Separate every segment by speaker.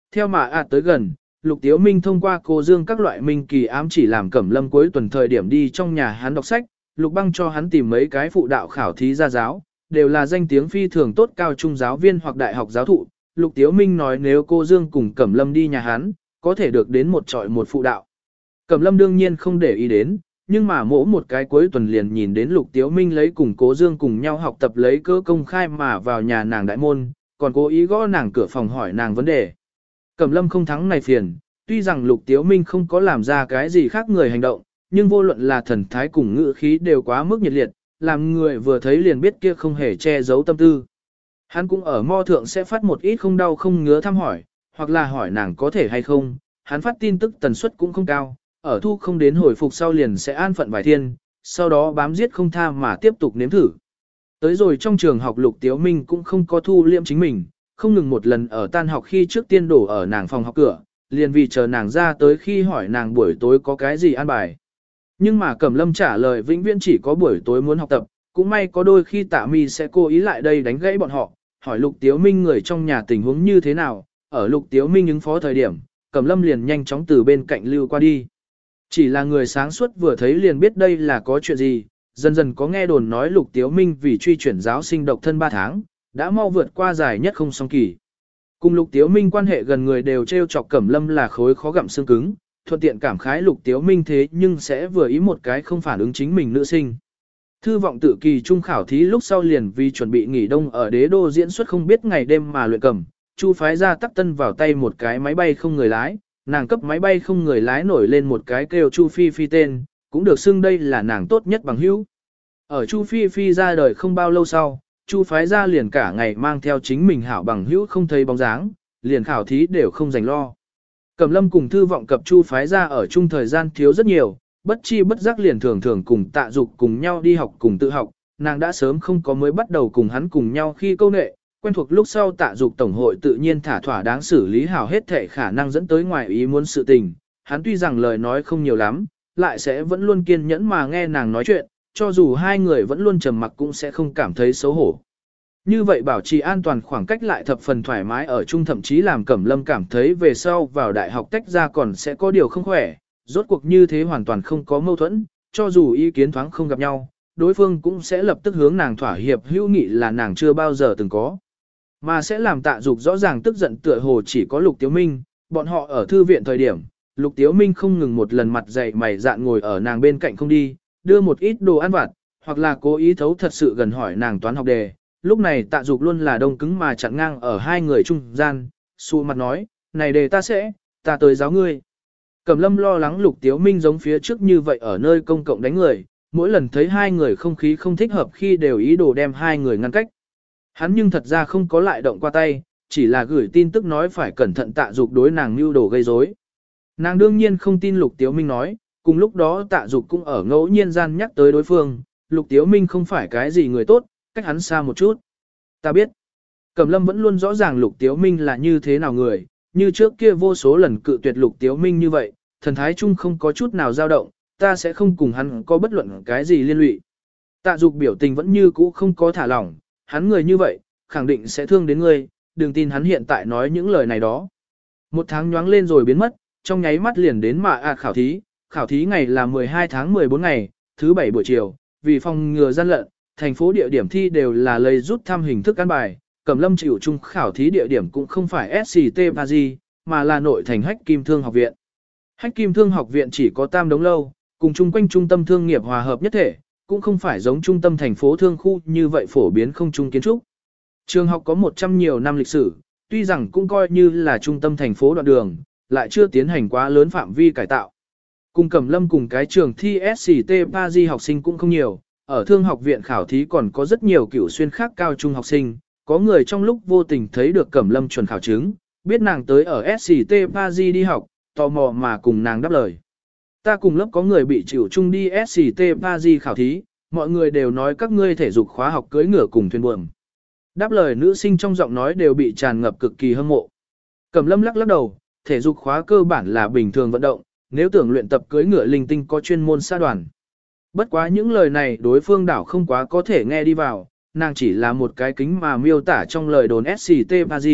Speaker 1: Theo mà tới gần, Lục Tiếu Minh thông qua cô Dương các loại minh kỳ ám chỉ làm Cẩm Lâm cuối tuần thời điểm đi trong nhà hắn đọc sách, Lục Băng cho hắn tìm mấy cái phụ đạo khảo thí gia giáo, đều là danh tiếng phi thường tốt cao trung giáo viên hoặc đại học giáo thụ. Lục Tiếu Minh nói nếu cô Dương cùng Cẩm Lâm đi nhà hắn, có thể được đến một trọi một phụ đạo. Cẩm Lâm đương nhiên không để ý đến, nhưng mà mỗi một cái cuối tuần liền nhìn đến Lục Tiếu Minh lấy cùng Cố Dương cùng nhau học tập lấy cơ công khai mà vào nhà nàng đại môn, còn cố ý gõ nàng cửa phòng hỏi nàng vấn đề. Cẩm Lâm không thắng này phiền, tuy rằng Lục Tiếu Minh không có làm ra cái gì khác người hành động, nhưng vô luận là thần thái cùng ngữ khí đều quá mức nhiệt liệt, làm người vừa thấy liền biết kia không hề che giấu tâm tư. Hắn cũng ở mo thượng sẽ phát một ít không đau không ngứa thăm hỏi, hoặc là hỏi nàng có thể hay không, hắn phát tin tức tần suất cũng không cao, ở thu không đến hồi phục sau liền sẽ an phận vài thiên, sau đó bám giết không tha mà tiếp tục nếm thử. Tới rồi trong trường học Lục Tiếu Minh cũng không có thu liệm chính mình, không ngừng một lần ở tan học khi trước tiên đổ ở nàng phòng học cửa, liền vì chờ nàng ra tới khi hỏi nàng buổi tối có cái gì ăn bài. Nhưng mà Cẩm Lâm trả lời vĩnh viễn chỉ có buổi tối muốn học tập, cũng may có đôi khi Tạ Mi sẽ cố ý lại đây đánh gãy bọn họ, hỏi Lục Tiếu Minh người trong nhà tình huống như thế nào, ở Lục Tiếu Minh ứng phó thời điểm, Cẩm Lâm liền nhanh chóng từ bên cạnh lưu qua đi. Chỉ là người sáng suốt vừa thấy liền biết đây là có chuyện gì, dần dần có nghe đồn nói Lục Tiếu Minh vì truy chuyển giáo sinh độc thân 3 tháng, đã mau vượt qua dài nhất không song kỳ. Cùng Lục Tiếu Minh quan hệ gần người đều trêu chọc Cẩm Lâm là khối khó gặm xương cứng, thuận tiện cảm khái Lục Tiếu Minh thế nhưng sẽ vừa ý một cái không phản ứng chính mình nữ sinh. Thư vọng tự kỳ trung khảo thí lúc sau liền vì chuẩn bị nghỉ đông ở đế đô diễn xuất không biết ngày đêm mà luyện cầm, Chu phái ra tắc tân vào tay một cái máy bay không người lái, nàng cấp máy bay không người lái nổi lên một cái kêu Chu Phi Phi tên, cũng được xưng đây là nàng tốt nhất bằng hữu. Ở Chu Phi Phi ra đời không bao lâu sau, Chu phái ra liền cả ngày mang theo chính mình hảo bằng hữu không thấy bóng dáng, liền khảo thí đều không dành lo. Cẩm Lâm cùng Thư vọng cập Chu phái ra ở chung thời gian thiếu rất nhiều, bất chi bất giác liền thường thường cùng Tạ Dục cùng nhau đi học cùng tự học, nàng đã sớm không có mới bắt đầu cùng hắn cùng nhau khi câu nệ, quen thuộc lúc sau Tạ Dục tổng hội tự nhiên thả thỏa đáng xử lý hảo hết thể khả năng dẫn tới ngoài ý muốn sự tình, hắn tuy rằng lời nói không nhiều lắm, lại sẽ vẫn luôn kiên nhẫn mà nghe nàng nói chuyện, cho dù hai người vẫn luôn trầm mặc cũng sẽ không cảm thấy xấu hổ. Như vậy bảo trì an toàn khoảng cách lại thập phần thoải mái ở chung, thậm chí làm Cẩm Lâm cảm thấy về sau vào đại học tách ra còn sẽ có điều không khỏe, rốt cuộc như thế hoàn toàn không có mâu thuẫn, cho dù ý kiến thoáng không gặp nhau, đối phương cũng sẽ lập tức hướng nàng thỏa hiệp hữu nghị là nàng chưa bao giờ từng có. Mà sẽ làm Tạ Dục rõ ràng tức giận tựa hồ chỉ có Lục Tiếu Minh, bọn họ ở thư viện thời điểm, Lục Tiếu Minh không ngừng một lần mặt dày mày dạn ngồi ở nàng bên cạnh không đi, đưa một ít đồ ăn vặt, hoặc là cố ý thấu thật sự gần hỏi nàng toán học đề. Lúc này Tạ Dục luôn là đông cứng mà chặn ngang ở hai người trung gian, xù mặt nói, này đề ta tới giáo ngươi. Cẩm Lâm lo lắng Lục Tiếu Minh giống phía trước như vậy ở nơi công cộng đánh người, mỗi lần thấy hai người không khí không thích hợp khi đều ý đồ đem hai người ngăn cách. Hắn nhưng thật ra không có lại động qua tay, chỉ là gửi tin tức nói phải cẩn thận Tạ Dục đối nàng mưu đồ gây rối. Nàng đương nhiên không tin Lục Tiếu Minh nói, cùng lúc đó Tạ Dục cũng ở ngẫu nhiên gian nhắc tới đối phương, Lục Tiếu Minh không phải cái gì người tốt, cách hắn xa một chút. Ta biết, Cẩm Lâm vẫn luôn rõ ràng Lục Tiếu Minh là như thế nào người, như trước kia vô số lần cự tuyệt Lục Tiếu Minh như vậy, thần thái chung không có chút nào dao động, ta sẽ không cùng hắn có bất luận cái gì liên lụy. Tạ Dục biểu tình vẫn như cũ không có thả lỏng, hắn người như vậy, khẳng định sẽ thương đến ngươi, đừng tin hắn hiện tại nói những lời này đó. Một tháng nhoáng lên rồi biến mất, trong nháy mắt liền đến mà khảo thí ngày là 12 tháng 14 ngày, thứ 7 buổi chiều, vì phòng ngừa gian lận, thành phố địa điểm thi đều là lấy rút thăm hình thức căn bài, Cẩm Lâm chịu chung khảo thí địa điểm cũng không phải SCT Paris, mà là nội thành Hách Kim Thương học viện. Hách Kim Thương học viện chỉ có tam đống lâu, cùng chung quanh trung tâm thương nghiệp hòa hợp nhất thể, cũng không phải giống trung tâm thành phố thương khu như vậy phổ biến không chung kiến trúc. Trường học có 100 nhiều năm lịch sử, tuy rằng cũng coi như là trung tâm thành phố đoạn đường, lại chưa tiến hành quá lớn phạm vi cải tạo. Cùng Cẩm Lâm cùng cái trường thi SCT Paris học sinh cũng không nhiều, ở thương học viện khảo thí còn có rất nhiều cựu xuyên khác cao trung học sinh, có người trong lúc vô tình thấy được Cẩm Lâm chuẩn khảo chứng, biết nàng tới ở SCT Paris đi học, tò mò mà cùng nàng đáp lời. Ta cùng lớp có người bị chịu chung đi SCT Paris khảo thí, mọi người đều nói các ngươi thể dục khóa học cưỡi ngựa cùng thuyền buồm. Đáp lời nữ sinh trong giọng nói đều bị tràn ngập cực kỳ hâm mộ. Cẩm Lâm lắc đầu, thể dục khóa cơ bản là bình thường vận động, nếu tưởng luyện tập cưỡi ngựa linh tinh có chuyên môn xã đoàn. Bất quá những lời này đối phương đảo không quá có thể nghe đi vào, nàng chỉ là một cái kính mà miêu tả trong lời đồn SCT Paris,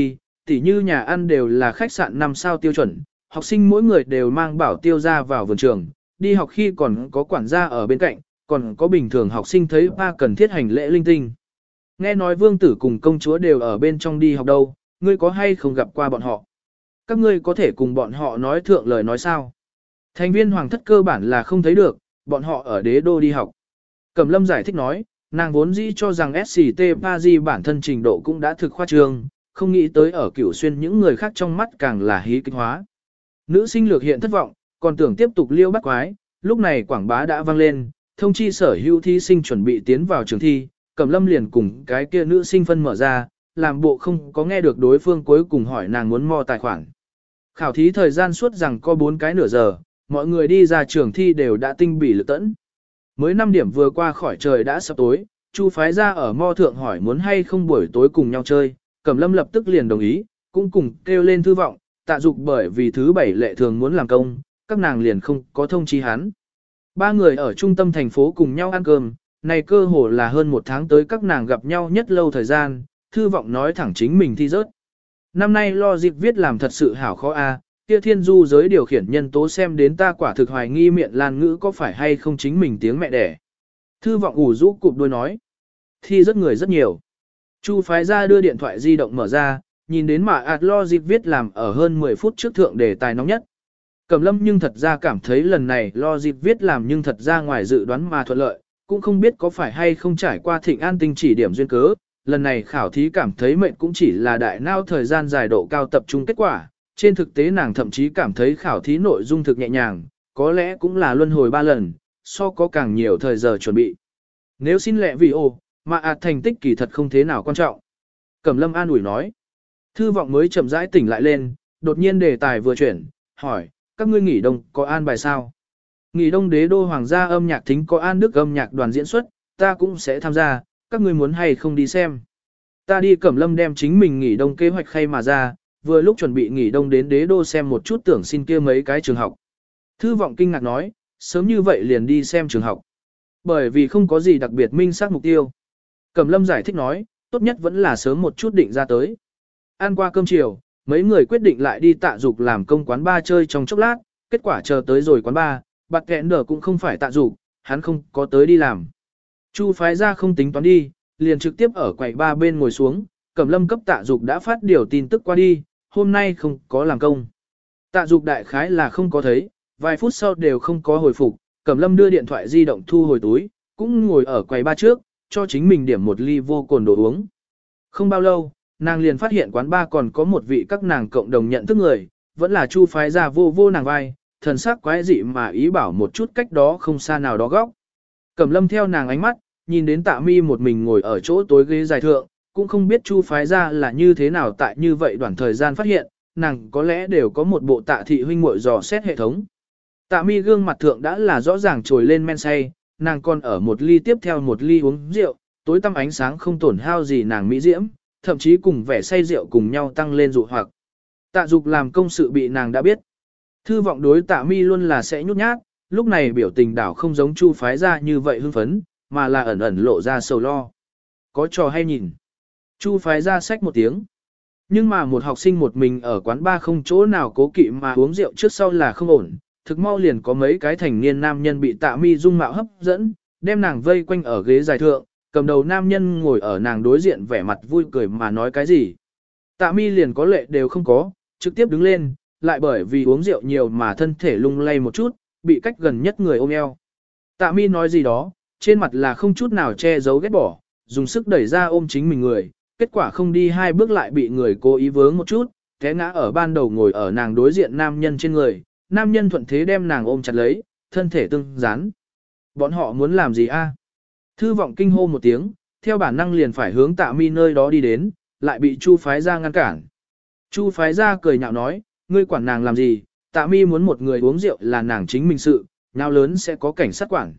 Speaker 1: tỉ như nhà ăn đều là khách sạn 5 sao tiêu chuẩn, học sinh mỗi người đều mang bảo tiêu ra vào vườn trường, đi học khi còn có quản gia ở bên cạnh, còn có bình thường học sinh thấy ba cần thiết hành lễ linh tinh. Nghe nói vương tử cùng công chúa đều ở bên trong đi học đâu, ngươi có hay không gặp qua bọn họ? Các ngươi có thể cùng bọn họ nói thượng lời nói sao? Thành viên hoàng thất cơ bản là không thấy được, bọn họ ở đế đô đi học. Cẩm Lâm giải thích nói, nàng vốn dĩ cho rằng SCT Paris bản thân trình độ cũng đã thực khoa trương, không nghĩ tới ở Cửu Xuyên những người khác trong mắt càng là hí kịch hóa. Nữ sinh lược hiện thất vọng, còn tưởng tiếp tục liêu bắt quái, lúc này quảng bá đã vang lên, thông chi sở hữu thí sinh chuẩn bị tiến vào trường thi, Cẩm Lâm liền cùng cái kia nữ sinh phân mở ra, làm bộ không có nghe được đối phương cuối cùng hỏi nàng muốn mò tài khoản. Khảo thí thời gian suốt rằng có 4 cái nửa giờ, mọi người đi ra trường thi đều đã tinh bỉ lực tẫn. Mới 5 điểm vừa qua khỏi trời đã sắp tối, Chu phái ra ở mo thượng hỏi muốn hay không buổi tối cùng nhau chơi, Cẩm Lâm lập tức liền đồng ý, cũng cùng kêu lên thư vọng, tạ dục bởi vì thứ 7 lệ thường muốn làm công, các nàng liền không có thông chi hắn. 3 người ở trung tâm thành phố cùng nhau ăn cơm, này cơ hồ là hơn 1 tháng tới các nàng gặp nhau nhất lâu thời gian, thư vọng nói thẳng chính mình thi rớt. Năm nay lo dịp viết làm thật sự hảo khó a, kia thiên du giới điều khiển nhân tố xem đến ta quả thực hoài nghi miệng lan ngữ có phải hay không chính mình tiếng mẹ đẻ. Thư vọng ủ rũ cụp đuôi nói. Thi rất người rất nhiều. Chu phái ra đưa điện thoại di động mở ra, nhìn đến mà lo dịp viết làm ở hơn 10 phút trước thượng đề tài nóng nhất. Cẩm Lâm nhưng thật ra cảm thấy lần này lo dịp viết làm nhưng thật ra ngoài dự đoán mà thuận lợi, cũng không biết có phải hay không trải qua thịnh an tinh chỉ điểm duyên cớ, lần này khảo thí cảm thấy mệnh cũng chỉ là đại nao thời gian dài độ cao tập trung kết quả, trên thực tế nàng thậm chí cảm thấy khảo thí nội dung thực nhẹ nhàng, có lẽ cũng là luân hồi 3 lần, so có càng nhiều thời giờ chuẩn bị. Nếu xin lẹ vì mà thành tích kỳ thật không thế nào quan trọng. Cẩm Lâm an ủi nói. Thư vọng mới chậm rãi tỉnh lại lên, đột nhiên đề tài vừa chuyển, hỏi, các ngươi nghỉ đông có an bài sao? Nghỉ đông đế đô hoàng gia âm nhạc thính có an đức âm nhạc đoàn diễn xuất, ta cũng sẽ tham gia, các ngươi muốn hay không đi xem? Ta đi. Cẩm Lâm đem chính mình nghỉ đông kế hoạch khay mà ra, vừa lúc chuẩn bị nghỉ đông đến đế đô xem một chút tưởng xin kia mấy cái trường học. Thư vọng kinh ngạc nói, sớm như vậy liền đi xem trường học. Bởi vì không có gì đặc biệt minh xác mục tiêu. Cẩm Lâm giải thích nói, tốt nhất vẫn là sớm một chút định ra tới. Ăn qua cơm chiều, mấy người quyết định lại đi tạ dục làm công quán bar chơi trong chốc lát, kết quả chờ tới rồi quán bar, bạc kẹn đờ cũng không phải tạ dục, hắn không có tới đi làm. Chu phái ra không tính toán đi, liền trực tiếp ở quầy bar bên ngồi xuống, Cẩm Lâm cấp tạ dục đã phát điều tin tức qua đi, hôm nay không có làm công. Tạ dục đại khái là không có thấy, vài phút sau đều không có hồi phục, Cẩm Lâm đưa điện thoại di động thu hồi túi, cũng ngồi ở quầy bar trước, cho chính mình điểm một ly vô cồn đồ uống. Không bao lâu, nàng liền phát hiện quán bar còn có một vị các nàng cộng đồng nhận thức người, vẫn là Chu phái ra vô nàng vai, thần sắc quái dị mà ý bảo một chút cách đó không xa nào đó góc. Cẩm Lâm theo nàng ánh mắt, nhìn đến Tạ Mi một mình ngồi ở chỗ tối ghế dài thượng, cũng không biết Chu phái ra là như thế nào tại như vậy đoạn thời gian phát hiện, nàng có lẽ đều có một bộ Tạ thị huynh muội dò xét hệ thống. Tạ Mi gương mặt thượng đã là rõ ràng trồi lên men say, nàng còn ở một ly tiếp theo một ly uống rượu, tối tăm ánh sáng không tổn hao gì nàng mỹ diễm, thậm chí cùng vẻ say rượu cùng nhau tăng lên dụ hoặc. Tạ dục làm công sự bị nàng đã biết. Thư vọng đối Tạ Mi luôn là sẽ nhút nhát, lúc này biểu tình đảo không giống Chu phái ra như vậy hưng phấn, mà là ẩn ẩn lộ ra sầu lo. Có trò hay nhìn. Chu phái ra xách một tiếng. Nhưng mà một học sinh một mình ở quán bar không chỗ nào cố kỵ mà uống rượu trước sau là không ổn, thực mau liền có mấy cái thành niên nam nhân bị Tạ Mi dung mạo hấp dẫn, đem nàng vây quanh ở ghế dài thượng, cầm đầu nam nhân ngồi ở nàng đối diện vẻ mặt vui cười mà nói cái gì. Tạ Mi liền có lệ đều không có, trực tiếp đứng lên, lại bởi vì uống rượu nhiều mà thân thể lung lay một chút, bị cách gần nhất người ôm eo. Tạ Mi nói gì đó, trên mặt là không chút nào che giấu ghét bỏ, dùng sức đẩy ra ôm chính mình người, kết quả không đi 2 bước lại bị người cố ý vướng một chút, té ngã ở ban đầu ngồi ở nàng đối diện nam nhân trên người, nam nhân thuận thế đem nàng ôm chặt lấy, thân thể tương dán. Bọn họ muốn làm gì a? Thư vọng kinh hô một tiếng, theo bản năng liền phải hướng Tạ Mi nơi đó đi đến, lại bị Chu phái ra ngăn cản. Chu phái ra cười nhạo nói, ngươi quản nàng làm gì, Tạ Mi muốn một người uống rượu là nàng chính mình sự, nào lớn sẽ có cảnh sát quản.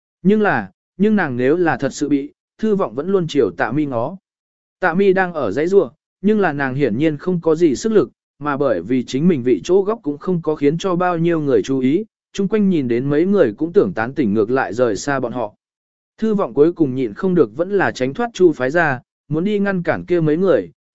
Speaker 1: Nhưng nàng nếu là thật sự bị, thư vọng vẫn luôn chiều Tạ Mi ngó. Tạ Mi đang ở dãy rua, nhưng là nàng hiển nhiên không có gì sức lực, mà bởi vì chính mình vị chỗ góc cũng không có khiến cho bao nhiêu người chú ý, chung quanh nhìn đến mấy người cũng tưởng tán tỉnh ngược lại rời xa bọn họ. Thư vọng cuối cùng nhịn không được vẫn là tránh thoát Chu phái ra, muốn đi ngăn cản kia mấy người,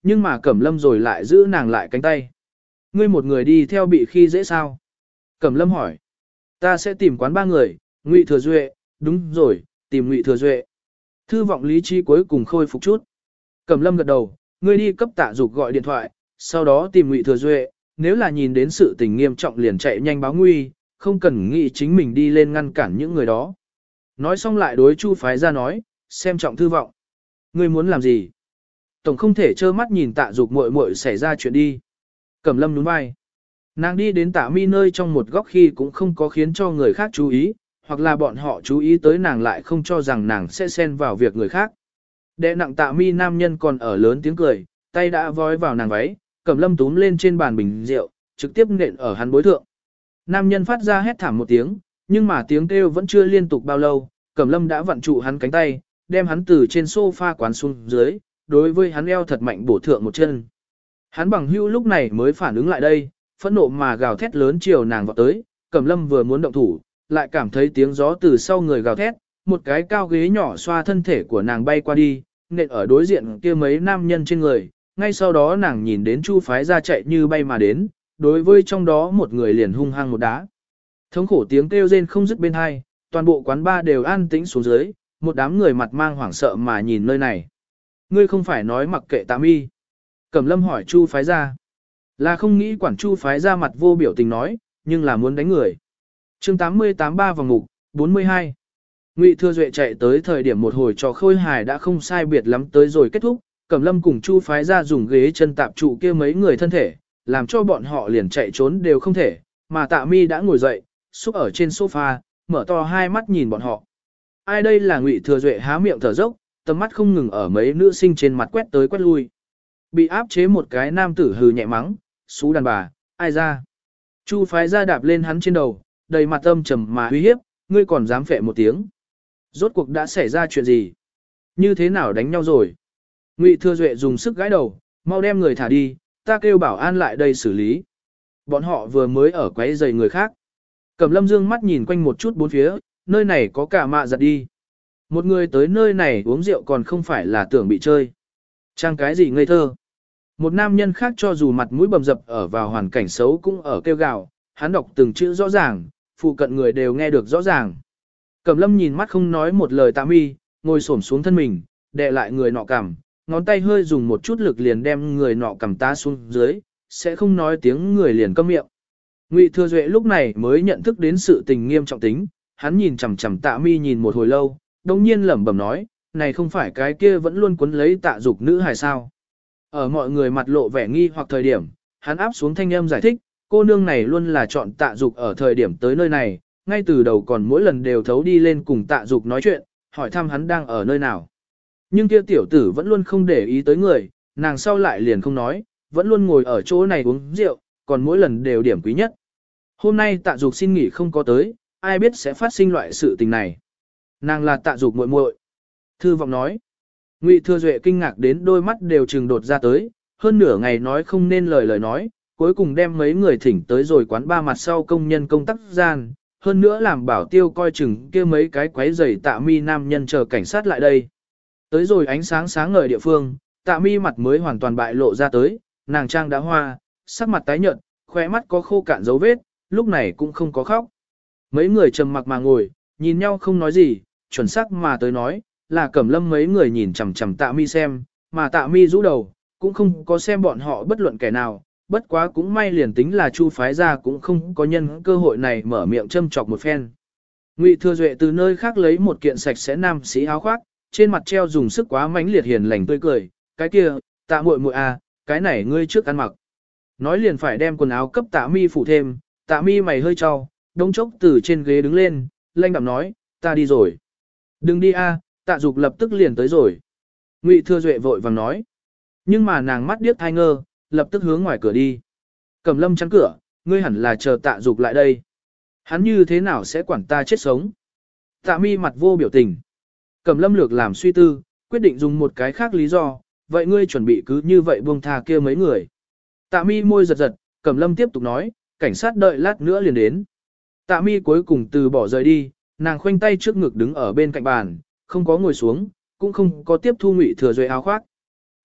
Speaker 1: nhưng mà Cẩm Lâm rồi lại giữ nàng lại cánh tay. Ngươi một người đi theo bị khi dễ sao? Cẩm Lâm hỏi. Ta sẽ tìm quán ba người, Ngụy Thừa Duệ, đúng rồi, tìm Ngụy Thừa Duệ. Thư vọng lý trí cuối cùng khôi phục chút. Cẩm Lâm gật đầu, ngươi đi cấp Tạ Dục gọi điện thoại, sau đó tìm Ngụy Thừa Duệ, nếu là nhìn đến sự tình nghiêm trọng liền chạy nhanh báo nguy, không cần nghĩ chính mình đi lên ngăn cản những người đó. Nói xong lại đối Chu Phái Gia nói, xem trọng Thư vọng. Ngươi muốn làm gì? Tổng không thể trơ mắt nhìn Tạ Dục muội muội xảy ra chuyện đi. Cẩm Lâm nhún vai. Nàng đi đến Tạ Mi nơi trong một góc khi cũng không có khiến cho người khác chú ý, hoặc là bọn họ chú ý tới nàng lại không cho rằng nàng sẽ xen vào việc người khác. Đệ nặng Tạ Mi nam nhân còn ở lớn tiếng cười, tay đã vói vào nàng váy, Cẩm Lâm túm lên trên bàn bình rượu, trực tiếp nện ở hắn bối thượng. Nam nhân phát ra hét thảm một tiếng, nhưng mà tiếng kêu vẫn chưa liên tục bao lâu, Cẩm Lâm đã vặn trụ hắn cánh tay, đem hắn từ trên sofa quán xuống dưới, đối với hắn eo thật mạnh bổ thượng một chân. Hắn bằng hữu lúc này mới phản ứng lại đây, phẫn nộ mà gào thét lớn chiều nàng vọt tới, Cẩm Lâm vừa muốn động thủ, lại cảm thấy tiếng gió từ sau người gào thét, một cái cao ghế nhỏ xoa thân thể của nàng bay qua đi, nện ở đối diện kia mấy nam nhân trên người, ngay sau đó nàng nhìn đến Chu Phái Gia chạy như bay mà đến, đối với trong đó một người liền hung hăng một đá. Thống khổ tiếng kêu rên không dứt bên hai, toàn bộ quán bar đều an tĩnh xuống dưới, một đám người mặt mang hoảng sợ mà nhìn nơi này. Ngươi không phải nói mặc kệ Tạ Mi? Cẩm Lâm hỏi Chu Phái Gia. Là không nghĩ quản Chu Phái Gia mặt vô biểu tình nói, nhưng là muốn đánh người. Chương 88 vòng mục, 42. Ngụy Thừa Duệ chạy tới thời điểm một hồi trò khôi hài đã không sai biệt lắm tới rồi kết thúc, Cẩm Lâm cùng Chu Phái Gia dùng ghế chân tạp trụ kia mấy người thân thể, làm cho bọn họ liền chạy trốn đều không thể, mà Tạ Mi đã ngồi dậy, xúc ở trên sofa, mở to hai mắt nhìn bọn họ. Ai đây là Ngụy Thừa Duệ há miệng thở dốc, tầm mắt không ngừng ở mấy nữ sinh trên mặt quét tới quét lui. Bị áp chế một cái nam tử hừ nhẹ mắng, xú đàn bà, ai ra. Chu Phái Gia đạp lên hắn trên đầu, đầy mặt âm trầm mà uy hiếp, ngươi còn dám phệ một tiếng. Rốt cuộc đã xảy ra chuyện gì? Như thế nào đánh nhau rồi? Ngụy Thừa Duệ dùng sức gãi đầu, mau đem người thả đi, ta kêu bảo an lại đây xử lý. Bọn họ vừa mới ở quấy giày người khác. Cẩm Lâm dương mắt nhìn quanh một chút bốn phía, nơi này có cả mạ giặt đi. Một người tới nơi này uống rượu còn không phải là tưởng bị chơi. Trang cái gì ngây thơ. Một nam nhân khác cho dù mặt mũi bầm dập ở vào hoàn cảnh xấu cũng ở kêu gào, hắn đọc từng chữ rõ ràng, phụ cận người đều nghe được rõ ràng. Cẩm Lâm nhìn mắt không nói một lời Tạ Mi, ngồi xổm xuống thân mình, đè lại người nọ cằm, ngón tay hơi dùng một chút lực liền đem người nọ cằm ta xuống dưới, sẽ không nói tiếng người liền câm miệng. Ngụy Thừa Duệ lúc này mới nhận thức đến sự tình nghiêm trọng tính, hắn nhìn chằm chằm Tạ Mi nhìn một hồi lâu, đồng nhiên lẩm bẩm nói, này không phải cái kia vẫn luôn quấn lấy Tạ Dục nữ hài sao. Ở mọi người mặt lộ vẻ nghi hoặc thời điểm, hắn áp xuống thanh âm giải thích, cô nương này luôn là chọn Tạ Dục ở thời điểm tới nơi này, ngay từ đầu còn mỗi lần đều thấu đi lên cùng Tạ Dục nói chuyện, hỏi thăm hắn đang ở nơi nào. Nhưng kia tiểu tử vẫn luôn không để ý tới người, nàng sau lại liền không nói, vẫn luôn ngồi ở chỗ này uống rượu, còn mỗi lần đều điểm quý nhất. Hôm nay Tạ Dục xin nghỉ không có tới, ai biết sẽ phát sinh loại sự tình này. Nàng là Tạ Dục muội muội. Thư vọng nói. Ngụy Thừa Duệ kinh ngạc đến đôi mắt đều trừng đột ra tới, hơn nửa ngày nói không nên lời nói, cuối cùng đem mấy người thỉnh tới rồi quán ba mặt sau công nhân công tác gian, hơn nữa làm bảo tiêu coi chừng kia mấy cái quấy rầy Tạ Mi nam nhân chờ cảnh sát lại đây. Tới rồi ánh sáng sáng ngời địa phương, Tạ Mi mặt mới hoàn toàn bại lộ ra tới, nàng trang đã hoa, sắc mặt tái nhợt, khóe mắt có khô cạn dấu vết, lúc này cũng không có khóc. Mấy người trầm mặc mà ngồi, nhìn nhau không nói gì, chuẩn xác mà tới nói, là Cẩm Lâm mấy người nhìn chằm chằm Tạ Mi xem, mà Tạ Mi rũ đầu, cũng không có xem bọn họ bất luận kẻ nào, bất quá cũng may liền tính là Chu Phái Gia cũng không có nhân cơ hội này mở miệng châm chọc một phen. Ngụy Thừa Duệ từ nơi khác lấy một kiện sạch sẽ nam sĩ áo khoác, trên mặt treo dùng sức quá mãnh liệt hiền lành tươi cười, cái kia, Tạ muội muội à, cái này ngươi trước ăn mặc. Nói liền phải đem quần áo cấp Tạ Mi phủ thêm, Tạ Mi mày hơi trao, đống chốc từ trên ghế đứng lên, lanh đạm nói, ta đi rồi. Đừng đi a, Tạ Dục lập tức liền tới rồi. Ngụy Thừa Duệ vội vàng nói. Nhưng mà nàng mắt điếc thai ngơ, lập tức hướng ngoài cửa đi. Cẩm Lâm chắn cửa, ngươi hẳn là chờ Tạ Dục lại đây. Hắn như thế nào sẽ quản ta chết sống? Tạ Mi mặt vô biểu tình. Cẩm Lâm lược làm suy tư, quyết định dùng một cái khác lý do, vậy ngươi chuẩn bị cứ như vậy buông tha kia mấy người. Tạ Mi môi giật giật, Cẩm Lâm tiếp tục nói, cảnh sát đợi lát nữa liền đến. Tạ Mi cuối cùng từ bỏ rời đi, nàng khoanh tay trước ngực đứng ở bên cạnh bàn, không có ngồi xuống, cũng không có tiếp thu Ngụy Thừa Duệ áo khoác.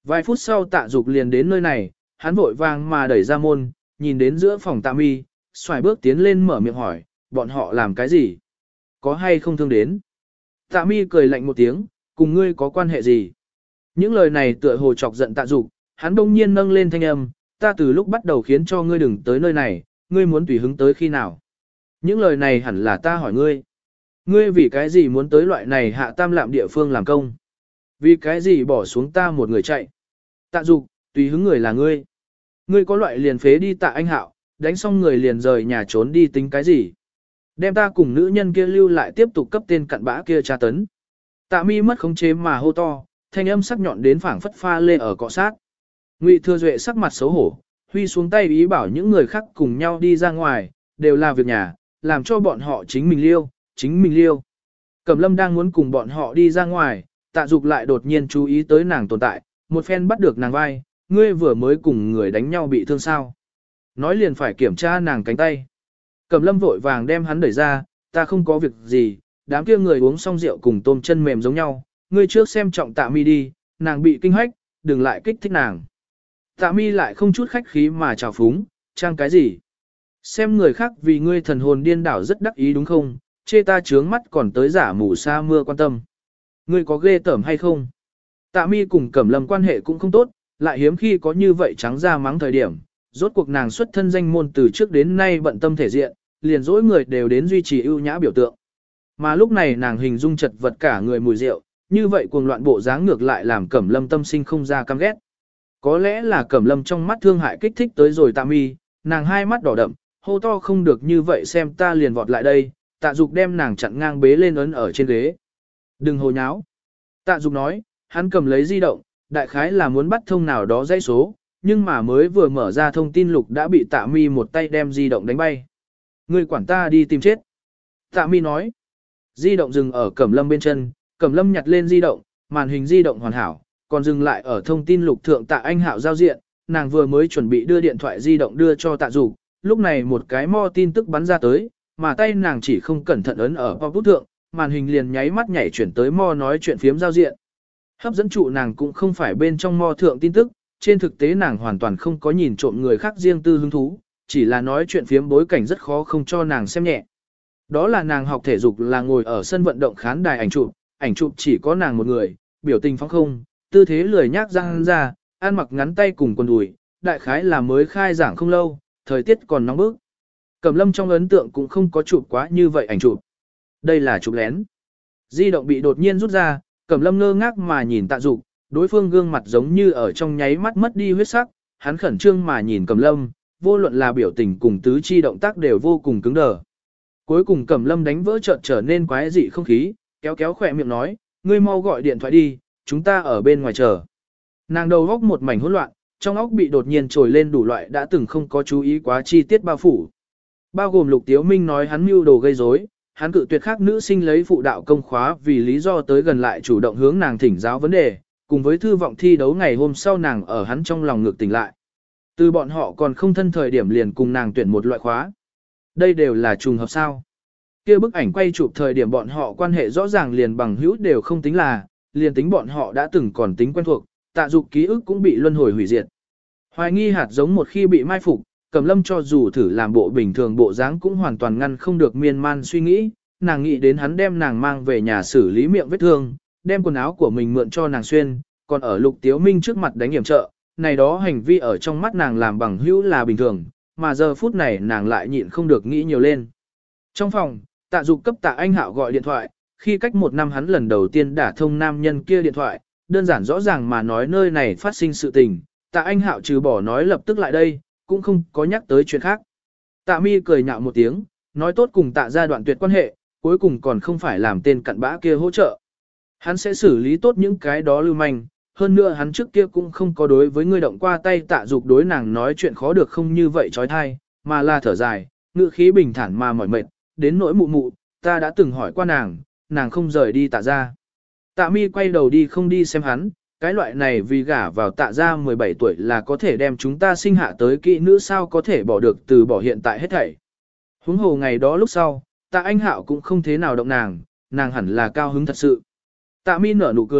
Speaker 1: Vài phút sau Tạ Dục liền đến nơi này, hắn vội vàng mà đẩy ra môn, nhìn đến giữa phòng Tạ Mi, xoài bước tiến lên mở miệng hỏi, bọn họ làm cái gì? Có hay không thương đến? Tạ Mi cười lạnh một tiếng, cùng ngươi có quan hệ gì? Những lời này tựa hồ chọc giận Tạ Dục, hắn đông nhiên nâng lên thanh âm, ta từ lúc bắt đầu khiến cho ngươi đừng tới nơi này, ngươi muốn tùy hứng tới khi nào? Những lời này hẳn là ta hỏi ngươi. Ngươi vì cái gì muốn tới loại này hạ tam lạm địa phương làm công? Vì cái gì bỏ xuống ta một người chạy? Tạ Dục, tùy hứng người là ngươi. Ngươi có loại liền phế đi Tạ Anh Hạo, đánh xong người liền rời nhà trốn đi tính cái gì? Đem ta cùng nữ nhân kia lưu lại tiếp tục cấp tên cặn bã kia tra tấn. Tạ Mi mất khống chế mà hô to, thanh âm sắc nhọn đến phảng phất pha lê ở cọ sát. Ngụy Thừa Duệ sắc mặt xấu hổ, huy xuống tay ý bảo những người khác cùng nhau đi ra ngoài, đều là việc nhà, làm cho bọn họ chính mình liêu. Cẩm Lâm đang muốn cùng bọn họ đi ra ngoài, Tạ Dục lại đột nhiên chú ý tới nàng tồn tại, một phen bắt được nàng vai, ngươi vừa mới cùng người đánh nhau bị thương sao. Nói liền phải kiểm tra nàng cánh tay. Cẩm Lâm vội vàng đem hắn đẩy ra, ta không có việc gì, đám kia người uống xong rượu cùng tôm chân mềm giống nhau, ngươi trước xem trọng Tạ Mi đi, nàng bị kinh hách, đừng lại kích thích nàng. Tạ Mi lại không chút khách khí mà chào phúng, trang cái gì? Xem người khác vì ngươi thần hồn điên đảo rất đắc ý đúng không, chê ta trướng mắt còn tới giả mù sa mưa quan tâm. Ngươi có ghê tởm hay không? Tạ Mi cùng Cẩm Lâm quan hệ cũng không tốt, lại hiếm khi có như vậy trắng ra mắng thời điểm. Rốt cuộc nàng xuất thân danh môn từ trước đến nay bận tâm thể diện, liền dỗi người đều đến duy trì ưu nhã biểu tượng. Mà lúc này nàng hình dung chật vật cả người mùi rượu, như vậy cuồng loạn bộ dáng ngược lại làm Cẩm Lâm tâm sinh không ra căm ghét. Có lẽ là Cẩm Lâm trong mắt thương hại kích thích tới rồi Tạ Mi, nàng hai mắt đỏ đậm, hô to không được như vậy xem ta liền vọt lại đây, Tạ Dục đem nàng chặn ngang bế lên ấn ở trên ghế. Đừng hồ nháo. Tạ Dục nói, hắn cầm lấy di động, đại khái là muốn bắt thông nào đó dãy số, nhưng mà mới vừa mở ra thông tin lục đã bị Tạ Mi một tay đem di động đánh bay. Ngươi quản ta đi tìm chết. Tạ Mi nói. Di động dừng ở Cẩm Lâm bên chân, Cẩm Lâm nhặt lên di động, màn hình di động hoàn hảo, còn dừng lại ở thông tin lục thượng Tạ Anh Hạo giao diện, nàng vừa mới chuẩn bị đưa điện thoại di động đưa cho Tạ Dục, lúc này một cái mo tin tức bắn ra tới, mà tay nàng chỉ không cẩn thận ấn ở pop bút thượng, màn hình liền nháy mắt nhảy chuyển tới mo nói chuyện phiếm giao diện. Hấp dẫn trụ nàng cũng không phải bên trong mo thượng tin tức, trên thực tế nàng hoàn toàn không có nhìn trộm người khác riêng tư hứng thú, chỉ là nói chuyện phiếm bối cảnh rất khó không cho nàng xem nhẹ. Đó là nàng học thể dục là ngồi ở sân vận động khán đài ảnh chụp chỉ có nàng một người, biểu tình phóng không, tư thế lười nhác răng ra, ăn mặc ngắn tay cùng quần đùi, đại khái là mới khai giảng không lâu, thời tiết còn nóng bức. Cẩm Lâm trong ấn tượng cũng không có chụp quá như vậy ảnh chụp. Đây là chụp lén. Di động bị đột nhiên rút ra, Cẩm Lâm ngơ ngác mà nhìn Tạ Dục, đối phương gương mặt giống như ở trong nháy mắt mất đi huyết sắc, hắn khẩn trương mà nhìn Cẩm Lâm, vô luận là biểu tình cùng tứ chi động tác đều vô cùng cứng đờ. Cuối cùng Cẩm Lâm đánh vỡ chợt trở nên quái dị không khí, kéo kéo khỏe miệng nói, ngươi mau gọi điện thoại đi, chúng ta ở bên ngoài chờ. Nàng đầu góc một mảnh hỗn loạn, trong óc bị đột nhiên trồi lên đủ loại đã từng không có chú ý quá chi tiết bao phủ. Bao gồm Lục Tiếu Minh nói hắn mưu đồ gây rối, hắn cự tuyệt khác nữ sinh lấy phụ đạo công khóa vì lý do tới gần lại chủ động hướng nàng thỉnh giáo vấn đề, cùng với thư vọng thi đấu ngày hôm sau nàng ở hắn trong lòng ngược tỉnh lại. Từ bọn họ còn không thân thời điểm liền cùng nàng tuyển một loại khóa. Đây đều là trùng hợp sao. Kia bức ảnh quay chụp thời điểm bọn họ quan hệ rõ ràng liền bằng hữu đều không tính là, liền tính bọn họ đã từng còn tính quen thuộc, Tạ Dục ký ức cũng bị luân hồi hủy diệt. Hoài nghi hạt giống một khi bị mai phục, Cẩm Lâm cho dù thử làm bộ bình thường bộ dáng cũng hoàn toàn ngăn không được miên man suy nghĩ, nàng nghĩ đến hắn đem nàng mang về nhà xử lý miệng vết thương, đem quần áo của mình mượn cho nàng xuyên, còn ở Lục Tiếu Minh trước mặt đánh hiểm trợ, này đó hành vi ở trong mắt nàng làm bằng hữu là bình thường, mà giờ phút này nàng lại nhịn không được nghĩ nhiều lên. Trong phòng, Tạ Dục cấp Tạ Anh Hạo gọi điện thoại, khi cách một năm hắn lần đầu tiên đả thông nam nhân kia điện thoại, đơn giản rõ ràng mà nói nơi này phát sinh sự tình, Tạ Anh Hạo trừ bỏ nói lập tức lại đây, cũng không có nhắc tới chuyện khác. Tạ Mi cười nhạo một tiếng, nói tốt cùng Tạ gia đoạn tuyệt quan hệ, cuối cùng còn không phải làm tên cặn bã kia hỗ trợ. Hắn sẽ xử lý tốt những cái đó lưu manh, hơn nữa hắn trước kia cũng không có đối với người động qua tay Tạ Dục đối nàng nói chuyện khó được không như vậy trói thai, mà là thở dài, ngữ khí bình thản mà mỏi mệt, đến nỗi mụ mụ, ta đã từng hỏi qua nàng không rời đi Tạ gia. Tạ Mi quay đầu đi không đi xem hắn, cái loại này vì gả vào Tạ gia 17 tuổi là có thể đem chúng ta sinh hạ tới kỹ nữ sao có thể bỏ được từ bỏ hiện tại hết thảy. Huống hồ ngày đó lúc sau, Tạ Anh Hạo cũng không thế nào động nàng hẳn là cao hứng thật sự. Tạ Mi nở nụ cười,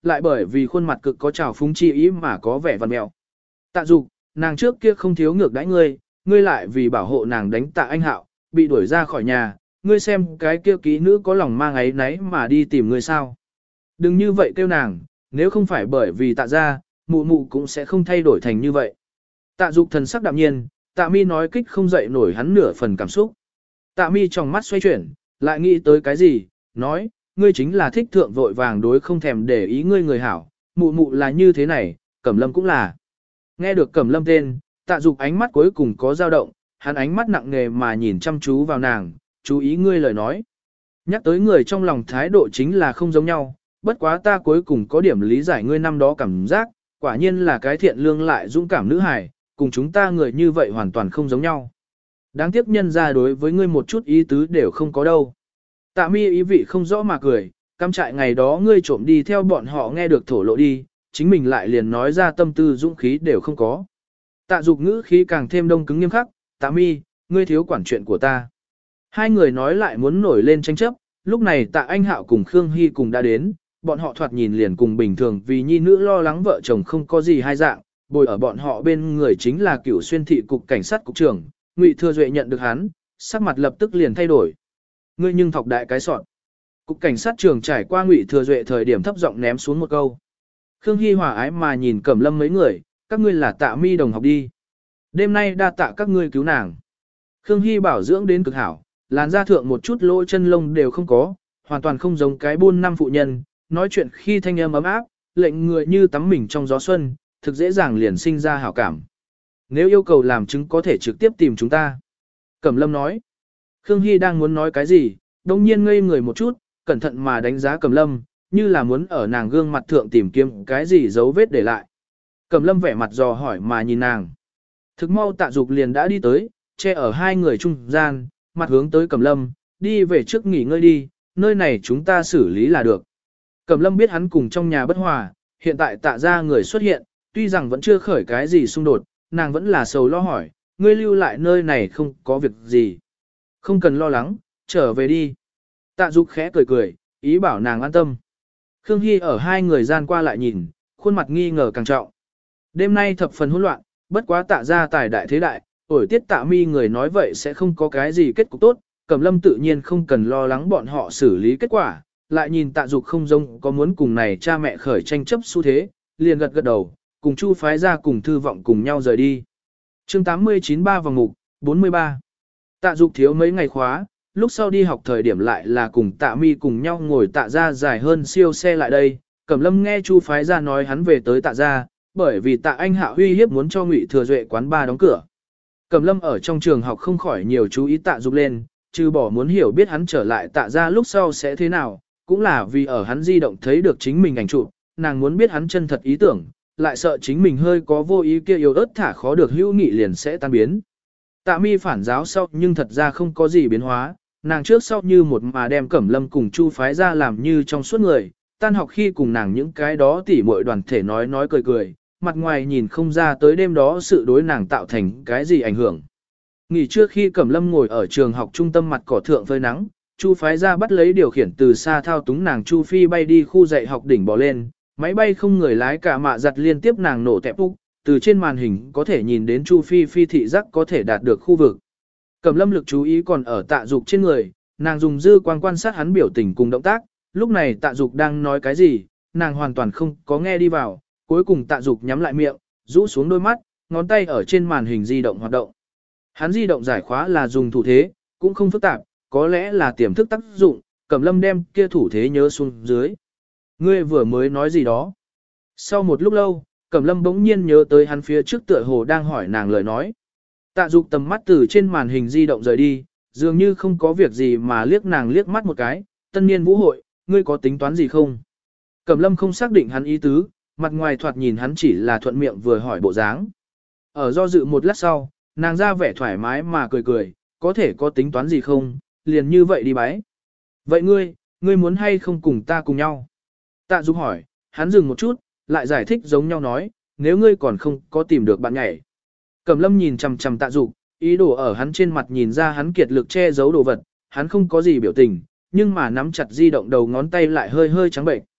Speaker 1: lại bởi vì khuôn mặt cực có trào phúng chi ý mà có vẻ văn mẹo. Tạ Dục, nàng trước kia không thiếu ngược đãi ngươi, ngươi lại vì bảo hộ nàng đánh Tạ Anh Hạo, bị đuổi ra khỏi nhà, ngươi xem cái kia kỹ nữ có lòng mang ấy nấy mà đi tìm ngươi sao. Đừng như vậy kêu nàng, nếu không phải bởi vì Tạ gia, mụ mụ cũng sẽ không thay đổi thành như vậy. Tạ Dục thần sắc đạm nhiên, Tạ Mi nói kích không dậy nổi hắn nửa phần cảm xúc. Tạ Mi trong mắt xoay chuyển, lại nghĩ tới cái gì, nói, ngươi chính là thích thượng vội vàng đối không thèm để ý ngươi người hảo, mụ mụ là như thế này, Cẩm Lâm cũng là. Nghe được Cẩm Lâm tên, Tạ Dục ánh mắt cuối cùng có dao động, hắn ánh mắt nặng nề mà nhìn chăm chú vào nàng, chú ý ngươi lời nói. Nhắc tới người trong lòng thái độ chính là không giống nhau, bất quá ta cuối cùng có điểm lý giải ngươi năm đó cảm giác, quả nhiên là cái thiện lương lại dũng cảm nữ hài, cùng chúng ta người như vậy hoàn toàn không giống nhau. Đáng tiếc nhân ra đối với ngươi một chút ý tứ đều không có đâu. Tạ Mi ý vị không rõ mà cười, cắm trại ngày đó ngươi trộm đi theo bọn họ nghe được thổ lộ đi, chính mình lại liền nói ra tâm tư dũng khí đều không có. Tạ Dục ngữ khí càng thêm đông cứng nghiêm khắc, Tạ Mi, ngươi thiếu quản chuyện của ta. Hai người nói lại muốn nổi lên tranh chấp, lúc này Tạ Anh Hạo cùng Khương Hy cùng đã đến, bọn họ thoạt nhìn liền cùng bình thường vì nhi nữ lo lắng vợ chồng không có gì hai dạng, bồi ở bọn họ bên người chính là Cửu Xuyên thị cục cảnh sát cục trưởng, Ngụy Thừa Duệ nhận được hắn, sắc mặt lập tức liền thay đổi. Ngươi nhưng thọc đại cái sọt. Cục cảnh sát trưởng trải qua Ngụy Thừa Duệ thời điểm thấp giọng ném xuống một câu. Khương Hy hòa ái mà nhìn Cẩm Lâm mấy người, các ngươi là Tạ Mi đồng học đi. Đêm nay đa tạ các ngươi cứu nàng. Khương Hy bảo dưỡng đến cực hảo, làn da thượng một chút lỗ chân lông đều không có, hoàn toàn không giống cái buôn năm phụ nhân, nói chuyện khi thanh âm ấm áp, lệnh người như tắm mình trong gió xuân, thực dễ dàng liền sinh ra hảo cảm. Nếu yêu cầu làm chứng có thể trực tiếp tìm chúng ta. Cẩm Lâm nói. Khương Hy đang muốn nói cái gì, đồng nhiên ngây người một chút, cẩn thận mà đánh giá Cẩm Lâm, như là muốn ở nàng gương mặt thượng tìm kiếm cái gì dấu vết để lại. Cẩm Lâm vẻ mặt dò hỏi mà nhìn nàng. Thực mau Tạ Dục liền đã đi tới, che ở hai người trung gian, mặt hướng tới Cẩm Lâm, đi về trước nghỉ ngơi đi, nơi này chúng ta xử lý là được. Cẩm Lâm biết hắn cùng trong nhà bất hòa, hiện tại Tạ gia người xuất hiện, tuy rằng vẫn chưa khởi cái gì xung đột, nàng vẫn là sầu lo hỏi, ngươi lưu lại nơi này không có việc gì. Không cần lo lắng, trở về đi. Tạ Dục khẽ cười cười, ý bảo nàng an tâm. Khương Hy ở hai người gian qua lại nhìn, khuôn mặt nghi ngờ càng trọng. Đêm nay thập phần hỗn loạn, bất quá Tạ gia tài đại thế đại, ổi tiết Tạ Mi người nói vậy sẽ không có cái gì kết cục tốt, Cẩm Lâm tự nhiên không cần lo lắng bọn họ xử lý kết quả, lại nhìn Tạ Dục không giống có muốn cùng này cha mẹ khởi tranh chấp xu thế, liền gật gật đầu, cùng Chu phái ra cùng Thư Vọng cùng nhau rời đi. Chương 89 ba vòng mục, 43. Tạ Dục thiếu mấy ngày khóa, lúc sau đi học thời điểm lại là cùng Tạ Mi cùng nhau ngồi Tạ gia dài hơn siêu xe lại đây, Cẩm Lâm nghe Chu phái ra nói hắn về tới Tạ gia, bởi vì Tạ Anh Hạ uy hiếp muốn cho Ngụy Thừa Duệ quán bar đóng cửa. Cẩm Lâm ở trong trường học không khỏi nhiều chú ý Tạ Dục lên, trừ bỏ muốn hiểu biết hắn trở lại Tạ gia lúc sau sẽ thế nào, cũng là vì ở hắn di động thấy được chính mình ảnh chụp, nàng muốn biết hắn chân thật ý tưởng, lại sợ chính mình hơi có vô ý kia yếu ớt thả khó được hữu nghị liền sẽ tan biến. Tạ Mi phản giáo sau nhưng thật ra không có gì biến hóa, nàng trước sau như một mà đem Cẩm Lâm cùng Chu phái ra làm như trong suốt người, tan học khi cùng nàng những cái đó tỉ muội đoàn thể nói cười cười, mặt ngoài nhìn không ra tới đêm đó sự đối nàng tạo thành cái gì ảnh hưởng. Nghỉ trưa khi Cẩm Lâm ngồi ở trường học trung tâm mặt cỏ thượng phơi nắng, Chu phái ra bắt lấy điều khiển từ xa thao túng nàng Chu Phi bay đi khu dạy học đỉnh bò lên, máy bay không người lái cả mạ giặt liên tiếp nàng nổ tẹp úc, từ trên màn hình có thể nhìn đến Chu Phi phi thị giác có thể đạt được khu vực. Cẩm Lâm lực chú ý còn ở Tạ Dục trên người, nàng dùng dư quang quan sát hắn biểu tình cùng động tác, lúc này Tạ Dục đang nói cái gì, nàng hoàn toàn không có nghe đi vào, cuối cùng Tạ Dục nhắm lại miệng, rũ xuống đôi mắt, ngón tay ở trên màn hình di động hoạt động. Hắn di động giải khóa là dùng thủ thế, cũng không phức tạp, có lẽ là tiềm thức tác dụng, Cẩm Lâm đem kia thủ thế nhớ xuống dưới. Ngươi vừa mới nói gì đó? Sau một lúc lâu, Cẩm Lâm bỗng nhiên nhớ tới hắn phía trước tựa hồ đang hỏi nàng lời nói. Tạ Dục tầm mắt từ trên màn hình di động rời đi, dường như không có việc gì mà liếc nàng liếc mắt một cái, tân niên vũ hội, ngươi có tính toán gì không? Cẩm Lâm không xác định hắn ý tứ, mặt ngoài thoạt nhìn hắn chỉ là thuận miệng vừa hỏi bộ dáng. Ở do dự một lát sau, nàng ra vẻ thoải mái mà cười cười, có thể có tính toán gì không, liền như vậy đi bái. Vậy ngươi muốn hay không cùng ta cùng nhau? Tạ Dục hỏi, hắn dừng một chút, lại giải thích giống nhau nói, nếu ngươi còn không có tìm được bạn nhảy. Cẩm Lâm nhìn chằm chằm Tạ Dục, ý đồ ở hắn trên mặt nhìn ra hắn kiệt lực che giấu đồ vật, hắn không có gì biểu tình, nhưng mà nắm chặt di động đầu ngón tay lại hơi hơi trắng bệnh.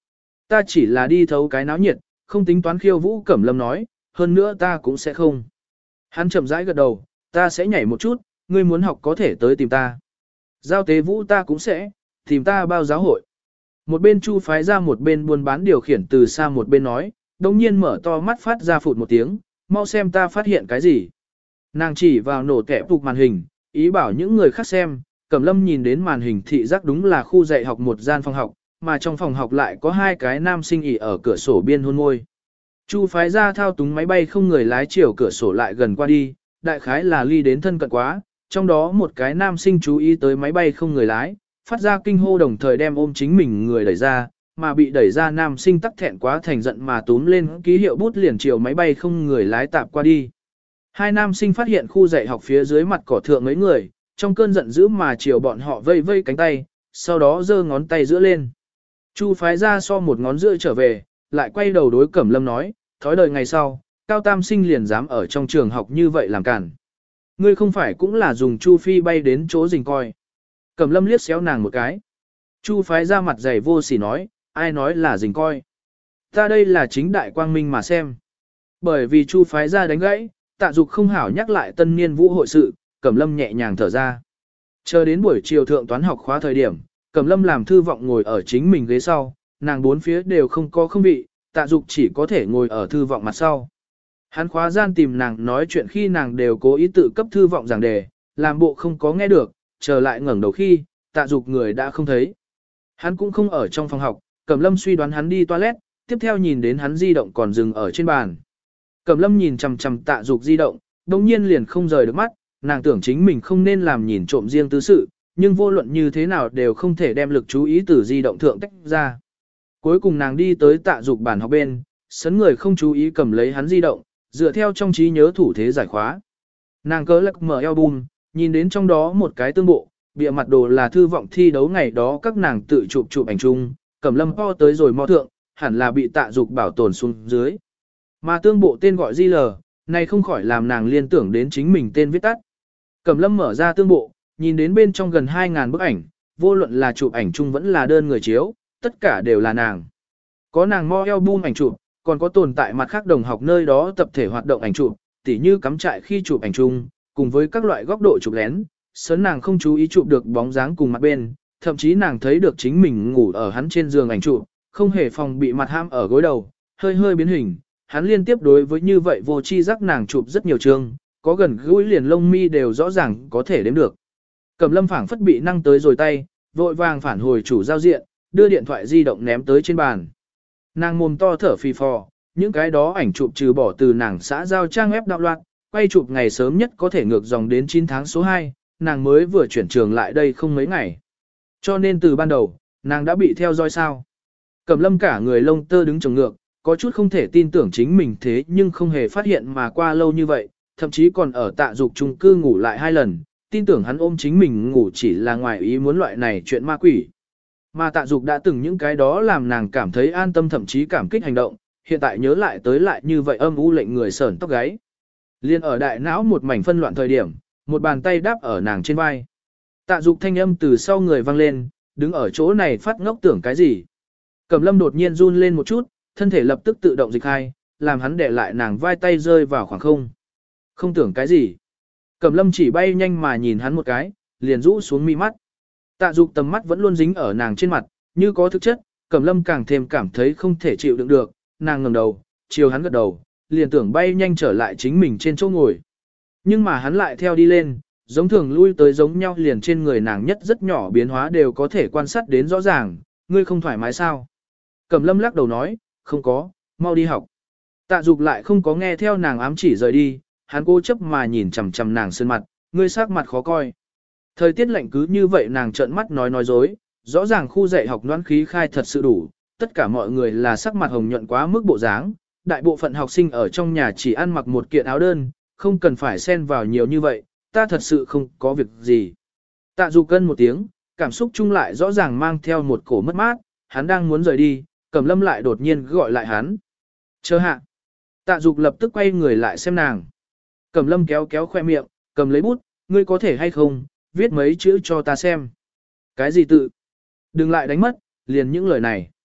Speaker 1: Ta chỉ là đi thấu cái náo nhiệt, không tính toán khiêu vũ. Cẩm Lâm nói, hơn nữa ta cũng sẽ không. Hắn chậm rãi gật đầu, ta sẽ nhảy một chút, ngươi muốn học có thể tới tìm ta. Giao tế vũ ta cũng sẽ, tìm ta bao giáo hội. Một bên Chu phái ra một bên buôn bán điều khiển từ xa một bên nói, đồng nhiên mở to mắt phát ra phụt một tiếng, mau xem ta phát hiện cái gì. Nàng chỉ vào nổ kẻ phục màn hình, ý bảo những người khác xem. Cẩm Lâm nhìn đến màn hình thị giác đúng là khu dạy học một gian phòng học, mà trong phòng học lại có hai cái nam sinh ỉ ở cửa sổ biên hôn môi. Chu phái ra thao túng máy bay không người lái chiều cửa sổ lại gần qua đi, đại khái là ly đến thân cận quá, trong đó một cái nam sinh chú ý tới máy bay không người lái, phát ra kinh hô đồng thời đem ôm chính mình người đẩy ra, mà bị đẩy ra nam sinh tắc thẹn quá thành giận mà túm lên ký hiệu bút liền chiều máy bay không người lái tạp qua đi. Hai nam sinh phát hiện khu dạy học phía dưới mặt cỏ thượng mấy người, trong cơn giận dữ mà chiều bọn họ vây vây cánh tay, sau đó giơ ngón tay giữa lên. Chu phái ra so một ngón giữa trở về, lại quay đầu đối Cẩm Lâm nói, thói đời ngày sau, cao tam sinh liền dám ở trong trường học như vậy làm cản. Ngươi không phải cũng là dùng Chu Phi bay đến chỗ rình coi. Cẩm Lâm liếc xéo nàng một cái. Chu phái ra mặt dày vô sỉ nói, ai nói là rình coi. Ta đây là chính đại quang minh mà xem. Bởi vì Chu phái ra đánh gãy, Tạ Dục không hảo nhắc lại tân niên vũ hội sự, Cẩm Lâm nhẹ nhàng thở ra. Chờ đến buổi chiều thượng toán học khóa thời điểm, Cẩm Lâm làm thư vọng ngồi ở chính mình ghế sau, nàng bốn phía đều không có không vị, Tạ Dục chỉ có thể ngồi ở thư vọng mặt sau. Hắn khóa gian tìm nàng nói chuyện khi nàng đều cố ý tự cấp thư vọng giảng đề, làm bộ không có nghe được, chờ lại ngẩng đầu khi, Tạ Dục người đã không thấy. Hắn cũng không ở trong phòng học, Cẩm Lâm suy đoán hắn đi toilet, tiếp theo nhìn đến hắn di động còn dừng ở trên bàn. Cẩm Lâm nhìn chằm chằm Tạ Dục di động, đồng nhiên liền không rời được mắt, nàng tưởng chính mình không nên làm nhìn trộm riêng tư sự, nhưng vô luận như thế nào đều không thể đem lực chú ý từ di động thượng tách ra. Cuối cùng nàng đi tới Tạ Dục bàn học bên, sấn người không chú ý cầm lấy hắn di động, dựa theo trong trí nhớ thủ thế giải khóa. Nàng cớ lắc mở album, nhìn đến trong đó một cái tương bộ, bìa mặt đồ là thư vọng thi đấu ngày đó các nàng tự chụp ảnh chung, Cẩm Lâm po tới rồi mò thượng, hẳn là bị Tạ Dục bảo tồn xuống dưới. Mà tương bộ tên gọi Di Lờ, này không khỏi làm nàng liên tưởng đến chính mình tên viết tắt. Cẩm Lâm mở ra tương bộ, nhìn đến bên trong gần 2.000 bức ảnh, vô luận là chụp ảnh chung vẫn là đơn người chiếu, tất cả đều là nàng. Có nàng mo album ảnh chụp, còn có tồn tại mặt khác đồng học nơi đó tập thể hoạt động ảnh chụp, tỉ như cắm trại khi chụp ảnh chung, cùng với các loại góc độ chụp lén, sớm nàng không chú ý chụp được bóng dáng cùng mặt bên, thậm chí nàng thấy được chính mình ngủ ở hắn trên giường ảnh chụp, không hề phòng bị mặt ham ở gối đầu, hơi hơi biến hình, hắn liên tiếp đối với như vậy vô chi giác nàng chụp rất nhiều chương, có gần gũi liền lông mi đều rõ ràng có thể đếm được. Cẩm Lâm phảng phất bị năng tới rồi tay, vội vàng phản hồi chủ giao diện, đưa điện thoại di động ném tới trên bàn. Nàng mồm to thở phì phò, những cái đó ảnh chụp trừ bỏ từ nàng xã giao trang web đạo loạn, quay chụp ngày sớm nhất có thể ngược dòng đến 9 tháng số 2, nàng mới vừa chuyển trường lại đây không mấy ngày. Cho nên từ ban đầu, nàng đã bị theo dõi sao. Cẩm Lâm cả người lông tơ đứng trồng ngược, có chút không thể tin tưởng chính mình thế nhưng không hề phát hiện mà qua lâu như vậy, thậm chí còn ở Tạ Dục chung cư ngủ lại 2 lần, tin tưởng hắn ôm chính mình ngủ chỉ là ngoài ý muốn loại này chuyện ma quỷ. Mà Tạ Dục đã từng những cái đó làm nàng cảm thấy an tâm thậm chí cảm kích hành động, hiện tại nhớ lại tới lại như vậy âm u lệnh người sởn tóc gáy. Liên ở đại não một mảnh phân loạn thời điểm, một bàn tay đáp ở nàng trên vai. Tạ Dục thanh âm từ sau người vang lên, đứng ở chỗ này phát ngốc tưởng cái gì. Cẩm Lâm đột nhiên run lên một chút, thân thể lập tức tự động dịch hai, làm hắn để lại nàng vai tay rơi vào khoảng không. Không tưởng cái gì. Cẩm Lâm chỉ bay nhanh mà nhìn hắn một cái, liền rũ xuống mi mắt. Tạ Dục tầm mắt vẫn luôn dính ở nàng trên mặt, như có thực chất, Cẩm Lâm càng thêm cảm thấy không thể chịu đựng được, nàng ngẩng đầu, chiều hắn gật đầu, liền tưởng bay nhanh trở lại chính mình trên chỗ ngồi. Nhưng mà hắn lại theo đi lên, giống thường lui tới giống nhau liền trên người nàng nhất rất nhỏ biến hóa đều có thể quan sát đến rõ ràng, ngươi không thoải mái sao? Cẩm Lâm lắc đầu nói, không có, mau đi học. Tạ Dục lại không có nghe theo nàng ám chỉ rời đi, hắn cố chấp mà nhìn chằm chằm nàng sơn mặt, ngươi sắc mặt khó coi. Thời tiết lạnh cứ như vậy nàng trợn mắt nói dối, rõ ràng khu dạy học noãn khí khai thật sự đủ, tất cả mọi người là sắc mặt hồng nhuận quá mức bộ dáng, đại bộ phận học sinh ở trong nhà chỉ ăn mặc một kiện áo đơn, không cần phải xen vào nhiều như vậy, ta thật sự không có việc gì. Tạ Dục cân một tiếng, cảm xúc chung lại rõ ràng mang theo một cổ mất mát, hắn đang muốn rời đi, Cẩm Lâm lại đột nhiên gọi lại hắn. Chờ hạ. Tạ Dục lập tức quay người lại xem nàng. Cẩm Lâm kéo kéo khoe miệng, cầm lấy bút, ngươi có thể hay không, viết mấy chữ cho ta xem. Cái gì tự? Đừng lại đánh mất, liền những lời này.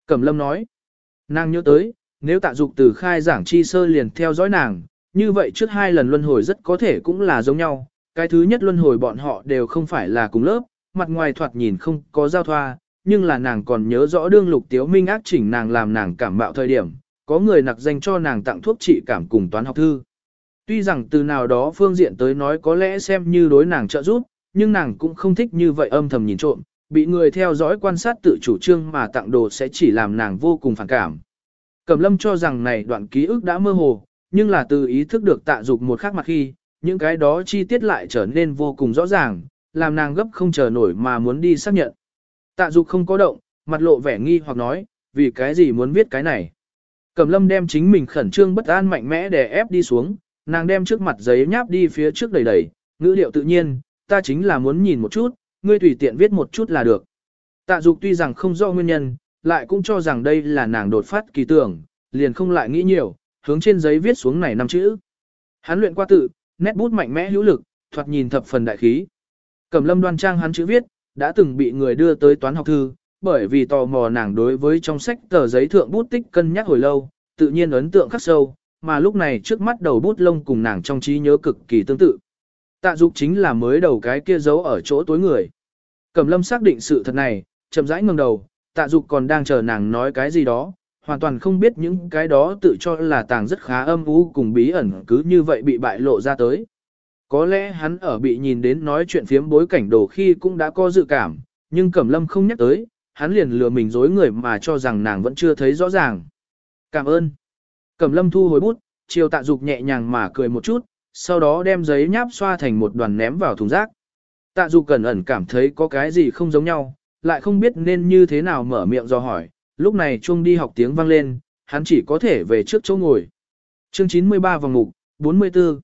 Speaker 1: Cẩm Lâm nói, nàng nhớ tới, nếu Tạ Dục từ khai giảng chi sơ liền theo dõi nàng, như vậy trước 2 lần luân hồi rất có thể cũng là giống nhau. Cái thứ nhất luân hồi bọn họ đều không phải là cùng lớp, mặt ngoài thoạt nhìn không có giao thoa, nhưng là nàng còn nhớ rõ đương Lục Tiếu Minh ác chỉnh nàng làm nàng cảm mạo thời điểm, có người nặc danh cho nàng tặng thuốc trị cảm cùng toán học thư. Tuy rằng từ nào đó phương diện tới nói có lẽ xem như đối nàng trợ giúp, nhưng nàng cũng không thích như vậy âm thầm nhìn trộm, bị người theo dõi quan sát tự chủ trương mà tặng đồ sẽ chỉ làm nàng vô cùng phản cảm. Cẩm Lâm cho rằng này đoạn ký ức đã mơ hồ, nhưng là từ ý thức được Tạ Dục một khắc mặt khi, những cái đó chi tiết lại trở nên vô cùng rõ ràng, làm nàng gấp không chờ nổi mà muốn đi xác nhận. Tạ Dục không có động, mặt lộ vẻ nghi hoặc nói, vì cái gì muốn viết cái này. Cẩm Lâm đem chính mình khẩn trương bất an mạnh mẽ đè ép đi xuống, nàng đem trước mặt giấy nháp đi phía trước đẩy đẩy, ngữ điệu tự nhiên, ta chính là muốn nhìn một chút, ngươi tùy tiện viết một chút là được. Tạ Dục tuy rằng không rõ nguyên nhân, lại cũng cho rằng đây là nàng đột phát kỳ tưởng, liền không lại nghĩ nhiều, hướng trên giấy viết xuống này 5 chữ. Hắn luyện qua tự, nét bút mạnh mẽ hữu lực, thoạt nhìn thập phần đại khí. Cẩm Lâm đoan trang hắn chữ viết, đã từng bị người đưa tới toán học thư, bởi vì tò mò nàng đối với trong sách tờ giấy thượng bút tích cân nhắc hồi lâu, tự nhiên ấn tượng khắc sâu, mà lúc này trước mắt đầu bút lông cùng nàng trong trí nhớ cực kỳ tương tự. Tạ Dục chính là mới đầu cái kia giấu ở chỗ tối người. Cẩm Lâm xác định sự thật này, chậm rãi ngẩng đầu, Tạ Dục còn đang chờ nàng nói cái gì đó, hoàn toàn không biết những cái đó tự cho là tàng rất khá âm u cùng bí ẩn cứ như vậy bị bại lộ ra tới. Có lẽ hắn ở bị nhìn đến nói chuyện phiếm bối cảnh đồ khi cũng đã có dự cảm, nhưng Cẩm Lâm không nhắc tới, hắn liền lừa mình dối người mà cho rằng nàng vẫn chưa thấy rõ ràng. Cảm ơn. Cẩm Lâm thu hồi bút, chiều Tạ Dục nhẹ nhàng mà cười một chút, sau đó đem giấy nháp xoa thành một đoàn ném vào thùng rác. Tạ Dục cẩn ẩn cảm thấy có cái gì không giống nhau, lại không biết nên như thế nào mở miệng do hỏi. Lúc này chuông đi học tiếng vang lên, hắn chỉ có thể về trước chỗ ngồi. Chương 93 vòng mục, 44.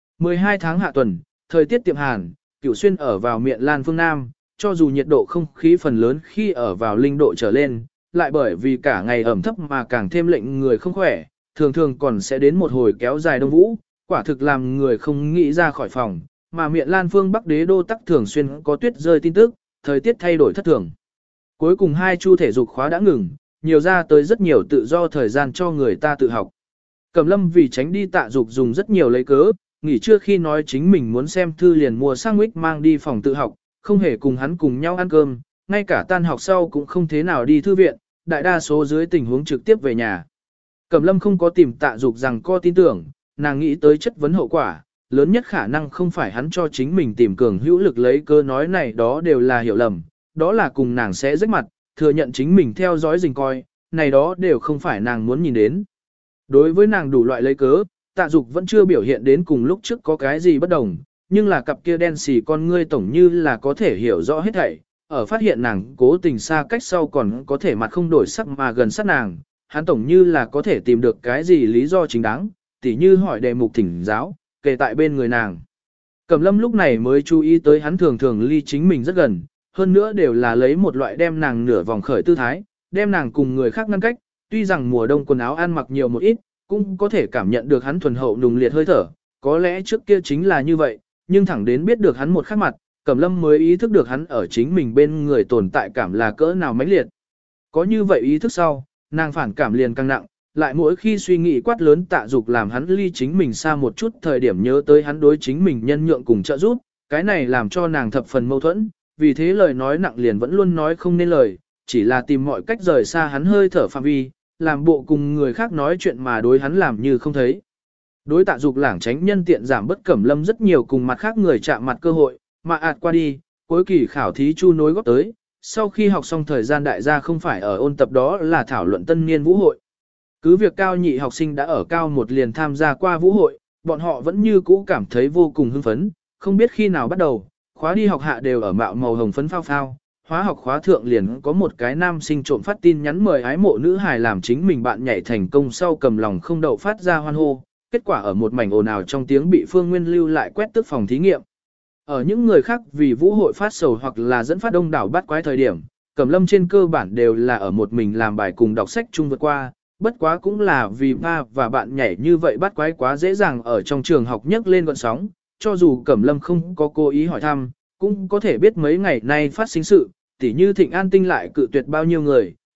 Speaker 1: 12 tháng hạ tuần, thời tiết tiệm hàn, Cửu Xuyên ở vào miện Lan phương Nam, cho dù nhiệt độ không khí phần lớn khi ở vào linh độ trở lên, lại bởi vì cả ngày ẩm thấp mà càng thêm lệnh người không khỏe, thường thường còn sẽ đến một hồi kéo dài đông vũ, quả thực làm người không nghĩ ra khỏi phòng, mà miện Lan phương Bắc đế đô tắc thường xuyên có tuyết rơi tin tức, thời tiết thay đổi thất thường. Cuối cùng 2 chu thể dục khóa đã ngừng, nhiều ra tới rất nhiều tự do thời gian cho người ta tự học. Cẩm Lâm vì tránh đi Tạ Dục dùng rất nhiều lấy cớ, nghỉ trưa khi nói chính mình muốn xem thư liền mua sandwich mang đi phòng tự học, không hề cùng hắn cùng nhau ăn cơm, ngay cả tan học sau cũng không thế nào đi thư viện, đại đa số dưới tình huống trực tiếp về nhà. Cẩm Lâm không có tìm Tạ Dục rằng có tin tưởng, nàng nghĩ tới chất vấn hậu quả, lớn nhất khả năng không phải hắn cho chính mình tìm cường hữu lực lấy cớ nói này đó đều là hiểu lầm, đó là cùng nàng sẽ rách mặt, thừa nhận chính mình theo dõi rình coi, này đó đều không phải nàng muốn nhìn đến. Đối với nàng đủ loại lấy cớ, Tạ Dục vẫn chưa biểu hiện đến cùng lúc trước có cái gì bất đồng, nhưng là cặp kia đen xì con ngươi tổng như là có thể hiểu rõ hết thảy, ở phát hiện nàng cố tình xa cách sau còn có thể mặt không đổi sắc mà gần sát nàng, hắn tổng như là có thể tìm được cái gì lý do chính đáng, tỉ như hỏi đề mục thỉnh giáo, kể tại bên người nàng. Cẩm Lâm lúc này mới chú ý tới hắn thường thường ly chính mình rất gần, hơn nữa đều là lấy một loại đem nàng nửa vòng khởi tư thái, đem nàng cùng người khác ngăn cách, tuy rằng mùa đông quần áo ăn mặc nhiều một ít, cũng có thể cảm nhận được hắn thuần hậu nùng liệt hơi thở, có lẽ trước kia chính là như vậy, nhưng thẳng đến biết được hắn một khắc mặt, Cẩm Lâm mới ý thức được hắn ở chính mình bên người tồn tại cảm là cỡ nào mãnh liệt. Có như vậy ý thức sau, nàng phản cảm liền căng nặng, lại mỗi khi suy nghĩ quát lớn Tạ Dục làm hắn ly chính mình xa một chút thời điểm nhớ tới hắn đối chính mình nhân nhượng cùng trợ giúp, cái này làm cho nàng thập phần mâu thuẫn, vì thế lời nói nặng liền vẫn luôn nói không nên lời, chỉ là tìm mọi cách rời xa hắn hơi thở phạm vi, làm bộ cùng người khác nói chuyện mà đối hắn làm như không thấy. Đối Tạ Dục lảng tránh nhân tiện giảm bất Cẩm Lâm rất nhiều cùng mặt khác người chạm mặt cơ hội, mà ạt qua đi, cuối kỳ khảo thí chu nối góp tới, sau khi học xong thời gian đại gia không phải ở ôn tập đó là thảo luận tân niên vũ hội. Cứ việc cao nhị học sinh đã ở cao một liền tham gia qua vũ hội, bọn họ vẫn như cũ cảm thấy vô cùng hưng phấn, không biết khi nào bắt đầu, khóa đi học hạ đều ở mạo màu hồng phấn phao phao, hóa học khóa thượng liền có một cái nam sinh trộm phát tin nhắn mời ái mộ nữ hài làm chính mình bạn nhảy thành công sau cầm lòng không đậu phát ra hoan hô, kết quả ở một mảnh ồn ào trong tiếng bị Phương Nguyên lưu lại quét tước phòng thí nghiệm. Ở những người khác vì vũ hội phát sầu hoặc là dẫn phát đông đảo bắt quái thời điểm, Cẩm Lâm trên cơ bản đều là ở một mình làm bài cùng đọc sách chung vượt qua, bất quá cũng là vì ba và bạn nhảy như vậy bắt quái quá dễ dàng ở trong trường học nhấc lên gọn sóng, cho dù Cẩm Lâm không có cố ý hỏi thăm, cũng có thể biết mấy ngày nay phát sinh sự, tỉ như Thịnh An Tinh lại cự tuyệt bao nhiêu người,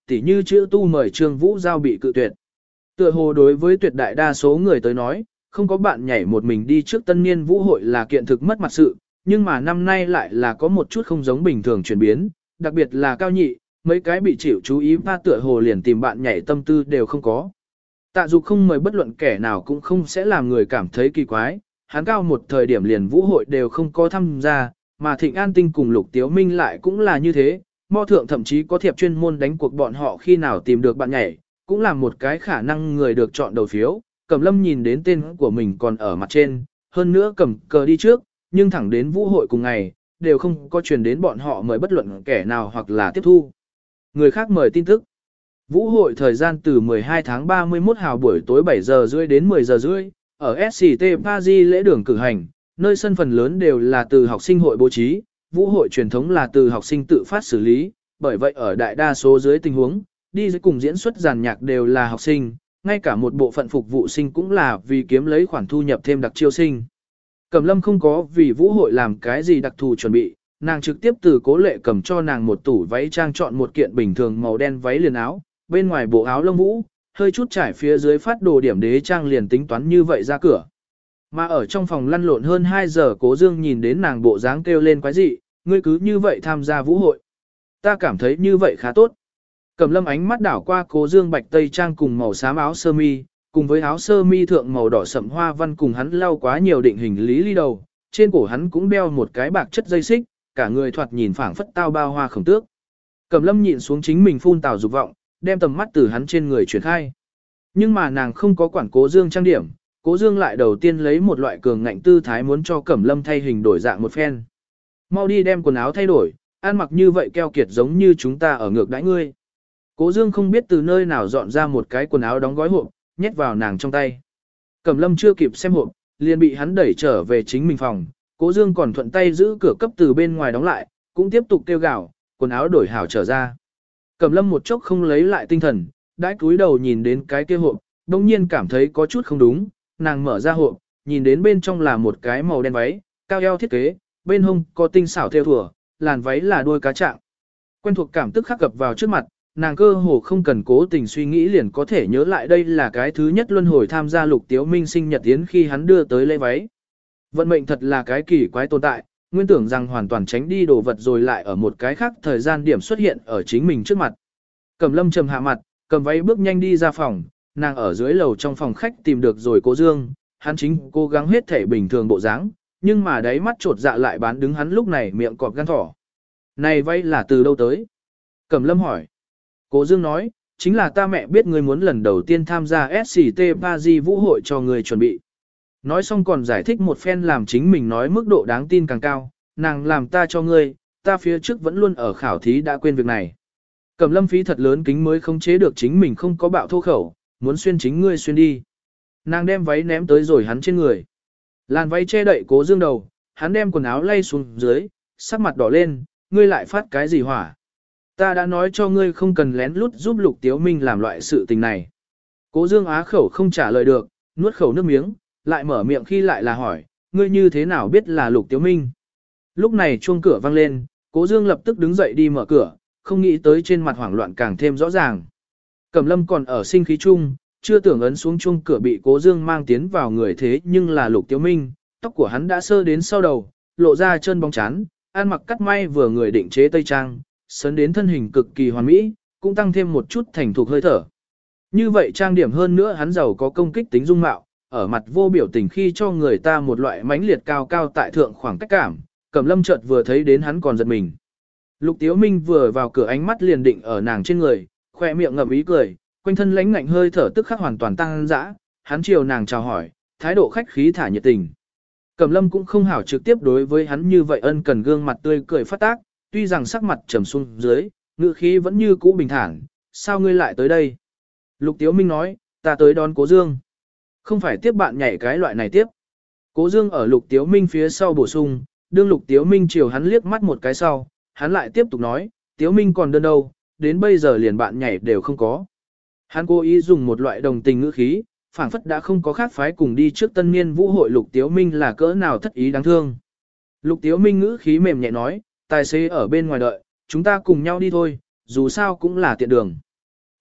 Speaker 1: tỉ như chữ tu mời Trương Vũ Giao bị cự tuyệt. Tựa hồ đối với tuyệt đại đa số người tới nói, không có bạn nhảy một mình đi trước tân niên vũ hội là kiện thực mất mặt sự, nhưng mà năm nay lại là có một chút không giống bình thường chuyển biến, đặc biệt là Cao Nhị, mấy cái bị chịu chú ý pa tựa hồ liền tìm bạn nhảy tâm tư đều không có. Tạ Dục không mời bất luận kẻ nào cũng không sẽ làm người cảm thấy kỳ quái, hắn cao một thời điểm liền vũ hội đều không có tham gia, mà Thịnh An Tinh cùng Lục Tiếu Minh lại cũng là như thế, Mo Thượng thậm chí có thiệp chuyên môn đánh cuộc bọn họ khi nào tìm được bạn nhảy, cũng là một cái khả năng người được chọn đầu phiếu. Cẩm Lâm nhìn đến tên của mình còn ở mặt trên, hơn nữa cầm cờ đi trước, nhưng thẳng đến vũ hội cùng ngày, đều không có truyền đến bọn họ mời bất luận kẻ nào hoặc là tiếp thu. Người khác mời tin tức. Vũ hội thời gian từ 12 tháng 31 hào buổi tối 7 giờ rưỡi đến 10 giờ rưỡi, ở SCT Paris lễ đường cử hành, nơi sân phần lớn đều là từ học sinh hội bố trí, vũ hội truyền thống là từ học sinh tự phát xử lý, bởi vậy ở đại đa số dưới tình huống, đi dưới cùng diễn xuất giàn nhạc đều là học sinh, ngay cả một bộ phận phục vụ sinh cũng là vì kiếm lấy khoản thu nhập thêm đặc chiêu sinh. Cẩm Lâm không có vì vũ hội làm cái gì đặc thù chuẩn bị, nàng trực tiếp từ Cố Lệ cầm cho nàng một tủ váy trang chọn một kiện bình thường màu đen váy liền áo, bên ngoài bộ áo lông vũ, hơi chút trải phía dưới phát đồ điểm đế trang liền tính toán như vậy ra cửa. Mà ở trong phòng lăn lộn hơn 2 giờ Cố Dương nhìn đến nàng bộ dáng kêu lên quái dị, ngươi cứ như vậy tham gia vũ hội. Ta cảm thấy như vậy khá tốt. Cẩm Lâm ánh mắt đảo qua Cố Dương bạch tây trang cùng màu xám áo sơ mi, cùng với áo sơ mi thượng màu đỏ sẫm hoa văn cùng hắn lau quá nhiều định hình lý ly đầu, trên cổ hắn cũng đeo một cái bạc chất dây xích, cả người thoạt nhìn phảng phất tao bao hoa khổng tước. Cẩm Lâm nhịn xuống chính mình phun tào dục vọng, đem tầm mắt từ hắn trên người chuyển khai. Nhưng mà nàng không có quản Cố Dương trang điểm, Cố Dương lại đầu tiên lấy một loại cường ngạnh tư thái muốn cho Cẩm Lâm thay hình đổi dạng một phen. Mau đi đem quần áo thay đổi, ăn mặc như vậy keo kiệt giống như chúng ta ở ngược đãi ngươi. Cố Dương không biết từ nơi nào dọn ra một cái quần áo đóng gói hộp, nhét vào nàng trong tay. Cẩm Lâm chưa kịp xem hộp, liền bị hắn đẩy trở về chính mình phòng. Cố Dương còn thuận tay giữ cửa cấp từ bên ngoài đóng lại, cũng tiếp tục kêu gào, quần áo đổi hảo trở ra. Cẩm Lâm một chốc không lấy lại tinh thần, đãi cúi đầu nhìn đến cái kia hộp, đồng nhiên cảm thấy có chút không đúng, nàng mở ra hộp, nhìn đến bên trong là một cái màu đen váy, cao eo thiết kế, bên hông có tinh xảo thêu thùa, làn váy là đuôi cá trạng. Quen thuộc cảm tức khắc cập vào trước mặt, nàng cơ hồ không cần cố tình suy nghĩ liền có thể nhớ lại đây là cái thứ nhất luân hồi tham gia Lục Tiếu Minh sinh nhật yến khi hắn đưa tới lễ váy. Vận mệnh thật là cái kỳ quái tồn tại, nguyên tưởng rằng hoàn toàn tránh đi đồ vật rồi lại ở một cái khác thời gian điểm xuất hiện ở chính mình trước mặt. Cẩm Lâm trầm hạ mặt, cầm váy bước nhanh đi ra phòng, nàng ở dưới lầu trong phòng khách tìm được rồi Cố Dương, hắn chính cố gắng hết thể bình thường bộ dáng, nhưng mà đáy mắt trột dạ lại bán đứng hắn lúc này miệng cọp gan thỏ. Này váy là từ đâu tới? Cẩm Lâm hỏi. Cố Dương nói, chính là ta mẹ biết ngươi muốn lần đầu tiên tham gia SCT Paris vũ hội cho ngươi chuẩn bị. Nói xong còn giải thích một phen làm chính mình nói mức độ đáng tin càng cao, nàng làm ta cho ngươi, ta phía trước vẫn luôn ở khảo thí đã quên việc này. Cẩm Lâm phí thật lớn kính mới không chế được chính mình không có bạo thô khẩu, muốn xuyên chính ngươi xuyên đi. Nàng đem váy ném tới rồi hắn trên người. Làn váy che đậy Cố Dương đầu, hắn đem quần áo lay xuống dưới, sắc mặt đỏ lên, ngươi lại phát cái gì hỏa? Ta đã nói cho ngươi không cần lén lút giúp Lục Tiếu Minh làm loại sự tình này. Cố Dương á khẩu không trả lời được, nuốt khẩu nước miếng, lại mở miệng khi lại là hỏi, ngươi như thế nào biết là Lục Tiếu Minh? Lúc này chuông cửa vang lên, Cố Dương lập tức đứng dậy đi mở cửa, không nghĩ tới trên mặt hoảng loạn càng thêm rõ ràng. Cẩm Lâm còn ở sinh khí chung, chưa tưởng ấn xuống chuông cửa bị Cố Dương mang tiến vào người thế nhưng là Lục Tiếu Minh, tóc của hắn đã sơ đến sau đầu, lộ ra chân bóng chán, ăn mặc cắt may vừa người định chế tây trang, sấn đến thân hình cực kỳ hoàn mỹ, cũng tăng thêm một chút thành thục hơi thở. Như vậy trang điểm hơn nữa hắn giàu có công kích tính dung mạo, ở mặt vô biểu tình khi cho người ta một loại mãnh liệt cao cao tại thượng khoảng cách cảm, Cẩm Lâm chợt vừa thấy đến hắn còn giật mình. Lục Tiếu Minh vừa vào cửa ánh mắt liền định ở nàng trên người, khoe miệng ngậm ý cười, quanh thân lãnh ngạnh hơi thở tức khắc hoàn toàn tăng dã, hắn chiều nàng chào hỏi, thái độ khách khí thả nhiệt tình. Cẩm Lâm cũng không hảo trực tiếp đối với hắn như vậy ân cần gương mặt tươi cười phát tác, tuy rằng sắc mặt trầm xuống dưới, ngữ khí vẫn như cũ bình thản, sao ngươi lại tới đây? Lục Tiếu Minh nói, ta tới đón Cố Dương. Không phải tiếp bạn nhảy cái loại này tiếp. Cố Dương ở Lục Tiếu Minh phía sau bổ sung, đương Lục Tiếu Minh chiều hắn liếc mắt một cái sau, hắn lại tiếp tục nói, Tiếu Minh còn đơn đâu, đến bây giờ liền bạn nhảy đều không có. Hắn cố ý dùng một loại đồng tình ngữ khí, phảng phất đã không có khác phái cùng đi trước tân niên vũ hội Lục Tiếu Minh là cỡ nào thất ý đáng thương. Lục Tiếu Minh ngữ khí mềm nhẹ nói, tài xế ở bên ngoài đợi, chúng ta cùng nhau đi thôi, dù sao cũng là tiện đường.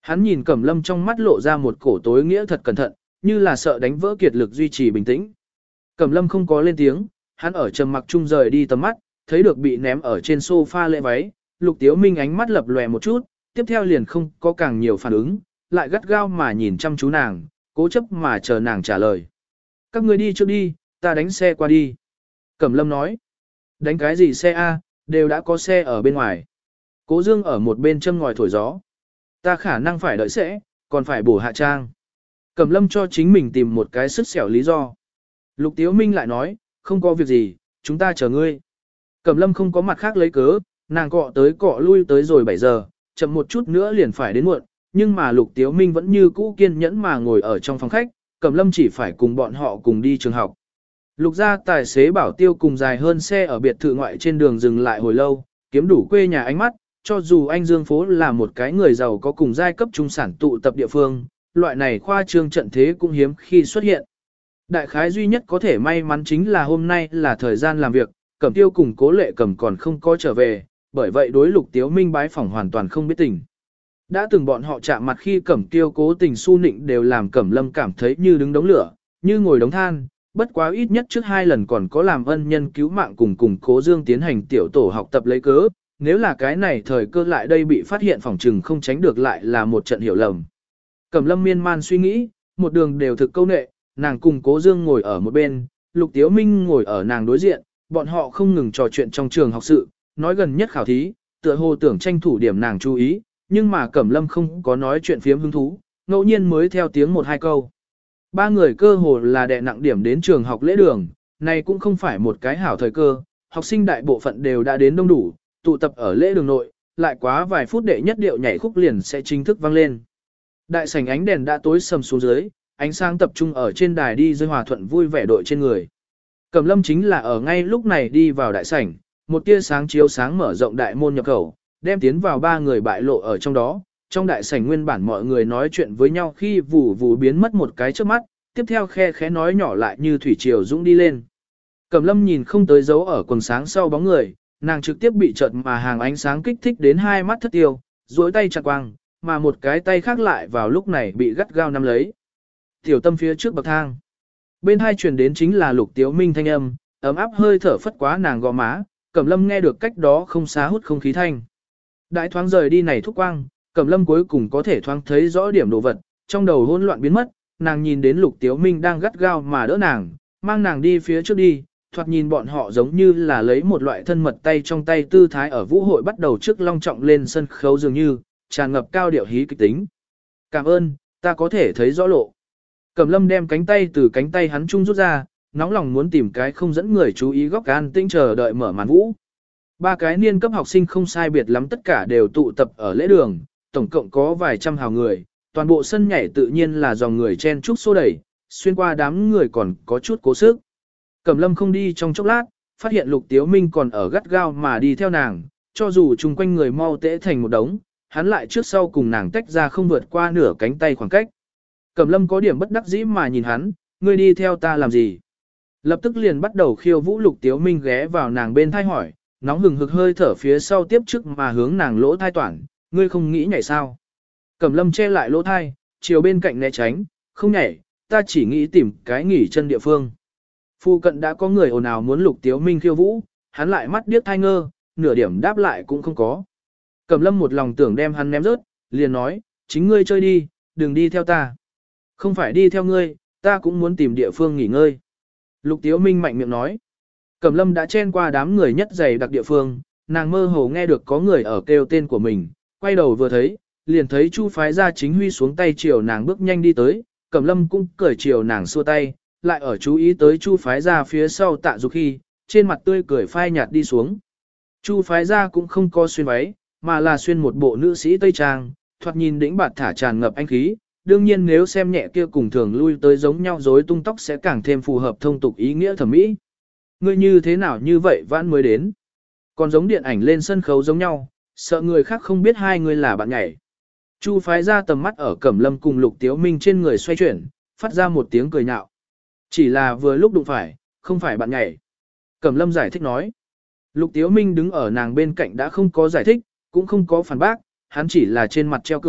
Speaker 1: Hắn nhìn Cẩm Lâm trong mắt lộ ra một cổ tối nghĩa thật cẩn thận, như là sợ đánh vỡ kiệt lực duy trì bình tĩnh. Cẩm Lâm không có lên tiếng, hắn ở trầm mặc chung rời đi tầm mắt, thấy được bị ném ở trên sofa lễ váy, Lục Tiếu Minh ánh mắt lập lòe một chút, tiếp theo liền không có càng nhiều phản ứng, lại gắt gao mà nhìn chăm chú nàng, cố chấp mà chờ nàng trả lời. Các ngươi đi trước đi, ta đánh xe qua đi. Cẩm Lâm nói. Đánh cái gì xe A, đều đã có xe ở bên ngoài. Cố Dương ở một bên châm ngòi thổi gió. Ta khả năng phải đợi sẽ, còn phải bổ hạ trang. Cẩm Lâm cho chính mình tìm một cái sứt xẻo lý do. Lục Tiếu Minh lại nói, không có việc gì, chúng ta chờ ngươi. Cẩm Lâm không có mặt khác lấy cớ, nàng cọ tới cọ lui tới rồi 7 giờ, chậm một chút nữa liền phải đến muộn, nhưng mà Lục Tiếu Minh vẫn như cũ kiên nhẫn mà ngồi ở trong phòng khách, Cẩm Lâm chỉ phải cùng bọn họ cùng đi trường học. Lục gia tài xế bảo tiêu cùng dài hơn xe ở biệt thự ngoại trên đường dừng lại hồi lâu, kiếm đủ quê nhà ánh mắt, cho dù anh Dương Phố là một cái người giàu có cùng giai cấp trung sản tụ tập địa phương, loại này khoa trương trận thế cũng hiếm khi xuất hiện. Đại khái duy nhất có thể may mắn chính là hôm nay là thời gian làm việc, Cẩm Tiêu cùng Cố Lệ Cẩm còn không có trở về, bởi vậy đối Lục Tiếu Minh bái phỏng hoàn toàn không biết tình. Đã từng bọn họ chạm mặt khi Cẩm Tiêu cố tình su nịnh đều làm Cẩm Lâm cảm thấy như đứng đống lửa, như ngồi đống than, bất quá ít nhất trước 2 lần còn có làm ân nhân cứu mạng cùng Cố Dương tiến hành tiểu tổ học tập lấy cớ, nếu là cái này thời cơ lại đây bị phát hiện phỏng trừng không tránh được lại là một trận hiểu lầm. Cẩm Lâm miên man suy nghĩ, một đường đều thực câu nệ, nàng cùng Cố Dương ngồi ở một bên, Lục Tiếu Minh ngồi ở nàng đối diện, bọn họ không ngừng trò chuyện trong trường học sự, nói gần nhất khảo thí, tựa hồ tưởng tranh thủ điểm nàng chú ý, nhưng mà Cẩm Lâm không có nói chuyện phiếm hứng thú, ngẫu nhiên mới theo tiếng một hai câu. Ba người cơ hồ là đè nặng điểm đến trường học lễ đường, này cũng không phải một cái hảo thời cơ, học sinh đại bộ phận đều đã đến đông đủ, tụ tập ở lễ đường nội, lại quá vài phút đệ nhất điệu nhảy khúc liền sẽ chính thức vang lên. Đại sảnh ánh đèn đã tối sầm xuống dưới, ánh sáng tập trung ở trên đài đi rơi hòa thuận vui vẻ đội trên người. Cẩm Lâm chính là ở ngay lúc này đi vào đại sảnh, một tia sáng chiếu sáng mở rộng đại môn nhập khẩu, đem tiến vào ba người bại lộ ở trong đó. Trong đại sảnh nguyên bản mọi người nói chuyện với nhau khi vù vù biến mất một cái trước mắt, tiếp theo khe khẽ nói nhỏ lại như thủy triều dũng đi lên. Cẩm Lâm nhìn không tới dấu ở quần sáng sau bóng người, nàng trực tiếp bị chợt mà hàng ánh sáng kích thích đến hai mắt thất tiêu, duỗi tay chặt quang, mà một cái tay khác lại vào lúc này bị gắt gao nắm lấy. Tiểu Tâm phía trước bậc thang. Bên hai truyền đến chính là Lục Tiếu Minh thanh âm, ấm áp hơi thở phất quá nàng gò má, Cẩm Lâm nghe được cách đó không xa hút không khí thanh. Đại thoáng rời đi này thúc quang, Cẩm Lâm cuối cùng có thể thoáng thấy rõ điểm đồ vật, trong đầu hỗn loạn biến mất, nàng nhìn đến Lục Tiếu Minh đang gắt gao mà đỡ nàng, mang nàng đi phía trước đi, thoạt nhìn bọn họ giống như là lấy một loại thân mật tay trong tay tư thái ở vũ hội bắt đầu trước long trọng lên sân khấu dường như, tràn ngập cao điệu hí kịch tính. Cảm ơn, ta có thể thấy rõ lộ. Cẩm Lâm đem cánh tay từ cánh tay hắn chung rút ra, nóng lòng muốn tìm cái không dẫn người chú ý góc an tĩnh chờ đợi mở màn vũ. Ba cái niên cấp học sinh không sai biệt lắm tất cả đều tụ tập ở lễ đường, tổng cộng có vài trăm hào người, toàn bộ sân nhảy tự nhiên là dòng người chen chúc xô đẩy, xuyên qua đám người còn có chút cố sức. Cẩm Lâm không đi trong chốc lát, phát hiện Lục Tiếu Minh còn ở gắt gao mà đi theo nàng, cho dù chung quanh người mau tễ thành một đống, hắn lại trước sau cùng nàng tách ra không vượt qua nửa cánh tay khoảng cách. Cẩm Lâm có điểm bất đắc dĩ mà nhìn hắn, ngươi đi theo ta làm gì? Lập tức liền bắt đầu khiêu vũ. Lục Tiếu Minh ghé vào nàng bên thai hỏi, nóng hừng hực hơi thở phía sau tiếp trước mà hướng nàng lỗ thai toản, ngươi không nghĩ nhảy sao? Cẩm Lâm che lại lỗ thai, chiều bên cạnh né tránh, không nhảy, ta chỉ nghĩ tìm cái nghỉ chân địa phương. Phu cận đã có người ồn ào muốn Lục Tiếu Minh khiêu vũ, hắn lại mắt điếc thai ngơ, nửa điểm đáp lại cũng không có. Cẩm Lâm một lòng tưởng đem hắn ném rớt, liền nói, chính ngươi chơi đi, đừng đi theo ta. Không phải đi theo ngươi, ta cũng muốn tìm địa phương nghỉ ngơi. Lục Tiếu Minh mạnh miệng nói. Cẩm Lâm đã chen qua đám người nhất dày đặc địa phương, nàng mơ hồ nghe được có người ở kêu tên của mình, quay đầu vừa thấy, liền thấy Chu Phái Gia chính huy xuống tay chiều nàng bước nhanh đi tới, Cẩm Lâm cũng cởi chiều nàng xua tay, lại ở chú ý tới Chu Phái Gia phía sau Tạ Dục khi, trên mặt tươi cười phai nhạt đi xuống. Chu Phái Gia cũng không có xuyên váy, mà là xuyên một bộ nữ sĩ tây trang, thoạt nhìn đĩnh bạt thả tràn ngập anh khí. Đương nhiên nếu xem nhẹ kia cùng thường lui tới giống nhau rối tung tóc sẽ càng thêm phù hợp thông tục ý nghĩa thẩm mỹ. Ngươi như thế nào như vậy vãn mới đến? Còn giống điện ảnh lên sân khấu giống nhau, sợ người khác không biết hai người là bạn nhảy. Chu Phái Gia tầm mắt ở Cẩm Lâm cùng Lục Tiếu Minh trên người xoay chuyển, phát ra một tiếng cười nhạo. Chỉ là vừa lúc đụng phải, không phải bạn nhảy. Cẩm Lâm giải thích nói. Lục Tiếu Minh đứng ở nàng bên cạnh đã không có giải thích, cũng không có phản bác, hắn chỉ là trên mặt treo cười,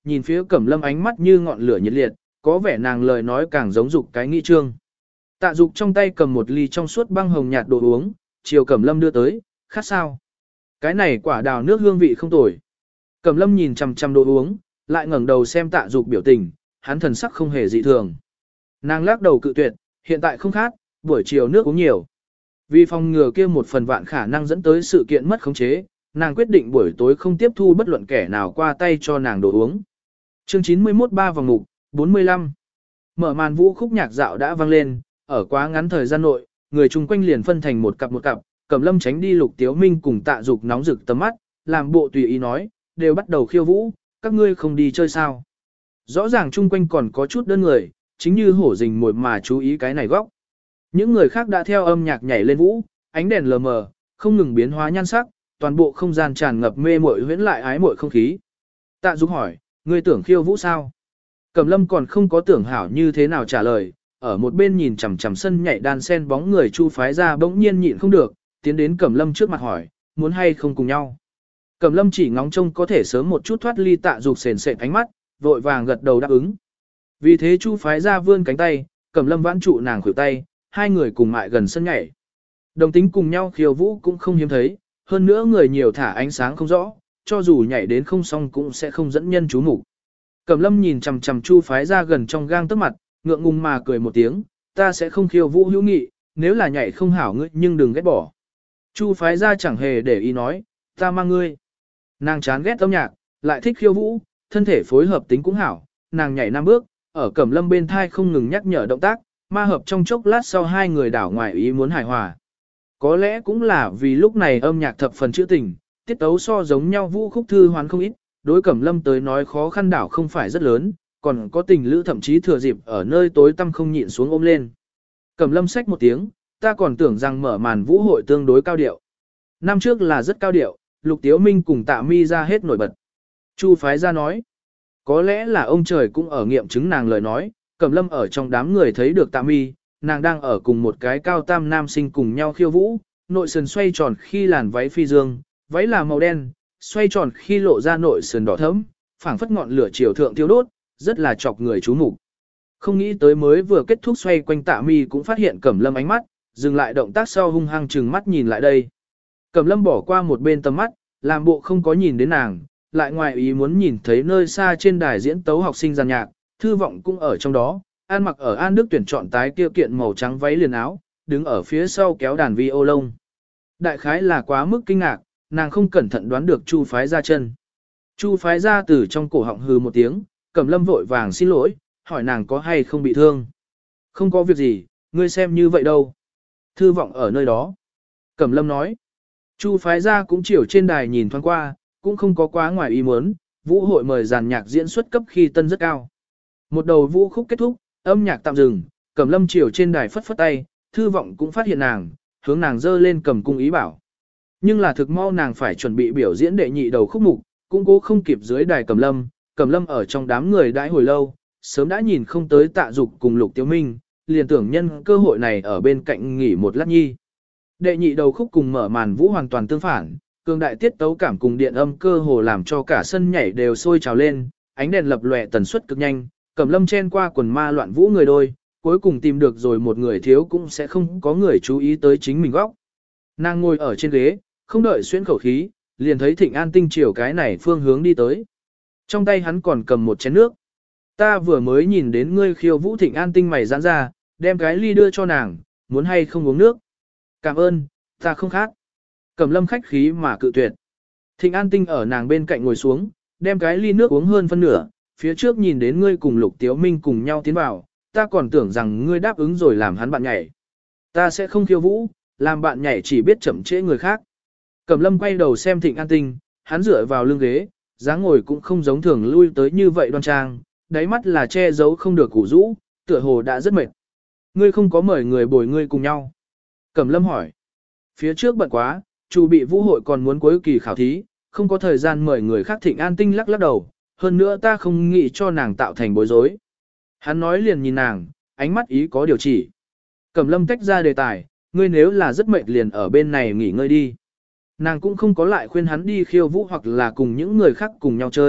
Speaker 1: nhìn phía Cẩm Lâm ánh mắt như ngọn lửa nhiệt liệt, có vẻ nàng lời nói càng giống dục cái nghị trương. Tạ Dục trong tay cầm một ly trong suốt băng hồng nhạt đồ uống, chiều Cẩm Lâm đưa tới, khát sao? Cái này quả đào nước hương vị không tồi. Cẩm Lâm nhìn chằm chằm đồ uống, lại ngẩng đầu xem Tạ Dục biểu tình, hắn thần sắc không hề dị thường. Nàng lắc đầu cự tuyệt, hiện tại không khát, buổi chiều nước uống nhiều. Vì phòng ngừa kia một phần vạn khả năng dẫn tới sự kiện mất khống chế, nàng quyết định buổi tối không tiếp thu bất luận kẻ nào qua tay cho nàng đồ uống. Chương 91 ba vòng mục, 45. Mở màn vũ khúc nhạc dạo đã vang lên, ở quá ngắn thời gian nội, người chung quanh liền phân thành một cặp, Cẩm Lâm tránh đi Lục Tiếu Minh cùng Tạ Dục nóng rực tầm mắt, làm bộ tùy ý nói, đều bắt đầu khiêu vũ, các ngươi không đi chơi sao? Rõ ràng chung quanh còn có chút đơn người, chính như hổ rình mồi mà chú ý cái này góc. Những người khác đã theo âm nhạc nhảy lên vũ, ánh đèn lờ mờ, không ngừng biến hóa nhan sắc, toàn bộ không gian tràn ngập mê muội huyễn lại ái muội không khí. Tạ Dục hỏi, ngươi tưởng khiêu vũ sao? Cẩm Lâm còn không có tưởng hảo như thế nào trả lời, ở một bên nhìn chằm chằm sân nhảy đan sen bóng người Chu phái ra bỗng nhiên nhịn không được, tiến đến Cẩm Lâm trước mặt hỏi, muốn hay không cùng nhau? Cẩm Lâm chỉ ngóng trông có thể sớm một chút thoát ly Tạ Dục sền sệt ánh mắt, vội vàng gật đầu đáp ứng. Vì thế Chu phái ra vươn cánh tay, Cẩm Lâm vãn trụ nàng khuỷu tay, hai người cùng mại gần sân nhảy. Đồng tính cùng nhau khiêu vũ cũng không hiếm thấy, hơn nữa người nhiều thả ánh sáng không rõ, cho dù nhảy đến không xong cũng sẽ không dẫn nhân chú mục. Cẩm Lâm nhìn chằm chằm Chu phái ra gần trong gang tấc mặt, ngượng ngùng mà cười một tiếng, ta sẽ không khiêu vũ hữu nghị, nếu là nhảy không hảo ngươi nhưng đừng ghét bỏ. Chu phái ra chẳng hề để ý nói, ta mang ngươi. Nàng chán ghét âm nhạc, lại thích khiêu vũ, thân thể phối hợp tính cũng hảo, nàng nhảy 5 bước, ở Cẩm Lâm bên thai không ngừng nhắc nhở động tác, ma hợp trong chốc lát sau hai người đảo ngoài ý muốn hài hòa. Có lẽ cũng là vì lúc này âm nhạc thập phần trữ tình, tiết tấu so giống nhau vũ khúc thư hoán không ít, đối Cẩm Lâm tới nói khó khăn đảo không phải rất lớn, còn có tình lữ thậm chí thừa dịp ở nơi tối tăm không nhịn xuống ôm lên. Cẩm Lâm xách một tiếng, ta còn tưởng rằng mở màn vũ hội tương đối cao điệu. Năm trước là rất cao điệu, Lục Tiếu Minh cùng Tạ Mi ra hết nổi bật. Chu phái ra nói, có lẽ là ông trời cũng ở nghiệm chứng nàng lời nói, Cẩm Lâm ở trong đám người thấy được Tạ Mi, nàng đang ở cùng một cái cao tam nam sinh cùng nhau khiêu vũ, nội sườn xoay tròn khi làn váy phi dương, váy là màu đen, xoay tròn khi lộ ra nội sườn đỏ thẫm, phảng phất ngọn lửa chiều thượng thiêu đốt, rất là chọc người chú mục. Không nghĩ tới mới vừa kết thúc xoay quanh Tạ Mi cũng phát hiện Cẩm Lâm ánh mắt, dừng lại động tác sau hung hăng trừng mắt nhìn lại đây. Cẩm Lâm bỏ qua một bên tầm mắt, làm bộ không có nhìn đến nàng, lại ngoài ý muốn nhìn thấy nơi xa trên đài diễn tấu học sinh giàn nhạc, Thư Vọng cũng ở trong đó, An mặc ở An Đức tuyển chọn tái kia kiện màu trắng váy liền áo, đứng ở phía sau kéo đàn vi ô lông. Đại khái là quá mức kinh ngạc, nàng không cẩn thận đoán được Chu phái ra chân. Chu phái ra từ trong cổ họng hừ một tiếng, Cẩm Lâm vội vàng xin lỗi, hỏi nàng có hay không bị thương. Không có việc gì, ngươi xem như vậy đâu. Thư Vọng ở nơi đó. Cẩm Lâm nói. Chu phái ra cũng chiều trên đài nhìn thoáng qua, cũng không có quá ngoài ý muốn, vũ hội mời dàn nhạc diễn xuất cấp khi tân rất cao. Một đầu vũ khúc kết thúc, âm nhạc tạm dừng, Cẩm Lâm chiều trên đài phất phất tay, Thư Vọng cũng phát hiện nàng, hướng nàng dơ lên cầm cung ý bảo. Nhưng là thực mau nàng phải chuẩn bị biểu diễn đệ nhị đầu khúc mục, cũng cố không kịp dưới đài Cẩm Lâm ở trong đám người đãi hồi lâu, sớm đã nhìn không tới Tạ Dục cùng Lục Tiếu Minh, liền tưởng nhân cơ hội này ở bên cạnh nghỉ một lát nhi. Đệ nhị đầu khúc cùng mở màn vũ hoàn toàn tương phản, cường đại tiết tấu cảm cùng điện âm cơ hồ làm cho cả sân nhảy đều sôi trào lên, ánh đèn lập lòe tần suất cực nhanh, Cẩm Lâm chen qua quần ma loạn vũ người đôi, cuối cùng tìm được rồi một người thiếu cũng sẽ không có người chú ý tới chính mình góc. Nàng ngồi ở trên ghế, không đợi xuyên khẩu khí, liền thấy Thịnh An Tinh chiều cái này phương hướng đi tới. Trong tay hắn còn cầm một chén nước. Ta vừa mới nhìn đến ngươi khiêu vũ. Thịnh An Tinh mày giãn ra, đem cái ly đưa cho nàng, muốn hay không uống nước. Cảm ơn, ta không khát. Cẩm Lâm khách khí mà cự tuyệt. Thịnh An Tinh ở nàng bên cạnh ngồi xuống, đem cái ly nước uống hơn phân nửa, phía trước nhìn đến ngươi cùng Lục Tiếu Minh cùng nhau tiến vào, ta còn tưởng rằng ngươi đáp ứng rồi làm hắn bạn nhảy. Ta sẽ không khiêu vũ, làm bạn nhảy chỉ biết chậm trễ người khác. Cẩm Lâm quay đầu xem Thịnh An Tinh, hắn dựa vào lưng ghế, dáng ngồi cũng không giống thường lui tới như vậy đoan trang, đáy mắt là che giấu không được củ rũ, tựa hồ đã rất mệt. Ngươi không có mời người bồi ngươi cùng nhau. Cẩm Lâm hỏi. Phía trước bận quá, chủ bị vũ hội còn muốn cuối kỳ khảo thí, không có thời gian mời người khác. Thịnh An Tinh lắc lắc đầu, hơn nữa ta không nghĩ cho nàng tạo thành bối rối. Hắn nói liền nhìn nàng, ánh mắt ý có điều chỉ. Cẩm Lâm tách ra đề tài, ngươi nếu là rất mệt liền ở bên này nghỉ ngơi đi. Nàng cũng không có lại khuyên hắn đi khiêu vũ hoặc là cùng những người khác cùng nhau chơi,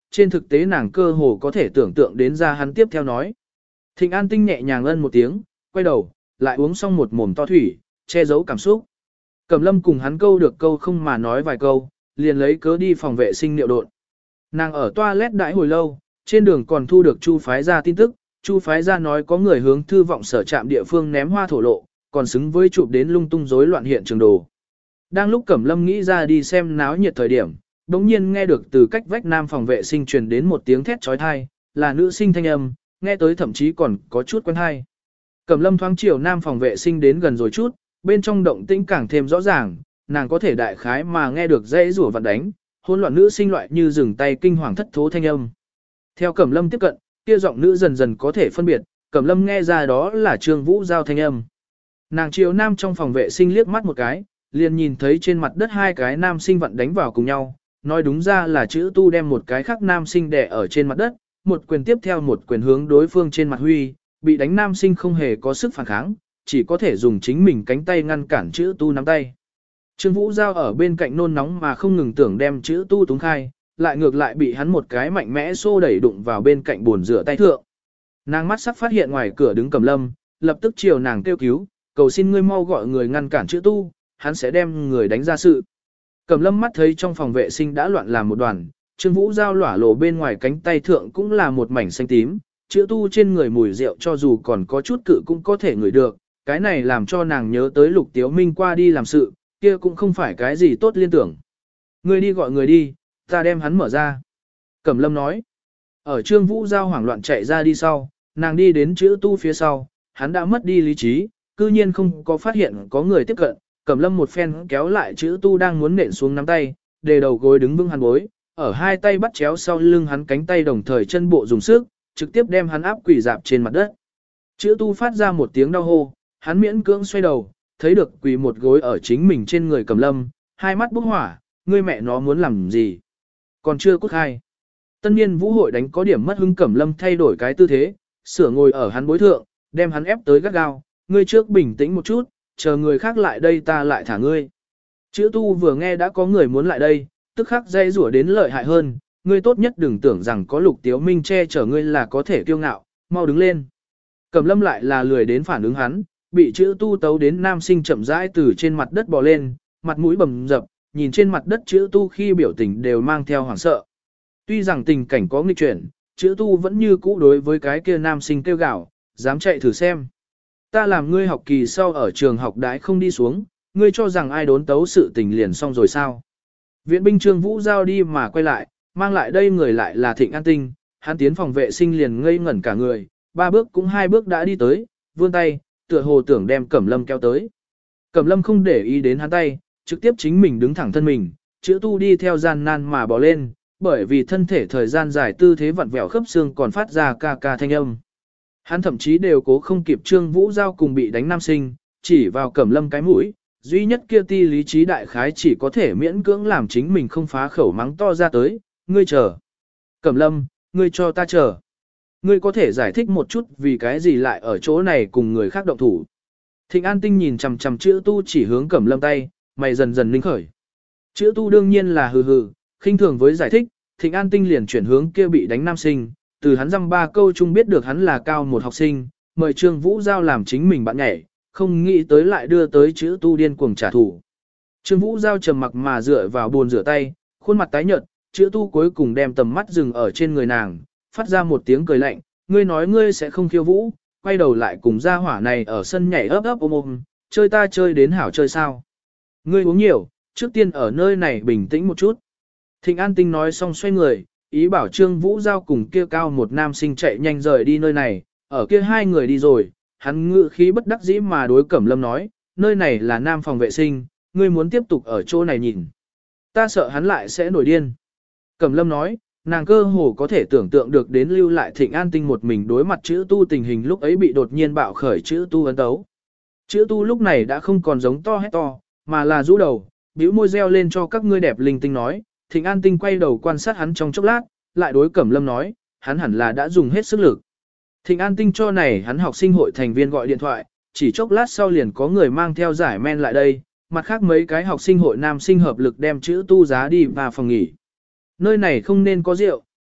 Speaker 1: trên thực tế nàng cơ hồ có thể tưởng tượng đến ra hắn tiếp theo nói. Thịnh An Tinh nhẹ nhàng ân một tiếng, quay đầu, lại uống xong một mồm to thủy, che giấu cảm xúc. Cẩm Lâm cùng hắn câu được câu không mà nói vài câu, liền lấy cớ đi phòng vệ sinh niệu độn. Nàng ở toilet đãi hồi lâu, trên đường còn thu được Chu phái ra tin tức, Chu phái ra nói có người hướng thư vọng sở trạm địa phương ném hoa thổ lộ, còn xứng với chụp đến lung tung rối loạn hiện trường đồ. Đang lúc Cẩm Lâm nghĩ ra đi xem náo nhiệt thời điểm, bỗng nhiên nghe được từ cách vách nam phòng vệ sinh truyền đến một tiếng thét chói tai, là nữ sinh thanh âm, nghe tới thậm chí còn có chút quen tai. Cẩm Lâm thoáng chiều nam phòng vệ sinh đến gần rồi chút, bên trong động tĩnh càng thêm rõ ràng, nàng có thể đại khái mà nghe được dãy rủa vặn đánh, hỗn loạn nữ sinh loại như dừng tay kinh hoàng thất thố thanh âm. Theo Cẩm Lâm tiếp cận, kia giọng nữ dần dần có thể phân biệt, Cẩm Lâm nghe ra đó là Trương Vũ Giao thanh âm. Nàng chiều nam trong phòng vệ sinh liếc mắt một cái, liền nhìn thấy trên mặt đất hai cái nam sinh vặn đánh vào cùng nhau, nói đúng ra là chữ tu đem một cái khác nam sinh đè ở trên mặt đất, một quyền tiếp theo một quyền hướng đối phương trên mặt huy, bị đánh nam sinh không hề có sức phản kháng, chỉ có thể dùng chính mình cánh tay ngăn cản chữ tu nắm tay. Trương Vũ Giao ở bên cạnh nôn nóng mà không ngừng tưởng đem chữ tu túng khai, lại ngược lại bị hắn một cái mạnh mẽ xô đẩy đụng vào bên cạnh bồn rửa tay thượng. Nàng mắt sắc phát hiện ngoài cửa đứng Cẩm Lâm, lập tức chiều nàng kêu cứu, cầu xin ngươi mau gọi người ngăn cản chữ tu, hắn sẽ đem người đánh ra sự. Cẩm Lâm mắt thấy trong phòng vệ sinh đã loạn làm một đoàn, Trương Vũ Giao lỏa lộ bên ngoài cánh tay thượng cũng là một mảnh xanh tím, chữ tu trên người mùi rượu cho dù còn có chút cự cũng có thể ngửi được, cái này làm cho nàng nhớ tới Lục Tiếu Minh qua đi làm sự, kia cũng không phải cái gì tốt liên tưởng. Ngươi đi gọi người đi, ta đem hắn mở ra. Cẩm Lâm nói, ở Trương Vũ Giao hoảng loạn chạy ra đi sau, nàng đi đến chữ tu phía sau, hắn đã mất đi lý trí, cư nhiên không có phát hiện có người tiếp cận, Cẩm Lâm một phen kéo lại chữ tu đang muốn nện xuống nắm tay, đề đầu gối đứng vững hắn bối, ở hai tay bắt chéo sau lưng hắn cánh tay đồng thời chân bộ dùng sức, trực tiếp đem hắn áp quỳ dạp trên mặt đất. Chữ tu phát ra một tiếng đau hô, hắn miễn cưỡng xoay đầu, thấy được quỳ một gối ở chính mình trên người Cẩm Lâm, hai mắt bốc hỏa, ngươi mẹ nó muốn làm gì? Còn chưa cút hai. Tân niên vũ hội đánh có điểm mất hứng, Cẩm Lâm thay đổi cái tư thế, sửa ngồi ở hắn bối thượng, đem hắn ép tới gắt gao, ngươi trước bình tĩnh một chút, chờ người khác lại đây ta lại thả ngươi. Chữ tu vừa nghe đã có người muốn lại đây, tức khắc dây rủa đến lợi hại hơn, ngươi tốt nhất đừng tưởng rằng có Lục Tiếu Minh che chở ngươi là có thể kiêu ngạo, mau đứng lên. Cẩm Lâm lại là lười đến phản ứng hắn, bị chữ tu tấu đến nam sinh chậm rãi từ trên mặt đất bò lên, mặt mũi bầm dập, nhìn trên mặt đất chữ tu khi biểu tình đều mang theo hoảng sợ. Tuy rằng tình cảnh có nghịch chuyển, chữ tu vẫn như cũ đối với cái kia nam sinh kêu gào, dám chạy thử xem. Ta làm ngươi học kỳ sau ở trường học đãi không đi xuống, ngươi cho rằng ai đốn tấu sự tình liền xong rồi sao. Viện binh Trương Vũ Giao đi mà quay lại, mang lại đây người lại là Thịnh An Tinh, hắn tiến phòng vệ sinh liền ngây ngẩn cả người, 3 bước cũng 2 bước đã đi tới, vươn tay, tựa hồ tưởng đem Cẩm Lâm kéo tới. Cẩm Lâm không để ý đến hắn tay, trực tiếp chính mình đứng thẳng thân mình, chữ tu đi theo gian nan mà bò lên, bởi vì thân thể thời gian dài tư thế vặn vẹo khớp xương còn phát ra ca ca thanh âm. Hắn thậm chí đều cố không kịp Trương Vũ Giao cùng bị đánh nam sinh, chỉ vào Cẩm Lâm cái mũi, duy nhất kia ti lý trí đại khái chỉ có thể miễn cưỡng làm chính mình không phá khẩu mắng to ra tới, ngươi chờ. Cẩm Lâm, ngươi cho ta chờ. Ngươi có thể giải thích một chút vì cái gì lại ở chỗ này cùng người khác động thủ. Thịnh An Tinh nhìn chằm chằm chữ tu chỉ hướng Cẩm Lâm tay, mày dần dần linh khởi. Chữ tu đương nhiên là hừ hừ, khinh thường với giải thích, Thịnh An Tinh liền chuyển hướng kia bị đánh nam sinh, từ hắn dăm 3 câu chung biết được hắn là cao một học sinh, mời Trương Vũ Giao làm chính mình bạn nhảy, không nghĩ tới lại đưa tới chữ tu điên cuồng trả thù. Trương Vũ Giao trầm mặc mà dựa vào bồn rửa tay, khuôn mặt tái nhợt, chữ tu cuối cùng đem tầm mắt dừng ở trên người nàng, phát ra một tiếng cười lạnh, ngươi nói ngươi sẽ không khiêu vũ, quay đầu lại cùng gia hỏa này ở sân nhảy ấp ấp ôm ôm, chơi ta chơi đến hảo chơi sao. Ngươi uống nhiều, trước tiên ở nơi này bình tĩnh một chút. Thịnh An Tinh nói xong xoay người, ý bảo Trương Vũ Giao cùng kia cao một nam sinh chạy nhanh rời đi nơi này, ở kia hai người đi rồi, hắn ngự khí bất đắc dĩ mà đối Cẩm Lâm nói, nơi này là nam phòng vệ sinh, ngươi muốn tiếp tục ở chỗ này nhìn. Ta sợ hắn lại sẽ nổi điên. Cẩm Lâm nói, nàng cơ hồ có thể tưởng tượng được đến lưu lại Thịnh An Tinh một mình đối mặt chữ tu tình hình lúc ấy bị đột nhiên bạo khởi chữ tu ấn tấu. Chữ tu lúc này đã không còn giống to hét to, mà là rũ đầu, bĩu môi reo lên cho các ngươi đẹp linh tinh nói. Thịnh An Tinh quay đầu quan sát hắn trong chốc lát, lại đối Cẩm Lâm nói, hắn hẳn là đã dùng hết sức lực. Thịnh An Tinh cho này hắn học sinh hội thành viên gọi điện thoại, chỉ chốc lát sau liền có người mang theo giải men lại đây, mặt khác mấy cái học sinh hội nam sinh hợp lực đem chữ tu giá đi vào phòng nghỉ. Nơi này không nên có rượu,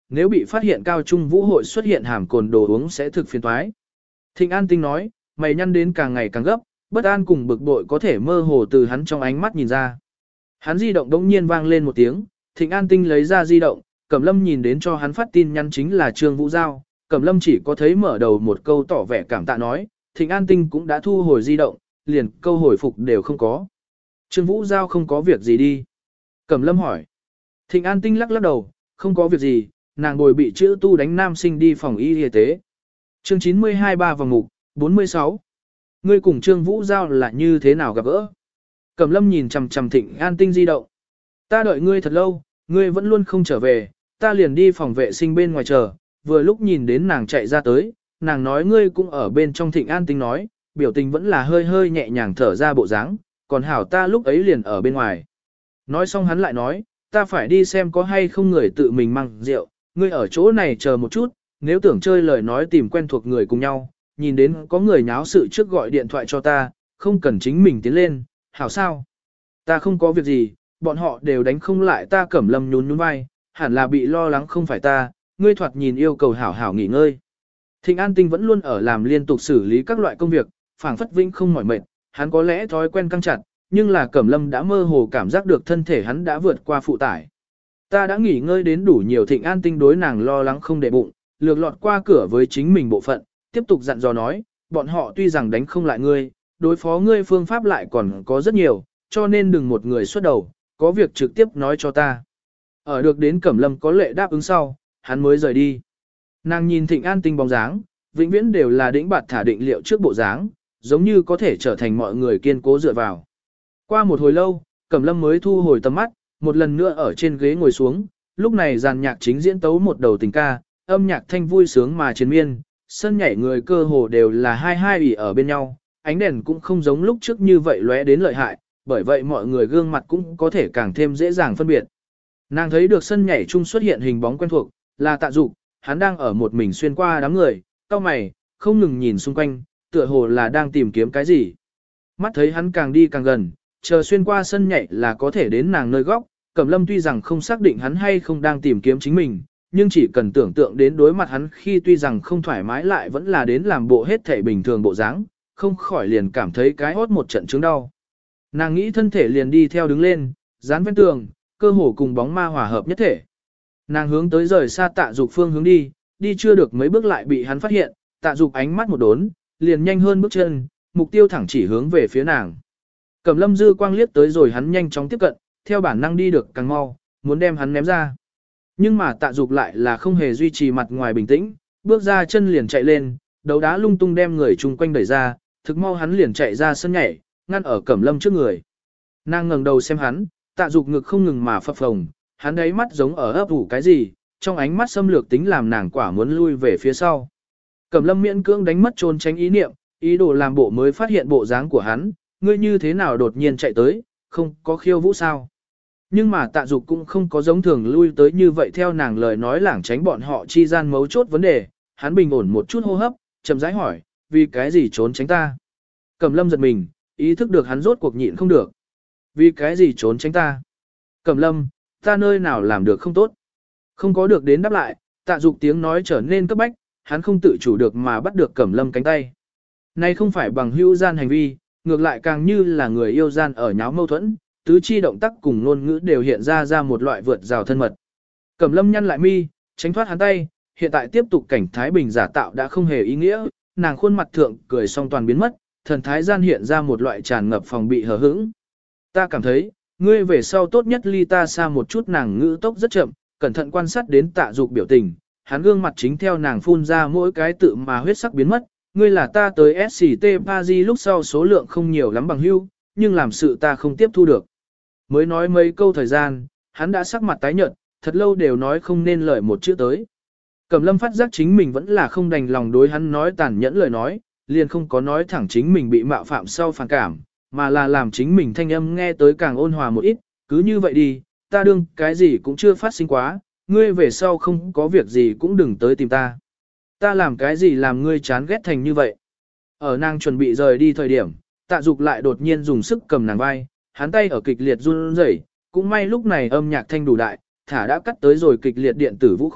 Speaker 1: nếu bị phát hiện cao trung vũ hội xuất hiện hàm cồn đồ uống sẽ thực phiền toái. Thịnh An Tinh nói, mày nhăn đến càng ngày càng gấp, bất an cùng bực bội có thể mơ hồ từ hắn trong ánh mắt nhìn ra. Hắn di động đống nhiên vang lên một tiếng, Thịnh An Tinh lấy ra di động, Cẩm Lâm nhìn đến cho hắn phát tin nhắn chính là Trương Vũ Giao, Cẩm Lâm chỉ có thấy mở đầu một câu tỏ vẻ cảm tạ nói, Thịnh An Tinh cũng đã thu hồi di động, liền câu hồi phục đều không có. Trương Vũ Giao không có việc gì đi. Cẩm Lâm hỏi. Thịnh An Tinh lắc lắc đầu, không có việc gì, nàng bồi bị chữ tu đánh nam sinh đi phòng y tế. Chương 92 3 vòng mục, 46. Ngươi cùng Trương Vũ Giao là như thế nào gặp gỡ? Cẩm Lâm nhìn chằm chằm Thịnh An Tinh di động. Ta đợi ngươi thật lâu, ngươi vẫn luôn không trở về, ta liền đi phòng vệ sinh bên ngoài chờ, vừa lúc nhìn đến nàng chạy ra tới, nàng nói ngươi cũng ở bên trong. Thịnh An Tinh nói, biểu tình vẫn là hơi hơi nhẹ nhàng thở ra bộ dáng, còn hảo ta lúc ấy liền ở bên ngoài. Nói xong hắn lại nói, ta phải đi xem có hay không người tự mình mang rượu, ngươi ở chỗ này chờ một chút, nếu tưởng chơi lời nói tìm quen thuộc người cùng nhau, nhìn đến có người nháo sự trước gọi điện thoại cho ta, không cần chính mình tiến lên, hảo sao? Ta không có việc gì, bọn họ đều đánh không lại ta. Cẩm Lâm nhún nhún vai, hẳn là bị lo lắng không phải ta, ngươi thoạt nhìn yêu cầu hảo hảo nghỉ ngơi. Thịnh An Tinh vẫn luôn ở làm liên tục xử lý các loại công việc, phảng phất vĩnh không mỏi mệt, hắn có lẽ thói quen căng chặt, nhưng là Cẩm Lâm đã mơ hồ cảm giác được thân thể hắn đã vượt qua phụ tải. Ta đã nghỉ ngơi đến đủ nhiều. Thịnh An Tinh đối nàng lo lắng không để bụng, lược lọt qua cửa với chính mình bộ phận, tiếp tục dặn dò nói, bọn họ tuy rằng đánh không lại ngươi, đối phó ngươi phương pháp lại còn có rất nhiều, cho nên đừng một người xuất đầu, có việc trực tiếp nói cho ta. Ở được đến Cẩm Lâm có lệ đáp ứng sau, hắn mới rời đi. Nàng nhìn Thịnh An Tinh bóng dáng, vĩnh viễn đều là đĩnh bạt thả định liệu trước bộ dáng, giống như có thể trở thành mọi người kiên cố dựa vào. Qua một hồi lâu, Cẩm Lâm mới thu hồi tầm mắt, một lần nữa ở trên ghế ngồi xuống, lúc này dàn nhạc chính diễn tấu một đầu tình ca, âm nhạc thanh vui sướng mà triền miên, sân nhảy người cơ hồ đều là hai ủy ở bên nhau, ánh đèn cũng không giống lúc trước như vậy lóe đến lợi hại, bởi vậy mọi người gương mặt cũng có thể càng thêm dễ dàng phân biệt. Nàng thấy được sân nhảy chung xuất hiện hình bóng quen thuộc, là Tạ Dục, hắn đang ở một mình xuyên qua đám người, cau mày, không ngừng nhìn xung quanh, tựa hồ là đang tìm kiếm cái gì. Mắt thấy hắn càng đi càng gần, chờ xuyên qua sân nhảy là có thể đến nàng nơi góc, Cẩm Lâm tuy rằng không xác định hắn hay không đang tìm kiếm chính mình, nhưng chỉ cần tưởng tượng đến đối mặt hắn khi tuy rằng không thoải mái lại vẫn là đến làm bộ hết thể bình thường bộ dáng, không khỏi liền cảm thấy cái hốt một trận chứng đau. Nàng nghĩ thân thể liền đi theo đứng lên, dán ven tường, cơ hồ cùng bóng ma hòa hợp nhất thể. Nàng hướng tới rời xa Tạ Dục phương hướng đi, đi chưa được mấy bước lại bị hắn phát hiện, Tạ Dục ánh mắt một đốn, liền nhanh hơn bước chân, mục tiêu thẳng chỉ hướng về phía nàng. Cẩm Lâm dư quang liếc tới rồi hắn nhanh chóng tiếp cận, theo bản năng đi được càng mau, muốn đem hắn ném ra. Nhưng mà Tạ Dục lại là không hề duy trì mặt ngoài bình tĩnh, bước ra chân liền chạy lên, đấu đá lung tung đem người chung quanh đẩy ra, thực mau hắn liền chạy ra sân nhảy, ngăn ở Cẩm Lâm trước người. Nàng ngẩng đầu xem hắn, Tạ Dục ngực không ngừng mà phập phồng, hắn ấy mắt giống ở ấp ủ cái gì, trong ánh mắt xâm lược tính làm nàng quả muốn lui về phía sau. Cẩm Lâm miễn cưỡng đánh mất trốn tránh ý niệm, ý đồ làm bộ mới phát hiện bộ dáng của hắn, ngươi như thế nào đột nhiên chạy tới, không có khiêu vũ sao? Nhưng mà Tạ Dục cũng không có giống thường lui tới như vậy theo nàng lời nói lảng tránh bọn họ chi gian mấu chốt vấn đề, hắn bình ổn một chút hô hấp, chậm rãi hỏi, vì cái gì trốn tránh ta? Cẩm Lâm giật mình, ý thức được hắn rốt cuộc nhịn không được. Vì cái gì trốn tránh ta? Cẩm Lâm, ta nơi nào làm được không tốt? Không có được đến đáp lại, Tạ Dục tiếng nói trở nên cấp bách, hắn không tự chủ được mà bắt được Cẩm Lâm cánh tay. Này không phải bằng hữu gian hành vi, ngược lại càng như là người yêu gian ở nháo mâu thuẫn, tứ chi động tác cùng ngôn ngữ đều hiện ra một loại vượt rào thân mật. Cẩm Lâm nhăn lại mi, tránh thoát hắn tay, hiện tại tiếp tục cảnh thái bình giả tạo đã không hề ý nghĩa, nàng khuôn mặt thượng cười xong toàn biến mất, thần thái gian hiện ra một loại tràn ngập phòng bị hờ hững. Ta cảm thấy, ngươi về sau tốt nhất ly ta xa một chút. Nàng ngữ tốc rất chậm, cẩn thận quan sát đến Tạ Dục biểu tình, hắn gương mặt chính theo nàng phun ra mỗi cái tự mà huyết sắc biến mất. Ngươi là ta tới SCT Paris lúc sau số lượng không nhiều lắm bằng hữu, nhưng làm sự ta không tiếp thu được. Mới nói mấy câu thời gian, hắn đã sắc mặt tái nhợt, thật lâu đều nói không nên lời một chữ tới. Cẩm Lâm phát giác chính mình vẫn là không đành lòng đối hắn nói tàn nhẫn lời nói, liền không có nói thẳng chính mình bị mạo phạm sau phản cảm, mà là làm chính mình thanh âm nghe tới càng ôn hòa một ít, cứ như vậy đi, ta đương cái gì cũng chưa phát sinh quá, ngươi về sau không có việc gì cũng đừng tới tìm ta. Ta làm cái gì làm ngươi chán ghét thành như vậy? Ở nàng chuẩn bị rời đi thời điểm, Tạ Dục lại đột nhiên dùng sức cầm nàng vai, hắn tay ở kịch liệt run rẩy, cũng may lúc này âm nhạc thanh đủ đại, thả đã cắt tới rồi kịch liệt điện tử vũ khúc,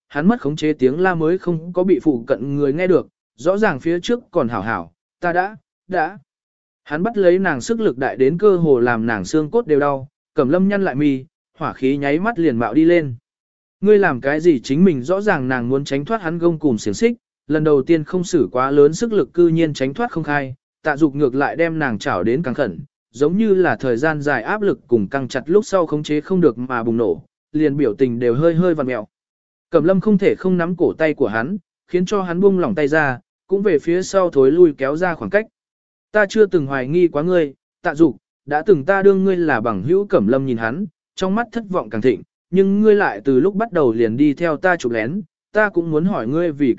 Speaker 1: hắn mất khống chế tiếng la mới không có bị phụ cận người nghe được, rõ ràng phía trước còn hảo hảo, ta đã. Hắn bắt lấy nàng sức lực đại đến cơ hồ làm nàng xương cốt đều đau, Cẩm Lâm nhăn lại mi, hỏa khí nháy mắt liền mạo đi lên. Ngươi làm cái gì chính mình rõ ràng nàng muốn tránh thoát hắn gông cùm xiềng xích, lần đầu tiên không xử quá lớn sức lực cư nhiên tránh thoát không khai, Tạ Dục ngược lại đem nàng chảo đến càng khẩn, giống như là thời gian dài áp lực cùng căng chặt lúc sau khống chế không được mà bùng nổ, liền biểu tình đều hơi hơi vặn mèo. Cẩm Lâm không thể không nắm cổ tay của hắn, khiến cho hắn buông lỏng tay ra, cũng về phía sau thối lui kéo ra khoảng cách. Ta chưa từng hoài nghi quá ngươi, Tạ Dục, đã từng ta đương ngươi là bằng hữu. Cẩm Lâm nhìn hắn, trong mắt thất vọng càng thịnh, nhưng ngươi lại từ lúc bắt đầu liền đi theo ta chụp lén, ta cũng muốn hỏi ngươi vì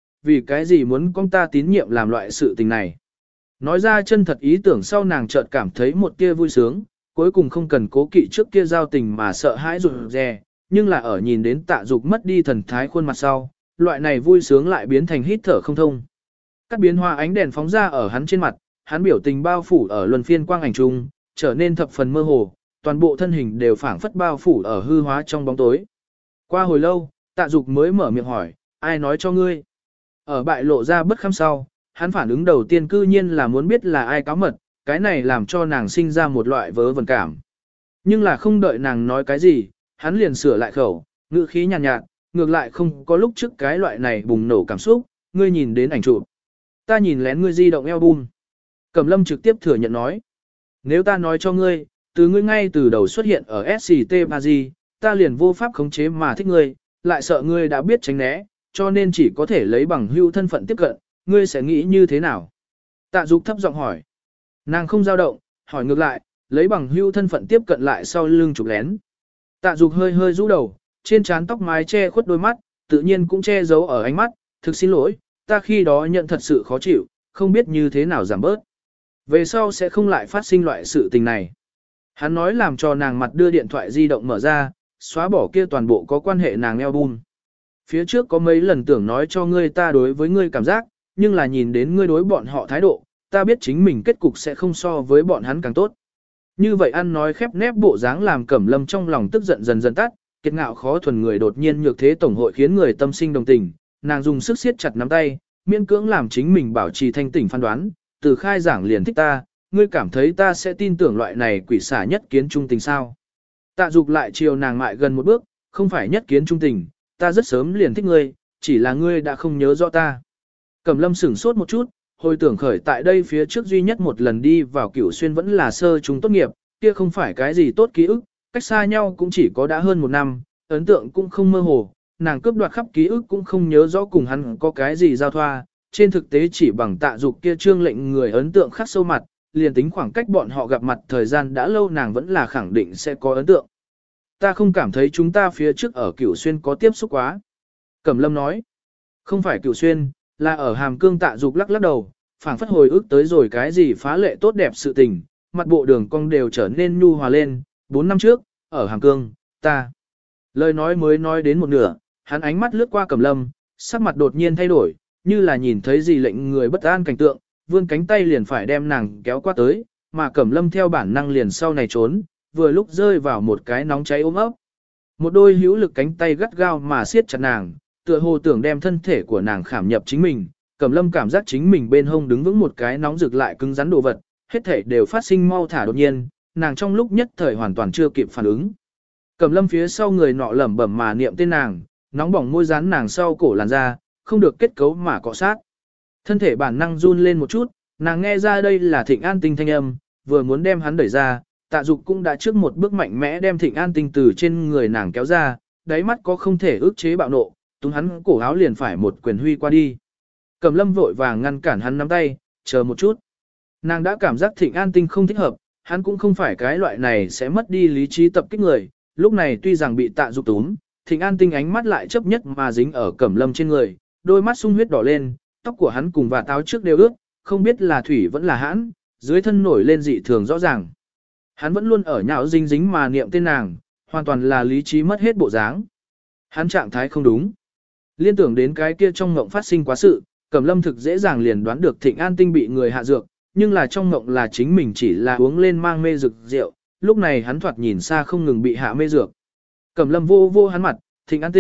Speaker 1: cái gì muốn con ta tín nhiệm làm loại sự tình này. Nói ra chân thật ý tưởng sau nàng chợt cảm thấy một tia vui sướng, cuối cùng không cần cố kỵ trước kia giao tình mà sợ hãi rụt rè, nhưng là ở nhìn đến Tạ Dục mất đi thần thái khuôn mặt sau, loại này vui sướng lại biến thành hít thở không thông. Các biến hoa ánh đèn phóng ra ở hắn trên mặt, hắn biểu tình bao phủ ở luân phiên quang ảnh trung, trở nên thập phần mơ hồ, toàn bộ thân hình đều phảng phất bao phủ ở hư hóa trong bóng tối. Qua hồi lâu, Tạ Dục mới mở miệng hỏi, ai nói cho ngươi? Ở bại lộ ra bất kham sau, hắn phản ứng đầu tiên cư nhiên là muốn biết là ai cáo mật, cái này làm cho nàng sinh ra một loại vớ vẩn cảm. Nhưng là không đợi nàng nói cái gì, hắn liền sửa lại khẩu, ngữ khí nhàn nhạt, ngược lại không có lúc trước cái loại này bùng nổ cảm xúc, ngươi nhìn đến ảnh chụp. Ta nhìn lén ngươi di động album. Cẩm Lâm trực tiếp thừa nhận nói. Nếu ta nói cho ngươi, từ ngươi ngay từ đầu xuất hiện ở SCT Paris, ta liền vô pháp khống chế mà thích ngươi, lại sợ ngươi đã biết tránh né, cho nên chỉ có thể lấy bằng hữu thân phận tiếp cận, ngươi sẽ nghĩ như thế nào? Tạ Dục thấp giọng hỏi. Nàng không dao động, hỏi ngược lại, lấy bằng hữu thân phận tiếp cận lại sau lưng chụp lén. Tạ Dục hơi hơi rũ đầu, trên trán tóc mái che khuất đôi mắt, tự nhiên cũng che giấu ở ánh mắt, thực xin lỗi, ta khi đó nhận thật sự khó chịu, không biết như thế nào giảm bớt. Về sau sẽ không lại phát sinh loại sự tình này. Hắn nói làm cho nàng mặt đưa điện thoại di động mở ra, xóa bỏ kia toàn bộ có quan hệ nàng album. Phía trước có mấy lần tưởng nói cho ngươi ta đối với ngươi cảm giác, nhưng là nhìn đến ngươi đối bọn họ thái độ, ta biết chính mình kết cục sẽ không so với bọn hắn càng tốt. Như vậy ăn nói khép nép bộ dáng làm Cẩm Lâm trong lòng tức giận dần dần tắt, kiệt ngạo khó thuần người đột nhiên nhược thế tổng hội khiến người tâm sinh đồng tình, nàng dùng sức siết chặt nắm tay, miễn cưỡng làm chính mình bảo trì thanh tỉnh phán đoán, từ khai giảng liền thích ta, ngươi cảm thấy ta sẽ tin tưởng loại này quỷ xả nhất kiến trung tình sao? Tạ Dục lại chiều nàng mại gần một bước, không phải nhất kiến trung tình, ta rất sớm liền thích ngươi, chỉ là ngươi đã không nhớ rõ ta. Cẩm Lâm sửng sốt một chút, hồi tưởng khởi tại đây phía trước duy nhất một lần đi vào Cửu Xuyên vẫn là sơ trung tốt nghiệp, kia không phải cái gì tốt ký ức, cách xa nhau cũng chỉ có đã hơn một năm, ấn tượng cũng không mơ hồ, nàng cướp đoạt khắp ký ức cũng không nhớ rõ cùng hắn có cái gì giao thoa, trên thực tế chỉ bằng Tạ Dục kia trương lệnh người ấn tượng khắc sâu mặt, liền tính khoảng cách bọn họ gặp mặt thời gian đã lâu nàng vẫn là khẳng định sẽ có ấn tượng. Ta không cảm thấy chúng ta phía trước ở Cửu Xuyên có tiếp xúc quá. Cẩm Lâm nói, không phải Cửu Xuyên, là ở Hàm Cương. Tạ Dục lắc lắc đầu, phảng phất hồi ức tới rồi cái gì phá lệ tốt đẹp sự tình, mặt bộ đường cong đều trở nên nhu hòa lên, 4 năm trước, ở Hàm Cương, ta. Lời nói mới nói đến một nửa, hắn ánh mắt lướt qua Cẩm Lâm, sắc mặt đột nhiên thay đổi, như là nhìn thấy gì lệnh người bất an cảnh tượng, vươn cánh tay liền phải đem nàng kéo qua tới, mà Cẩm Lâm theo bản năng liền sau này trốn, vừa lúc rơi vào một cái nóng cháy ôm ấp. Một đôi hữu lực cánh tay gắt gao mà siết chặt nàng, tựa hồ tưởng đem thân thể của nàng khảm nhập chính mình. Cẩm Lâm cảm giác chính mình bên hông đứng vững một cái nóng rực lại cứng rắn đồ vật, hết thể đều phát sinh mau thả đột nhiên, nàng trong lúc nhất thời hoàn toàn chưa kịp phản ứng. Cẩm Lâm phía sau người nọ lẩm bẩm mà niệm tên nàng, nóng bỏng môi dán nàng sau cổ làn da, không được kết cấu mà cọ sát. Thân thể bản năng run lên một chút, nàng nghe ra đây là Thịnh An Tinh thanh âm, vừa muốn đem hắn đẩy ra, Tạ Dục cũng đã trước một bước mạnh mẽ đem Thịnh An Tinh từ trên người nàng kéo ra, đáy mắt có không thể ức chế bạo nộ, túm hắn cổ áo liền phải một quyền huy qua đi. Cẩm Lâm vội vàng ngăn cản hắn nắm tay, chờ một chút. Nàng đã cảm giác Thịnh An Tinh không thích hợp, hắn cũng không phải cái loại này sẽ mất đi lý trí tập kích người, lúc này tuy rằng bị Tạ Dục túm, Thịnh An Tinh ánh mắt lại chấp nhất mà dính ở Cẩm Lâm trên người, đôi mắt sung huyết đỏ lên, tóc của hắn cùng và táo trước đều ướt, không biết là thủy vẫn là hãn, dưới thân nổi lên dị thường rõ ràng. Hắn vẫn luôn ở nhão dính dính mà niệm tên nàng, hoàn toàn là lý trí mất hết bộ dáng. Hắn trạng thái không đúng. Liên tưởng đến cái kia trong ngộng phát sinh quá sự, Cẩm Lâm thực dễ dàng liền đoán được Thịnh An Tinh bị người hạ dược, nhưng là trong ngộng là chính mình chỉ là uống lên mang mê dược rượu, lúc này hắn thoạt nhìn xa không ngừng bị hạ mê dược. Cẩm Lâm vô vô hắn mặt, Thịnh An Tinh,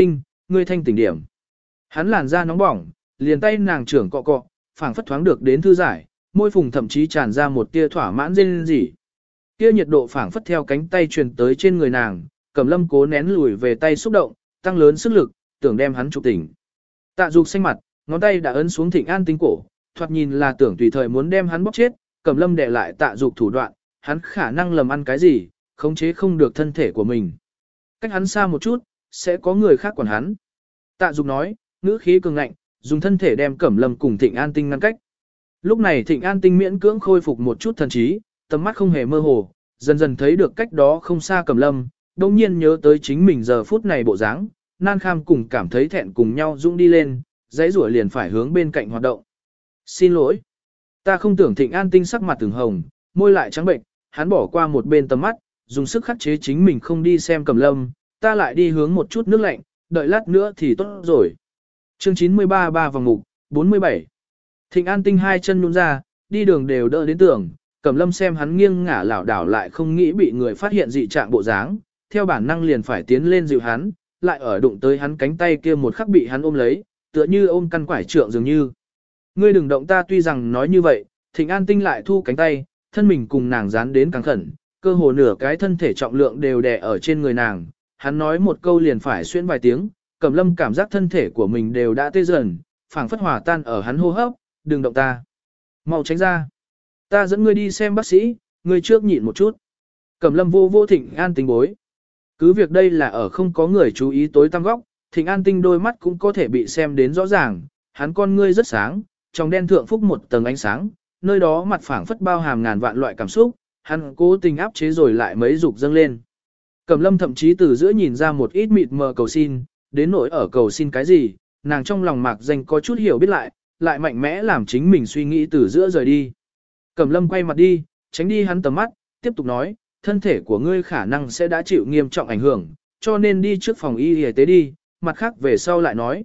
Speaker 1: ngươi thanh tỉnh điểm. Hắn làn da nóng bỏng, liền tay nàng trưởng cọ cọ, phảng phất thoáng được đến thư giải, môi phùng thậm chí tràn ra một tia thỏa mãn rên rỉ. Kia nhiệt độ phảng phất theo cánh tay truyền tới trên người nàng, Cẩm Lâm cố nén lùi về tay xúc động, tăng lớn sức lực, tưởng đem hắn chụp tỉnh. Tạ Dục xanh mặt, ngón tay đã ấn xuống Thịnh An Tinh cổ, thoạt nhìn là tưởng tùy thời muốn đem hắn bóp chết, Cẩm Lâm đè lại Tạ Dục thủ đoạn, hắn khả năng lầm ăn cái gì, khống chế không được thân thể của mình. Cách hắn xa một chút, sẽ có người khác quản hắn. Tạ Dục nói, ngữ khí cường ngạnh, dùng thân thể đem Cẩm Lâm cùng Thịnh An Tinh ngăn cách. Lúc này Thịnh An Tinh miễn cưỡng khôi phục một chút thần trí, tầm mắt không hề mơ hồ, dần dần thấy được cách đó không xa Cẩm Lâm, đồng nhiên nhớ tới chính mình giờ phút này bộ dáng, nan kham cùng cảm thấy thẹn cùng nhau dũng đi lên, giấy rủa liền phải hướng bên cạnh hoạt động. Xin lỗi. Ta không tưởng Thịnh An Tinh sắc mặt từng hồng, môi lại trắng bệnh, hắn bỏ qua một bên tầm mắt, dùng sức khắc chế chính mình không đi xem Cẩm Lâm, ta lại đi hướng một chút nước lạnh, đợi lát nữa thì tốt rồi. Chương 93 ba vòng mục, 47. Thịnh An Tinh hai chân nhún ra, đi đường đều đỡ đến tường, Cẩm Lâm xem hắn nghiêng ngả lảo đảo lại không nghĩ bị người phát hiện dị trạng bộ dáng, theo bản năng liền phải tiến lên dịu hắn, lại ở đụng tới hắn cánh tay kia một khắc bị hắn ôm lấy, tựa như ôm căn quải trượng dường như. Ngươi đừng động ta, tuy rằng nói như vậy, Thịnh An Tinh lại thu cánh tay, thân mình cùng nàng dán đến càng khẩn, cơ hồ nửa cái thân thể trọng lượng đều đè ở trên người nàng, hắn nói một câu liền phải xuyên vài tiếng, Cẩm Lâm cảm giác thân thể của mình đều đã tê dần, phảng phất hòa tan ở hắn hô hấp, đừng động ta. Mau tránh ra. Ta dẫn ngươi đi xem bác sĩ, ngươi trước nhịn một chút. Cẩm Lâm vô vô Thịnh An Tinh bối. Cứ việc đây là ở không có người chú ý tối tăm góc, Thịnh An Tinh đôi mắt cũng có thể bị xem đến rõ ràng, hắn con ngươi rất sáng, trong đen thượng phúc một tầng ánh sáng, nơi đó mặt phảng phất bao hàm ngàn vạn loại cảm xúc, hắn cố tình áp chế rồi lại mấy dục dâng lên. Cẩm Lâm thậm chí từ giữa nhìn ra một ít mịt mờ cầu xin, đến nỗi ở cầu xin cái gì, nàng trong lòng mạc danh có chút hiểu biết lại mạnh mẽ làm chính mình suy nghĩ từ giữa rời đi. Cẩm Lâm quay mặt đi, tránh đi hắn tầm mắt, tiếp tục nói, thân thể của ngươi khả năng sẽ đã chịu nghiêm trọng ảnh hưởng, cho nên đi trước phòng y tế đi, mặt khác về sau lại nói.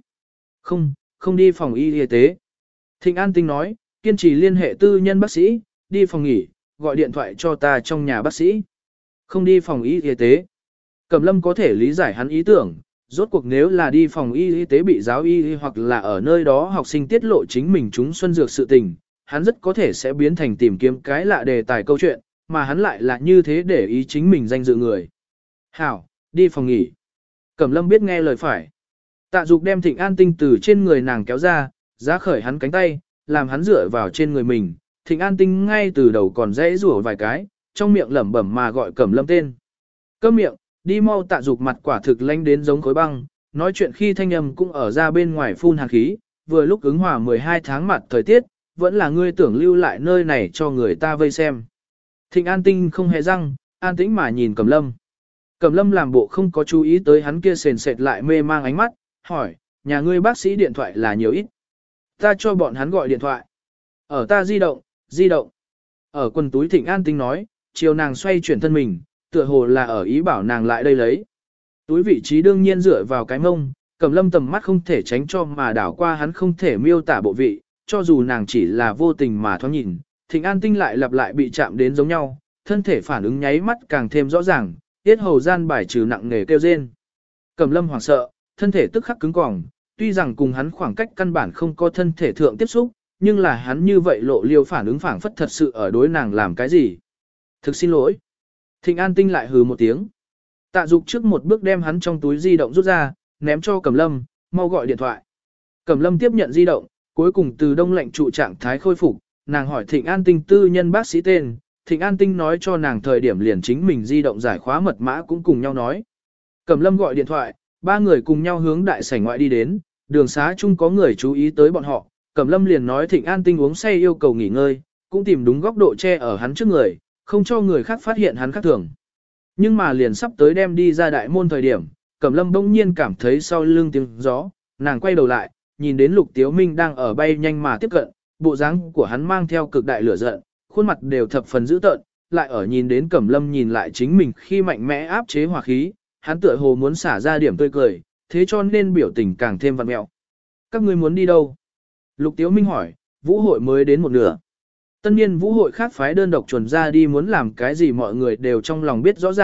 Speaker 1: Không đi phòng y tế. Thịnh An Tinh nói, kiên trì liên hệ tư nhân bác sĩ, đi phòng nghỉ, gọi điện thoại cho ta trong nhà bác sĩ. Không đi phòng y tế. Cẩm Lâm có thể lý giải hắn ý tưởng, rốt cuộc nếu là đi phòng y tế bị giáo y hoặc là ở nơi đó học sinh tiết lộ chính mình chúng xuân dược sự tình, hắn rất có thể sẽ biến thành tìm kiếm cái lạ đề tài câu chuyện, mà hắn lại là như thế để ý chính mình danh dự người. Hảo, đi phòng nghỉ. Cẩm Lâm biết nghe lời phải. Tạ Dục đem Thịnh An Tinh từ trên người nàng kéo ra, giá khởi hắn cánh tay, làm hắn dựa vào trên người mình. Thịnh An Tinh ngay từ đầu còn dễ rủa vài cái, trong miệng lẩm bẩm mà gọi Cẩm Lâm tên. Câm miệng, đi mau. Tạ Dục mặt quả thực lanh đến giống khối băng, nói chuyện khi thanh âm cũng ở ra bên ngoài phun hàn khí, vừa lúc ứng hòa 12 tháng mặt thời tiết, vẫn là ngươi tưởng lưu lại nơi này cho người ta vây xem. Thịnh An Tinh không hề răng, an tĩnh mà nhìn Cẩm Lâm. Cẩm Lâm làm bộ không có chú ý tới hắn kia sền sệt lại mê mang ánh mắt, hỏi, nhà ngươi bác sĩ điện thoại là nhiều ít. Ta cho bọn hắn gọi điện thoại. Ở ta di động. Ở quần túi Thịnh An Tinh nói, chiều nàng xoay chuyển thân mình, tựa hồ là ở ý bảo nàng lại đây lấy. Túi vị trí đương nhiên dựa vào cái mông, Cẩm Lâm tầm mắt không thể tránh cho mà đảo qua hắn không thể miêu tả bộ vị, cho dù nàng chỉ là vô tình mà thoáng nhìn, Thịnh An Tinh lại lặp lại bị chạm đến giống nhau, thân thể phản ứng nháy mắt càng thêm rõ ràng, tiết hầu gian bài trừ nặng nề kêu rên. Cẩm Lâm hoảng sợ, thân thể tức khắc cứng cỏng, tuy rằng cùng hắn khoảng cách căn bản không có thân thể thượng tiếp xúc, nhưng là hắn như vậy lộ liêu phản ứng phảng phất thật sự ở đối nàng làm cái gì. Thực xin lỗi. Thịnh An Tinh lại hừ một tiếng. Tạ Dục trước một bước đem hắn trong túi di động rút ra, ném cho Cẩm Lâm, mau gọi điện thoại. Cẩm Lâm tiếp nhận di động, cuối cùng từ đông lạnh trụ trạng thái khôi phục, nàng hỏi Thịnh An Tinh tư nhân bác sĩ tên, Thịnh An Tinh nói cho nàng thời điểm liền chính mình di động giải khóa mật mã cũng cùng nhau nói. Cẩm Lâm gọi điện thoại, ba người cùng nhau hướng đại sảnh ngoại đi đến, đường xá chung có người chú ý tới bọn họ, Cẩm Lâm liền nói Thịnh An Tinh uống say yêu cầu nghỉ ngơi, cũng tìm đúng góc độ che ở hắn trước người, không cho người khác phát hiện hắn khác thường. Nhưng mà liền sắp tới đem đi ra đại môn thời điểm, Cẩm Lâm bỗng nhiên cảm thấy sau lưng tiếng gió, nàng quay đầu lại, nhìn đến Lục Tiếu Minh đang ở bay nhanh mà tiếp cận, bộ dáng của hắn mang theo cực đại lửa giận, khuôn mặt đều thập phần dữ tợn, lại ở nhìn đến Cẩm Lâm nhìn lại chính mình khi mạnh mẽ áp chế hỏa khí, hắn tựa hồ muốn xả ra điểm tươi cười, thế cho nên biểu tình càng thêm vặn mẹo. Các ngươi muốn đi đâu? Lục Tiếu Minh hỏi, vũ hội mới đến một nửa. Tân niên vũ hội khác phái đơn độc chuẩn ra đi muốn làm cái gì mọi người đều trong lòng biết rõ ràng,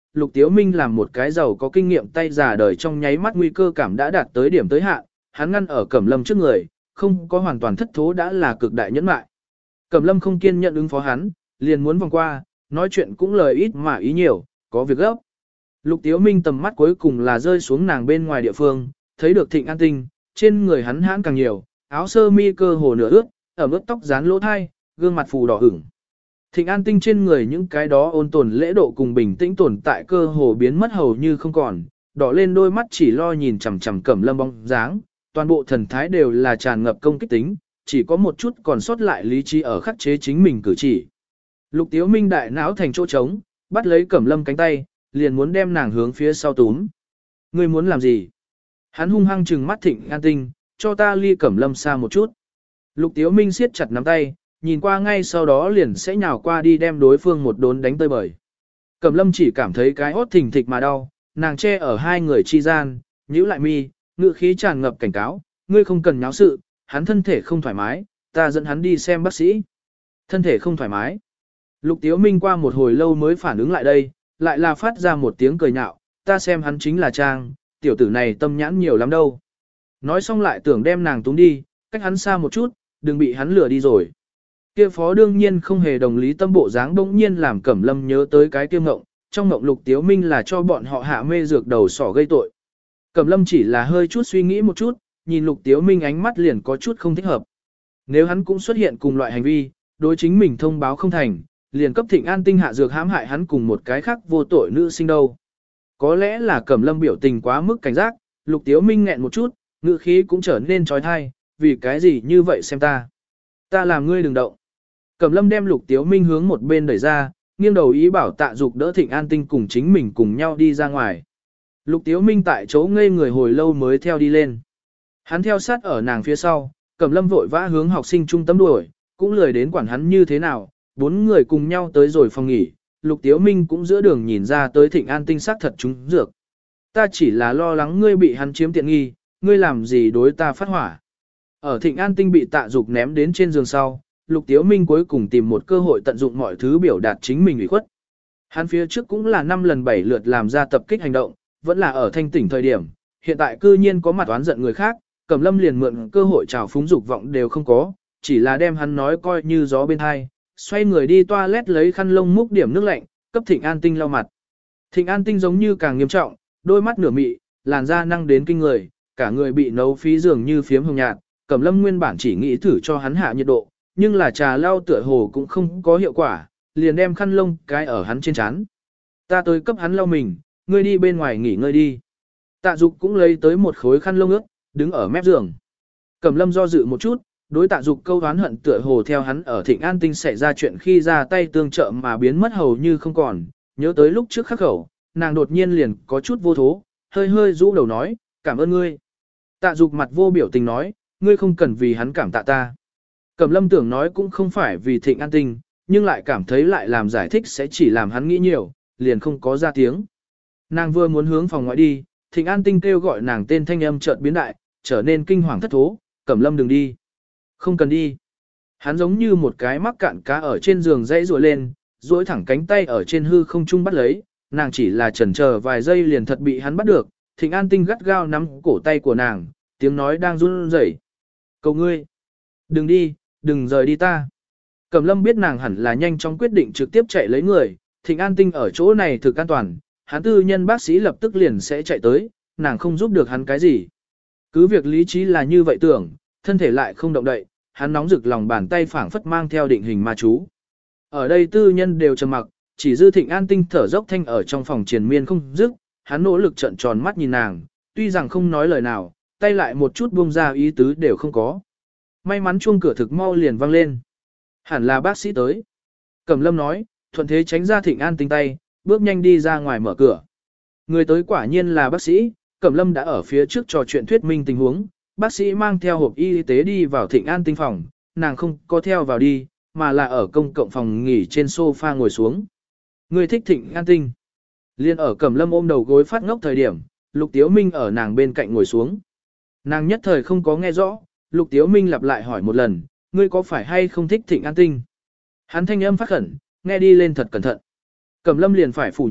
Speaker 1: Lục Tiếu Minh làm một cái giàu có kinh nghiệm tay già đời trong nháy mắt nguy cơ cảm đã đạt tới điểm tới hạn, hắn ngăn ở Cẩm Lâm trước người, không có hoàn toàn thất thố đã là cực đại nhẫn mại. Cẩm Lâm không kiên nhận ứng phó hắn, liền muốn vòng qua, nói chuyện cũng lời ít mà ý nhiều, có việc gấp. Lục Tiếu Minh tầm mắt cuối cùng là rơi xuống nàng bên ngoài địa phương, thấy được Thịnh An Tinh, trên người hắn hãn càng nhiều, áo sơ mi cơ hồ nửa ướt, ở mức tóc dán lỗ thai, gương mặt phù đỏ ửng. Thịnh An Tinh trên người những cái đó ôn tồn lễ độ cùng bình tĩnh tồn tại cơ hồ biến mất hầu như không còn, đỏ lên đôi mắt chỉ lo nhìn chằm chằm Cẩm Lâm bóng dáng, toàn bộ thần thái đều là tràn ngập công kích tính, chỉ có một chút còn sót lại lý trí ở khắc chế chính mình cử chỉ. Lục Tiếu Minh đại não thành chỗ trống, bắt lấy Cẩm Lâm cánh tay, liền muốn đem nàng hướng phía sau túm. Ngươi muốn làm gì? Hắn hung hăng trừng mắt Thịnh An Tinh, cho ta ly Cẩm Lâm xa một chút. Lục Tiếu Minh siết chặt nắm tay, nhìn qua ngay sau đó liền sẽ nhào qua đi đem đối phương một đốn đánh tơi bời. Cẩm Lâm chỉ cảm thấy cái hốt thình thịch mà đau, nàng che ở hai người chi gian, nhíu lại mi, ngữ khí tràn ngập cảnh cáo, ngươi không cần nháo sự, hắn thân thể không thoải mái, ta dẫn hắn đi xem bác sĩ. Thân thể không thoải mái. Lục Tiếu Minh qua một hồi lâu mới phản ứng lại đây, lại là phát ra một tiếng cười nhạo, ta xem hắn chính là Trang, tiểu tử này tâm nhãn nhiều lắm đâu. Nói xong lại tưởng đem nàng túng đi, cách hắn xa một chút, đừng bị hắn lừa đi rồi. Kia phó đương nhiên không hề đồng lý tâm bộ dáng bỗng nhiên làm Cẩm Lâm nhớ tới cái kia ngộng, trong ngộng Lục Tiếu Minh là cho bọn họ hạ mê dược đầu sỏ gây tội. Cẩm Lâm chỉ là hơi chút suy nghĩ một chút, nhìn Lục Tiếu Minh ánh mắt liền có chút không thích hợp. Nếu hắn cũng xuất hiện cùng loại hành vi, đối chính mình thông báo không thành, liền cấp Thịnh An Tinh hạ dược hãm hại hắn cùng một cái khác vô tội nữ sinh đâu. Có lẽ là Cẩm Lâm biểu tình quá mức cảnh giác, Lục Tiếu Minh nghẹn một chút, ngữ khí cũng trở nên trói thai, vì cái gì như vậy xem ta. Ta làm ngươi đừng động. Cẩm Lâm đem Lục Tiếu Minh hướng một bên đẩy ra, nghiêng đầu ý bảo Tạ Dục đỡ Thịnh An Tinh cùng chính mình cùng nhau đi ra ngoài. Lục Tiếu Minh tại chỗ ngây người hồi lâu mới theo đi lên. Hắn theo sát ở nàng phía sau, Cẩm Lâm vội vã hướng học sinh trung tâm đuổi, cũng lười đến quản hắn như thế nào, bốn người cùng nhau tới rồi phòng nghỉ, Lục Tiếu Minh cũng giữa đường nhìn ra tới Thịnh An Tinh xác thật trúng dược. Ta chỉ là lo lắng ngươi bị hắn chiếm tiện nghi, ngươi làm gì đối ta phát hỏa. Ở Thịnh An Tinh bị Tạ Dục ném đến trên giường sau, Lục Tiếu Minh cuối cùng tìm một cơ hội tận dụng mọi thứ biểu đạt chính mình ủy khuất. Hắn phía trước cũng là 5 lần 7 lượt làm ra tập kích hành động, vẫn là ở thanh tỉnh thời điểm, hiện tại cư nhiên có mặt oán giận người khác, Cẩm Lâm liền mượn cơ hội trào phúng dục vọng đều không có, chỉ là đem hắn nói coi như gió bên hai, xoay người đi toilet lấy khăn lông múc điểm nước lạnh, cấp Thịnh An Tinh lau mặt. Thịnh An Tinh giống như càng nghiêm trọng, đôi mắt nửa mị, làn da năng đến kinh người, cả người bị nấu phí dường như phiếm hồng nhạt, Cẩm Lâm nguyên bản chỉ nghĩ thử cho hắn hạ nhiệt độ, nhưng là trà lau tựa hồ cũng không có hiệu quả, liền đem khăn lông cái ở hắn trên trán. Ta tới cấp hắn lau mình, ngươi đi bên ngoài nghỉ ngơi đi. Tạ Dục cũng lấy tới một khối khăn lông ướt, đứng ở mép giường. Cẩm Lâm do dự một chút, đối Tạ Dục câu oán hận tựa hồ theo hắn ở Thịnh An Tinh xảy ra chuyện khi ra tay tương trợ mà biến mất hầu như không còn, nhớ tới lúc trước khắc khẩu, nàng đột nhiên liền có chút vô thố, hơi hơi rũ đầu nói, cảm ơn ngươi. Tạ Dục mặt vô biểu tình nói, ngươi không cần vì hắn cảm tạ ta. Cẩm Lâm tưởng nói cũng không phải vì Thịnh An Tinh, nhưng lại cảm thấy lại làm giải thích sẽ chỉ làm hắn nghĩ nhiều, liền không có ra tiếng. Nàng vừa muốn hướng phòng ngoại đi, Thịnh An Tinh kêu gọi nàng tên thanh âm chợt biến đại, trở nên kinh hoàng thất thố, Cẩm Lâm đừng đi. Không cần đi. Hắn giống như một cái mắc cạn cá ở trên giường dãy rùa lên, duỗi thẳng cánh tay ở trên hư không trung bắt lấy, nàng chỉ là chần chờ vài giây liền thật bị hắn bắt được, Thịnh An Tinh gắt gao nắm cổ tay của nàng, tiếng nói đang run rẩy. Cầu ngươi, đừng đi, đừng rời đi ta. Cẩm Lâm biết nàng hẳn là nhanh chóng quyết định trực tiếp chạy lấy người, Thịnh An Tinh ở chỗ này thực an toàn, hắn tư nhân bác sĩ lập tức liền sẽ chạy tới, nàng không giúp được hắn cái gì. Cứ việc lý trí là như vậy tưởng, thân thể lại không động đậy, hắn nóng rực lòng bàn tay phảng phất mang theo định hình ma chú. Ở đây tư nhân đều trầm mặc, chỉ dư Thịnh An Tinh thở dốc thanh ở trong phòng triền miên không dứt, hắn nỗ lực trợn tròn mắt nhìn nàng, tuy rằng không nói lời nào, tay lại một chút buông ra ý tứ đều không có. May mắn chuông cửa thực mau liền vang lên. Hẳn là bác sĩ tới. Cẩm Lâm nói, thuận thế tránh ra Thịnh An Tinh tay, bước nhanh đi ra ngoài mở cửa. Người tới quả nhiên là bác sĩ, Cẩm Lâm đã ở phía trước trò chuyện thuyết minh tình huống, bác sĩ mang theo hộp y tế đi vào Thịnh An Tinh phòng, nàng không có theo vào đi, mà là ở công cộng phòng nghỉ trên sofa ngồi xuống. Người thích Thịnh An Tinh. Liên ở Cẩm Lâm ôm đầu gối phát ngốc thời điểm, Lục Tiếu Minh ở nàng bên cạnh ngồi xuống. Nàng nhất thời không có nghe rõ, Lục Tiếu Minh lặp lại hỏi một lần, ngươi có phải hay không thích Thịnh An Tinh? Hắn thanh âm phát khẩn, nghe đi lên thật cẩn thận. Cẩm Lâm liền phải phủ nhận,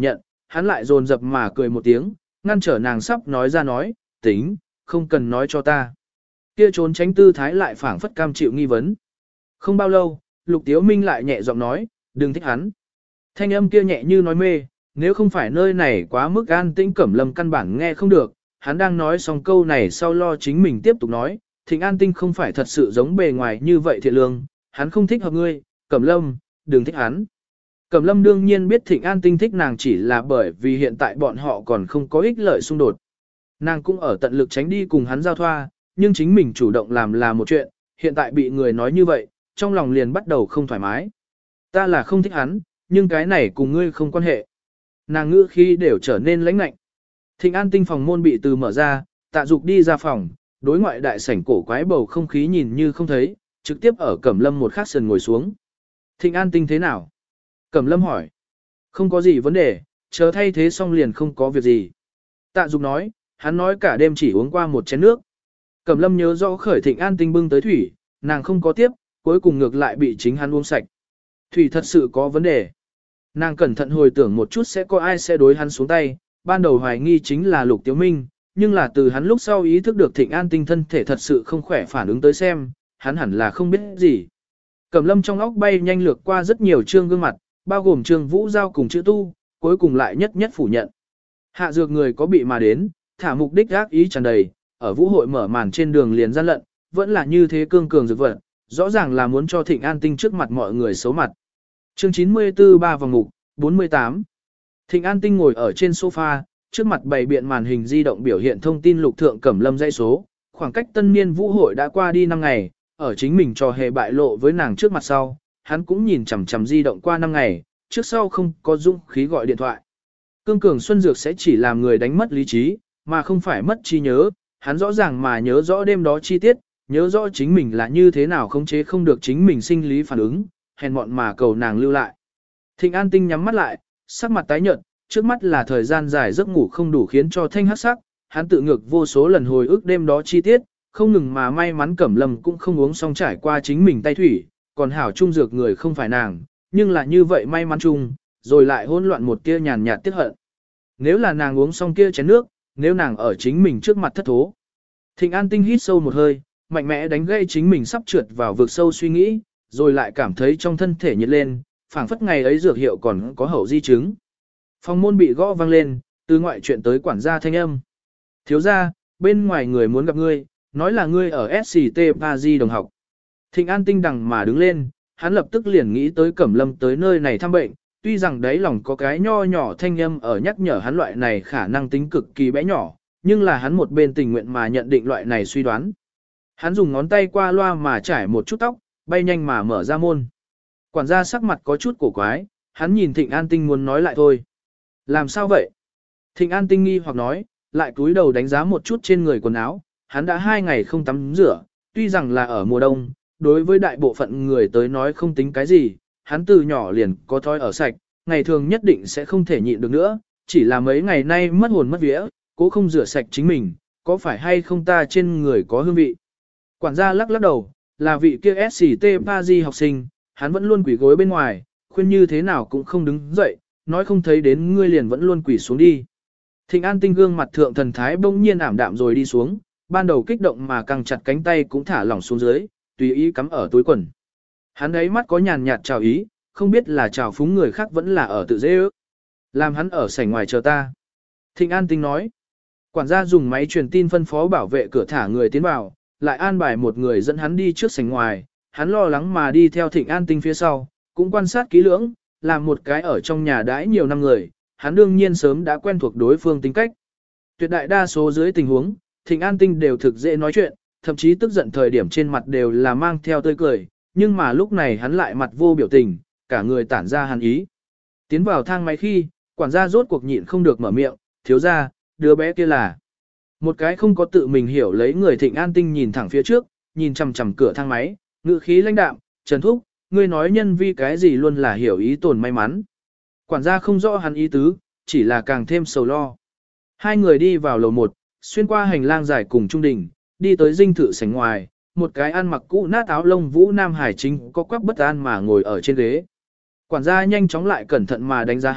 Speaker 1: hắn lại dồn dập mà cười một tiếng, ngăn trở nàng sắp nói ra nói, tính, không cần nói cho ta. Kia trốn tránh tư thái lại phảng phất cam chịu nghi vấn. Không bao lâu, Lục Tiếu Minh lại nhẹ giọng nói, đừng thích hắn. Thanh âm kia nhẹ như nói mê, nếu không phải nơi này quá mức an tĩnh Cẩm Lâm căn bản nghe không được, hắn đang nói xong câu này sau lo chính mình tiếp tục nói, Thịnh An Tinh không phải thật sự giống bề ngoài như vậy thiện lương, hắn không thích hợp ngươi, Cẩm Lâm, đừng thích hắn. Cẩm Lâm đương nhiên biết Thịnh An Tinh thích nàng chỉ là bởi vì hiện tại bọn họ còn không có ích lợi xung đột. Nàng cũng ở tận lực tránh đi cùng hắn giao thoa, nhưng chính mình chủ động làm là một chuyện, hiện tại bị người nói như vậy, trong lòng liền bắt đầu không thoải mái. Ta là không thích hắn, nhưng cái này cùng ngươi không quan hệ. Nàng ngữ khi đều trở nên lãnh lạnh. Thịnh An Tinh phòng môn bị từ mở ra, Tạ Dục đi ra phòng, đối ngoại đại sảnh cổ quái bầu không khí nhìn như không thấy, trực tiếp ở Cẩm Lâm một khắc sườn ngồi xuống. Thịnh An Tinh thế nào? Cẩm Lâm hỏi. Không có gì vấn đề, chờ thay thế xong liền không có việc gì. Tạ Dục nói, hắn nói cả đêm chỉ uống qua một chén nước. Cẩm Lâm nhớ rõ khởi Thịnh An Tinh bưng tới thủy, nàng không có tiếp, cuối cùng ngược lại bị chính hắn uống sạch. Thủy thật sự có vấn đề. Nàng cẩn thận hồi tưởng một chút sẽ có ai sẽ đối hắn xuống tay, ban đầu hoài nghi chính là Lục Tiếu Minh, nhưng là từ hắn lúc sau ý thức được Thịnh An Tinh thân thể thật sự không khỏe phản ứng tới xem, hắn hẳn là không biết gì. Cẩm Lâm trong óc bay nhanh lược qua rất nhiều trương gương mặt, bao gồm Trương Vũ Giao cùng chữ tu, cuối cùng lại nhất nhất phủ nhận. Hạ dược người có bị mà đến, thả mục đích ác ý tràn đầy, ở vũ hội mở màn trên đường liền gian lận, vẫn là như thế cương cường dược vật, rõ ràng là muốn cho Thịnh An Tinh trước mặt mọi người xấu mặt. Chương 94 ba vòng ngục, 48. Thịnh An Tinh ngồi ở trên sofa, trước mặt bày biện màn hình di động biểu hiện thông tin Lục Thượng Cẩm Lâm dãy số, khoảng cách tân niên vũ hội đã qua đi 5 ngày, ở chính mình trò hề bại lộ với nàng trước mặt sau, hắn cũng nhìn chằm chằm di động qua 5 ngày, trước sau không có dũng khí gọi điện thoại. Cương cường xuân dược sẽ chỉ làm người đánh mất lý trí, mà không phải mất trí nhớ, hắn rõ ràng mà nhớ rõ đêm đó chi tiết, nhớ rõ chính mình là như thế nào khống chế không được chính mình sinh lý phản ứng, hèn mọn mà cầu nàng lưu lại. Thịnh An Tinh nhắm mắt lại, sắc mặt tái nhợt, trước mắt là thời gian dài giấc ngủ không đủ khiến cho thanh hắc sắc, hắn tự ngược vô số lần hồi ức đêm đó chi tiết, không ngừng mà may mắn Cẩm Lâm cũng không uống xong trải qua chính mình tay thủy, còn hảo trung dược người không phải nàng, nhưng là như vậy may mắn chung, rồi lại hỗn loạn một tia nhàn nhạt tiếc hận. Nếu là nàng uống xong kia chén nước, nếu nàng ở chính mình trước mặt thất thố. Thịnh An Tinh hít sâu một hơi, mạnh mẽ đánh gây chính mình sắp trượt vào vực sâu suy nghĩ, rồi lại cảm thấy trong thân thể nhiệt lên, phảng phất ngày ấy dược hiệu còn có hậu di chứng. Phòng môn bị gõ vang lên, từ ngoại chuyện tới quản gia thanh âm. Thiếu gia, bên ngoài người muốn gặp ngươi, nói là ngươi ở SCT Paris đồng học. Thịnh An Tinh đằng mà đứng lên, hắn lập tức liền nghĩ tới Cẩm Lâm tới nơi này thăm bệnh, tuy rằng đấy lòng có cái nho nhỏ thanh âm ở nhắc nhở hắn loại này khả năng tính cực kỳ bé nhỏ, nhưng là hắn một bên tình nguyện mà nhận định loại này suy đoán. Hắn dùng ngón tay qua loa mà trải một chút tóc, bay nhanh mà mở ra môn. Quản gia sắc mặt có chút cổ quái, hắn nhìn Thịnh An Tinh muốn nói lại thôi. Làm sao vậy? Thịnh An Tinh nghi hoặc nói, lại cúi đầu đánh giá một chút trên người quần áo, hắn đã 2 ngày không tắm rửa, tuy rằng là ở mùa đông, đối với đại bộ phận người tới nói không tính cái gì, hắn từ nhỏ liền có thói ở sạch, ngày thường nhất định sẽ không thể nhịn được nữa, chỉ là mấy ngày nay mất hồn mất vía, cố không rửa sạch chính mình, có phải hay không ta trên người có hương vị. Quản gia lắc lắc đầu, là vị kia SCT Paris học sinh, hắn vẫn luôn quỳ gối bên ngoài, khuyên như thế nào cũng không đứng dậy, nói không thấy đến ngươi liền vẫn luôn quỳ xuống đi. Thịnh An Tinh gương mặt thượng thần thái bỗng nhiên ảm đạm rồi đi xuống, ban đầu kích động mà căng chặt cánh tay cũng thả lỏng xuống dưới, tùy ý cắm ở túi quần. Hắn ấy mắt có nhàn nhạt chào ý, không biết là chào phúng người khác vẫn là ở tự dễ ước. Làm hắn ở sảnh ngoài chờ ta. Thịnh An Tinh nói. Quản gia dùng máy truyền tin phân phó bảo vệ cửa thả người tiến vào, lại an bài một người dẫn hắn đi trước sảnh ngoài, hắn lo lắng mà đi theo Thịnh An Tinh phía sau, cũng quan sát kỹ lưỡng, làm một cái ở trong nhà đãi nhiều năm người, hắn đương nhiên sớm đã quen thuộc đối phương tính cách. Tuyệt đại đa số dưới tình huống, Thịnh An Tinh đều thực dễ nói chuyện, thậm chí tức giận thời điểm trên mặt đều là mang theo tươi cười, nhưng mà lúc này hắn lại mặt vô biểu tình, cả người tản ra hàn ý. Tiến vào thang máy khi, quản gia rốt cuộc nhịn không được mở miệng, thiếu gia, đứa bé kia là. Một cái không có tự mình hiểu lấy người Thịnh An Tinh nhìn thẳng phía trước, nhìn chằm chằm cửa thang máy, ngữ khí lãnh đạm, Trần Thúc, ngươi nói nhân vi cái gì luôn là hiểu ý tồn may mắn. Quản gia không rõ hắn ý tứ, chỉ là càng thêm sầu lo. Hai người đi vào lầu 1, xuyên qua hành lang dài cùng trung đình, đi tới dinh thự sảnh ngoài, một cái ăn mặc cũ nát áo lông vũ nam hải chính có quắc bất an mà ngồi ở trên ghế. Quản gia nhanh chóng lại cẩn thận mà đánh giá hắn,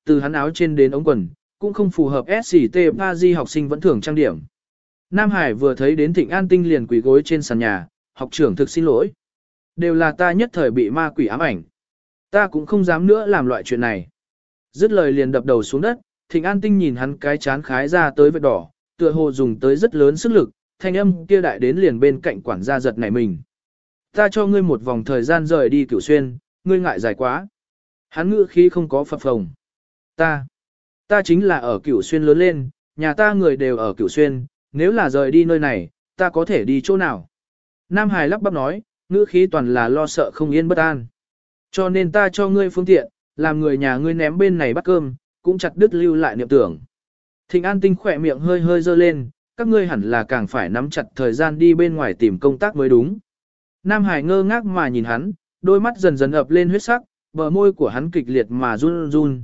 Speaker 1: từ hắn áo trên đến ống quần, cũng không phù hợp SCT Paris học sinh vẫn thường trang điểm. Nam Hải vừa thấy đến Thịnh An Tinh liền quỳ gối trên sàn nhà, học trưởng thực xin lỗi. Đều là ta nhất thời bị ma quỷ ám ảnh. Ta cũng không dám nữa làm loại chuyện này. Dứt lời liền đập đầu xuống đất, Thịnh An Tinh nhìn hắn cái chán khái ra tới vết đỏ, tựa hồ dùng tới rất lớn sức lực, thanh âm kia đại đến liền bên cạnh quản gia giật nảy mình. Ta cho ngươi một vòng thời gian rời đi Cửu Xuyên, ngươi ngại dài quá. Hắn ngữ khí không có phập phồng. Ta chính là ở Cửu Xuyên lớn lên, nhà ta người đều ở Cửu Xuyên, nếu là rời đi nơi này, ta có thể đi chỗ nào? Nam Hải lắp bắp nói, ngữ khí toàn là lo sợ không yên bất an. Cho nên ta cho ngươi phương tiện, làm người nhà ngươi ném bên này bắt cơm, cũng chặt đứt lưu lại niệm tưởng. Thịnh An Tinh khỏe miệng hơi hơi dơ lên, các ngươi hẳn là càng phải nắm chặt thời gian đi bên ngoài tìm công tác mới đúng. Nam Hải ngơ ngác mà nhìn hắn, đôi mắt dần dần ập lên huyết sắc, bờ môi của hắn kịch liệt mà run run,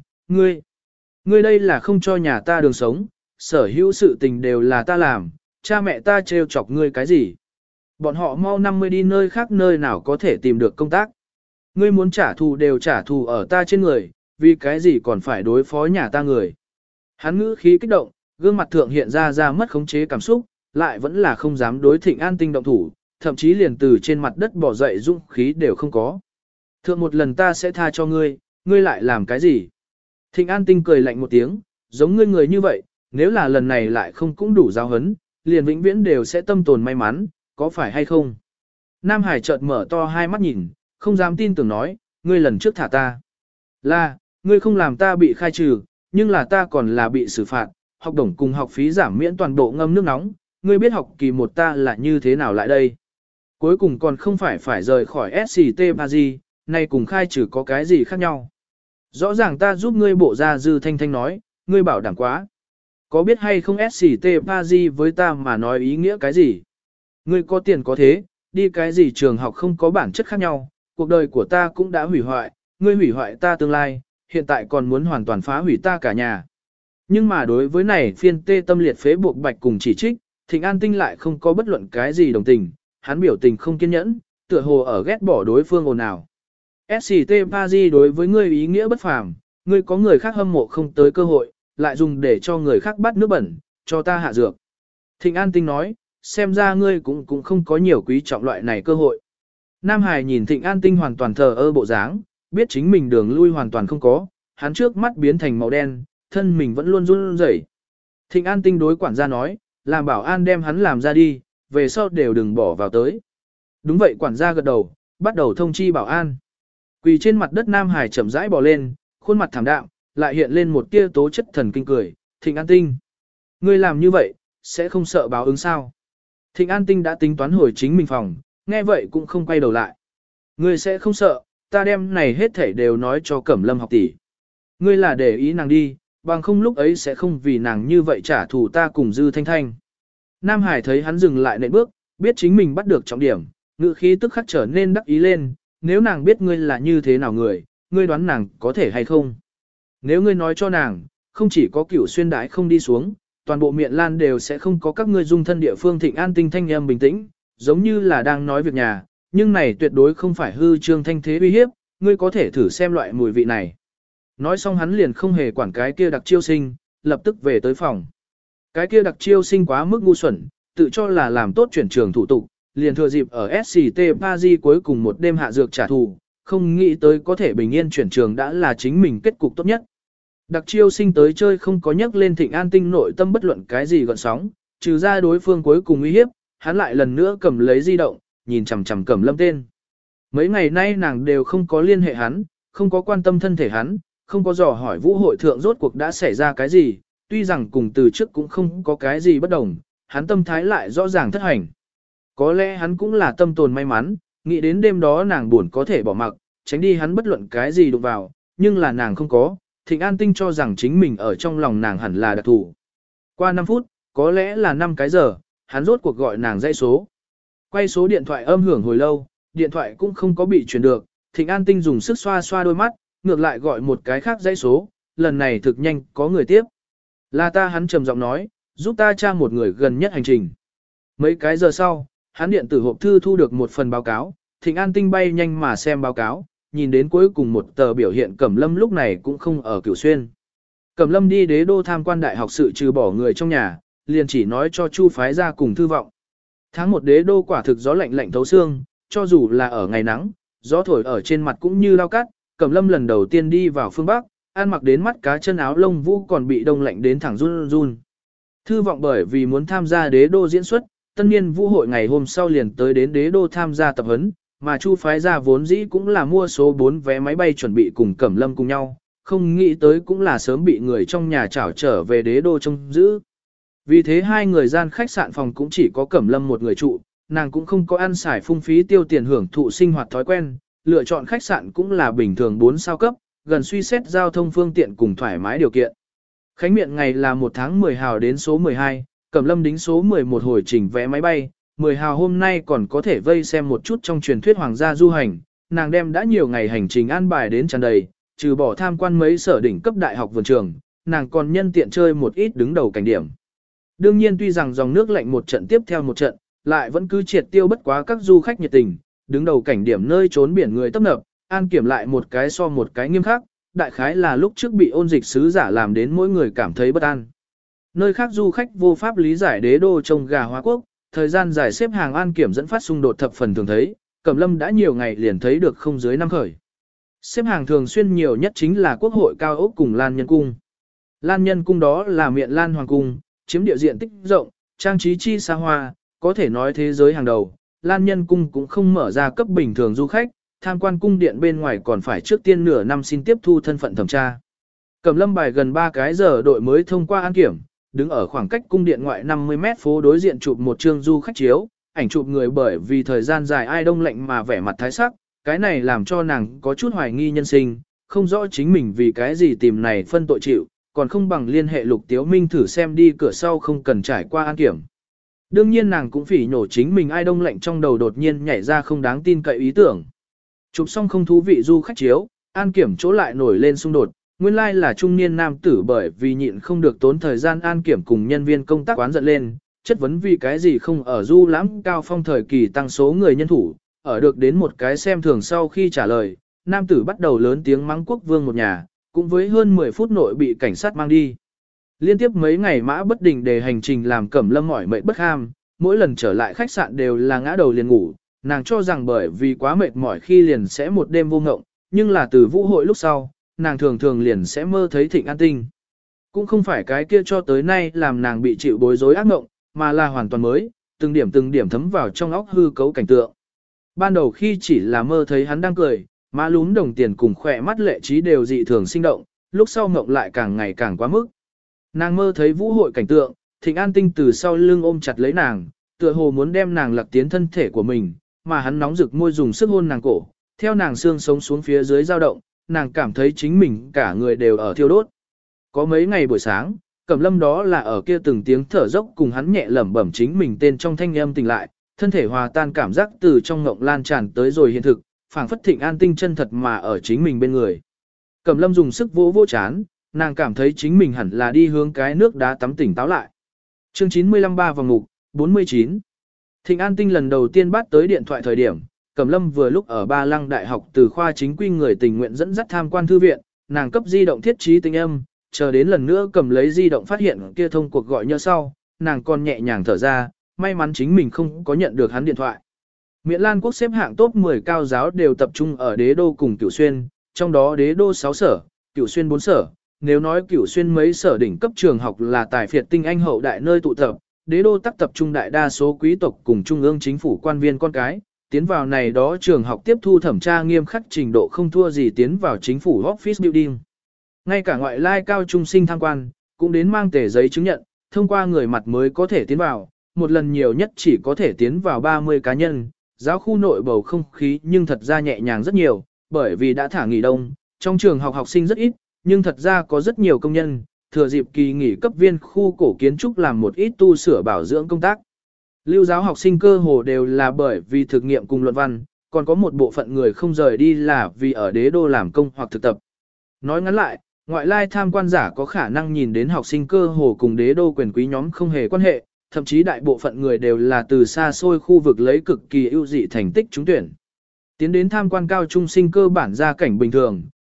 Speaker 1: ngươi đây là không cho nhà ta đường sống, sở hữu sự tình đều là ta làm, cha mẹ ta trêu chọc ngươi cái gì. Bọn họ mau 50 đi nơi khác nơi nào có thể tìm được công tác. Ngươi muốn trả thù đều trả thù ở ta trên người, vì cái gì còn phải đối phó nhà ta người. Hắn ngữ khí kích động, gương mặt thượng hiện ra mất khống chế cảm xúc, lại vẫn là không dám đối Thịnh An Tinh động thủ, thậm chí liền từ trên mặt đất bỏ dậy dũng khí đều không có. Thượng một lần ta sẽ tha cho ngươi, ngươi lại làm cái gì? Thịnh An Tinh cười lạnh một tiếng, giống ngươi người như vậy, nếu là lần này lại không cũng đủ giáo hấn, liền vĩnh viễn đều sẽ tâm tồn may mắn, có phải hay không? Nam Hải chợt mở to hai mắt nhìn, không dám tin tưởng nói, ngươi lần trước thả ta. Là, ngươi không làm ta bị khai trừ, nhưng là ta còn là bị xử phạt, học đồng cùng học phí giảm miễn toàn bộ ngâm nước nóng, ngươi biết học kỳ một ta là như thế nào lại đây. Cuối cùng còn không phải rời khỏi SCT Paris, nay cùng khai trừ có cái gì khác nhau. Rõ ràng ta giúp ngươi bộ ra Dư Thanh Thanh nói, ngươi bảo đảm quá. Có biết hay không SCT Paris với ta mà nói ý nghĩa cái gì? Ngươi có tiền có thế, đi cái gì trường học không có bản chất khác nhau, cuộc đời của ta cũng đã hủy hoại, ngươi hủy hoại ta tương lai, hiện tại còn muốn hoàn toàn phá hủy ta cả nhà. Nhưng mà đối với này phiên tê tâm liệt phế buộc bạch cùng chỉ trích, Thịnh An Tinh lại không có bất luận cái gì đồng tình, hắn biểu tình không kiên nhẫn, tựa hồ ở ghét bỏ đối phương ồn ào. SCT Paris đối với ngươi ý nghĩa bất phàm, ngươi có người khác hâm mộ không tới cơ hội, lại dùng để cho người khác bắt nước bẩn, cho ta hạ dược. Thịnh An Tinh nói, xem ra ngươi cũng không có nhiều quý trọng loại này cơ hội. Nam Hải nhìn Thịnh An Tinh hoàn toàn thờ ơ bộ dáng, biết chính mình đường lui hoàn toàn không có, hắn trước mắt biến thành màu đen, thân mình vẫn luôn run rẩy. Thịnh An Tinh đối quản gia nói, làm bảo an đem hắn làm ra đi, về sau đều đừng bỏ vào tới. Đúng vậy, quản gia gật đầu, bắt đầu thông chi bảo an. Quỳ trên mặt đất Nam Hải chậm rãi bò lên, khuôn mặt thảm đạm, lại hiện lên một tia tố chất thần kinh cười, Thịnh An Tinh. Ngươi làm như vậy, sẽ không sợ báo ứng sao? Thịnh An Tinh đã tính toán hồi chính mình phòng, nghe vậy cũng không quay đầu lại. Ngươi sẽ không sợ, ta đem này hết thảy đều nói cho Cẩm Lâm học tỷ. Ngươi là để ý nàng đi, bằng không lúc ấy sẽ không vì nàng như vậy trả thù ta cùng Dư Thanh Thanh. Nam Hải thấy hắn dừng lại nệm bước, biết chính mình bắt được trọng điểm, ngữ khí tức khắc trở nên đắc ý lên, nếu nàng biết ngươi là như thế nào người, ngươi đoán nàng có thể hay không. Nếu ngươi nói cho nàng, không chỉ có Cửu Xuyên đái không đi xuống, toàn bộ Miện Lan đều sẽ không có các ngươi dung thân địa phương. Thịnh An Tinh thanh âm bình tĩnh, giống như là đang nói việc nhà, nhưng này tuyệt đối không phải hư trương thanh thế uy hiếp, ngươi có thể thử xem loại mùi vị này. Nói xong hắn liền không hề quản cái kia đặc chiêu sinh, lập tức về tới phòng. Cái kia đặc chiêu sinh quá mức ngu xuẩn, tự cho là làm tốt chuyển trường thủ tục, liền thừa dịp ở SCT Paris cuối cùng một đêm hạ dược trả thù, không nghĩ tới có thể bình yên chuyển trường đã là chính mình kết cục tốt nhất. Đặc chiêu sinh tới chơi không có nhắc lên Thịnh An Tinh nội tâm bất luận cái gì gợn sóng, trừ ra đối phương cuối cùng uy hiếp, hắn lại lần nữa cầm lấy di động, nhìn chằm chằm Cẩm Lâm tên. Mấy ngày nay nàng đều không có liên hệ hắn, không có quan tâm thân thể hắn, không có dò hỏi vũ hội thượng rốt cuộc đã xảy ra cái gì, tuy rằng cùng từ trước cũng không có cái gì bất đồng, hắn tâm thái lại rõ ràng thất hành. Có lẽ hắn cũng là tâm tồn may mắn, nghĩ đến đêm đó nàng buồn có thể bỏ mặc, tránh đi hắn bất luận cái gì đụng vào, nhưng là nàng không có, Thịnh An Tinh cho rằng chính mình ở trong lòng nàng hẳn là đặc thủ. Qua 5 phút, có lẽ là 5 cái giờ, hắn rốt cuộc gọi nàng dãy số. Quay số điện thoại âm hưởng hồi lâu, điện thoại cũng không có bị truyền được, Thịnh An Tinh dùng sức xoa xoa đôi mắt, ngược lại gọi một cái khác dãy số, lần này thực nhanh có người tiếp. Là ta, hắn trầm giọng nói, giúp ta tra một người gần nhất hành trình. Mấy cái giờ sau, hắn điện tử hộp thư thu được một phần báo cáo, Thịnh An Tinh bay nhanh mà xem báo cáo, nhìn đến cuối cùng một tờ biểu hiện Cẩm Lâm lúc này cũng không ở Cửu Xuyên. Cẩm Lâm đi đế đô tham quan đại học sự trừ bỏ người trong nhà, liền chỉ nói cho Chu phái ra cùng thư vọng. Tháng 1 đế đô quả thực gió lạnh lạnh thấu xương, cho dù là ở ngày nắng, gió thổi ở trên mặt cũng như lao cắt. Cẩm Lâm lần đầu tiên đi vào phương Bắc, ăn mặc đến mắt cá chân áo lông vũ còn bị đông lạnh đến thẳng run run. Thư vọng bởi vì muốn tham gia đế đô diễn xuất, tân niên vũ hội ngày hôm sau liền tới đến đế đô tham gia tập huấn, mà Chu phái ra vốn dĩ cũng là mua số 4 vé máy bay chuẩn bị cùng Cẩm Lâm cùng nhau, không nghĩ tới cũng là sớm bị người trong nhà trảo trở về đế đô trông giữ. Vì thế hai người gian khách sạn phòng cũng chỉ có Cẩm Lâm một người trụ, nàng cũng không có ăn xài phung phí tiêu tiền hưởng thụ sinh hoạt thói quen, lựa chọn khách sạn cũng là bình thường 4 sao cấp, gần suy xét giao thông phương tiện cùng thoải mái điều kiện. Khánh miệng ngày là 1 tháng 10 hào đến số 12, Cẩm Lâm đính số 11 hồi trình vé máy bay, 10 hào hôm nay còn có thể vây xem một chút trong truyền thuyết hoàng gia du hành, nàng đem đã nhiều ngày hành trình an bài đến tràn đầy, trừ bỏ tham quan mấy sở đỉnh cấp đại học vườn trường, nàng còn nhân tiện chơi một ít đứng đầu cảnh điểm. Đương nhiên tuy rằng dòng nước lạnh một trận tiếp theo một trận, lại vẫn cứ triệt tiêu bất quá các du khách nhiệt tình, đứng đầu cảnh điểm nơi trốn biển người tấp nập, an kiểm lại một cái so một cái nghiêm khắc, đại khái là lúc trước bị ôn dịch sứ giả làm đến mỗi người cảm thấy bất an. Nơi khác du khách vô pháp lý giải đế đô trông gà hóa quốc, thời gian dài xếp hàng an kiểm dẫn phát xung đột thập phần thường thấy, Cẩm Lâm đã nhiều ngày liền thấy được không dưới 5 khởi. Xếp hàng thường xuyên nhiều nhất chính là quốc hội cao ốc cùng Lan Nhân Cung. Lan Nhân Cung đó là miện Lan Hoàng Cung, chiếm địa diện tích rộng, trang trí chi xa hoa, có thể nói thế giới hàng đầu. Lan Nhân Cung cũng không mở ra cấp bình thường du khách, tham quan cung điện bên ngoài còn phải trước tiên nửa năm xin tiếp thu thân phận thẩm tra. Cẩm Lâm bài gần 3 cái giờ đội mới thông qua an kiểm, đứng ở khoảng cách cung điện ngoại 50 mét phố đối diện chụp một chương du khách chiếu, ảnh chụp người bởi vì thời gian dài ai đông lạnh mà vẻ mặt thái sắc, cái này làm cho nàng có chút hoài nghi nhân sinh, không rõ chính mình vì cái gì tìm này phân tội chịu, còn không bằng liên hệ Lục Tiếu Minh thử xem đi cửa sau không cần trải qua an kiểm. Đương nhiên nàng cũng phỉ nhổ chính mình ai đông lạnh trong đầu đột nhiên nhảy ra không đáng tin cậy ý tưởng. Chụp xong không thú vị du khách chiếu, an kiểm chỗ lại nổi lên xung đột, nguyên lai là trung niên nam tử bởi vì nhịn không được tốn thời gian an kiểm cùng nhân viên công tác quán giận lên, chất vấn vì cái gì không ở du lãm cao phong thời kỳ tăng số người nhân thủ, ở được đến một cái xem thường sau khi trả lời, nam tử bắt đầu lớn tiếng mắng quốc vương một nhà, cũng với hơn 10 phút nội bị cảnh sát mang đi. Liên tiếp mấy ngày mã bất định để hành trình làm Cẩm Lâm mỏi mệt bất ham, mỗi lần trở lại khách sạn đều là ngã đầu liền ngủ, nàng cho rằng bởi vì quá mệt mỏi khi liền sẽ một đêm vô ngộng, nhưng là từ vũ hội lúc sau, nàng thường thường liền sẽ mơ thấy Thịnh An Tinh. Cũng không phải cái kia cho tới nay làm nàng bị chịu bối rối ác mộng, mà là hoàn toàn mới, từng điểm thấm vào trong óc hư cấu cảnh tượng. Ban đầu khi chỉ là mơ thấy hắn đang cười, má lún đồng tiền cùng khỏe mắt lệ trí đều dị thường sinh động, lúc sau mộng lại càng ngày càng quá mức. Nàng mơ thấy vũ hội cảnh tượng, Thịnh An Tinh từ sau lưng ôm chặt lấy nàng, tựa hồ muốn đem nàng lặc tiến thân thể của mình, mà hắn nóng rực môi dùng sức hôn nàng cổ, theo nàng xương sống xuống phía dưới dao động, nàng cảm thấy chính mình cả người đều ở thiêu đốt. Có mấy ngày buổi sáng, Cẩm Lâm đó là ở kia từng tiếng thở dốc cùng hắn nhẹ lẩm bẩm chính mình tên trong thanh âm tỉnh lại, thân thể hòa tan cảm giác từ trong ngộng lan tràn tới rồi hiện thực, phảng phất Thịnh An Tinh chân thật mà ở chính mình bên người. Cẩm Lâm dùng sức vỗ chán, nàng cảm thấy chính mình hẳn là đi hướng cái nước đá tắm tỉnh táo lại. Chương 95 3 vòng mục, 49. Thịnh An Tinh lần đầu tiên bắt tới điện thoại thời điểm, Cẩm Lâm vừa lúc ở Ba Lăng Đại học từ khoa chính quy người tình nguyện dẫn dắt tham quan thư viện, nàng cấp di động thiết trí tinh âm, chờ đến lần nữa cầm lấy di động phát hiện kia thông cuộc gọi nhỡ sau, nàng còn nhẹ nhàng thở ra, may mắn chính mình không có nhận được hắn điện thoại. Miện Lan quốc xếp hạng top 10 cao giáo đều tập trung ở Đế Đô cùng Cửu Xuyên, trong đó Đế Đô 6 sở, Cửu Xuyên 4 sở. Nếu nói Cửu Xuyên mấy sở đỉnh cấp trường học là tài phiệt tinh anh hậu đại nơi tụ tập, Đế Đô tắc tập trung đại đa số quý tộc cùng trung ương chính phủ quan viên con cái, tiến vào này đó trường học tiếp thu thẩm tra nghiêm khắc trình độ không thua gì tiến vào chính phủ office building. Ngay cả ngoại lai cao trung sinh tham quan, cũng đến mang tờ giấy chứng nhận, thông qua người mặt mới có thể tiến vào, một lần nhiều nhất chỉ có thể tiến vào 30 cá nhân. Giáo khu nội bầu không khí nhưng thật ra nhẹ nhàng rất nhiều, bởi vì đã thả nghỉ đông, trong trường học học sinh rất ít, nhưng thật ra có rất nhiều công nhân, thừa dịp kỳ nghỉ cấp viên khu cổ kiến trúc làm một ít tu sửa bảo dưỡng công tác. Lưu giáo học sinh cơ hồ đều là bởi vì thực nghiệm cùng luận văn, còn có một bộ phận người không rời đi là vì ở Đế Đô làm công hoặc thực tập. Nói ngắn lại, ngoại lai tham quan giả có khả năng nhìn đến học sinh cơ hồ cùng Đế Đô quyền quý nhóm không hề quan hệ, thậm chí đại bộ phận người đều là từ xa xôi khu vực lấy cực kỳ ưu dị thành tích trúng tuyển. Tiến đến tham quan cao trung sinh cơ bản gia cảnh bình thường,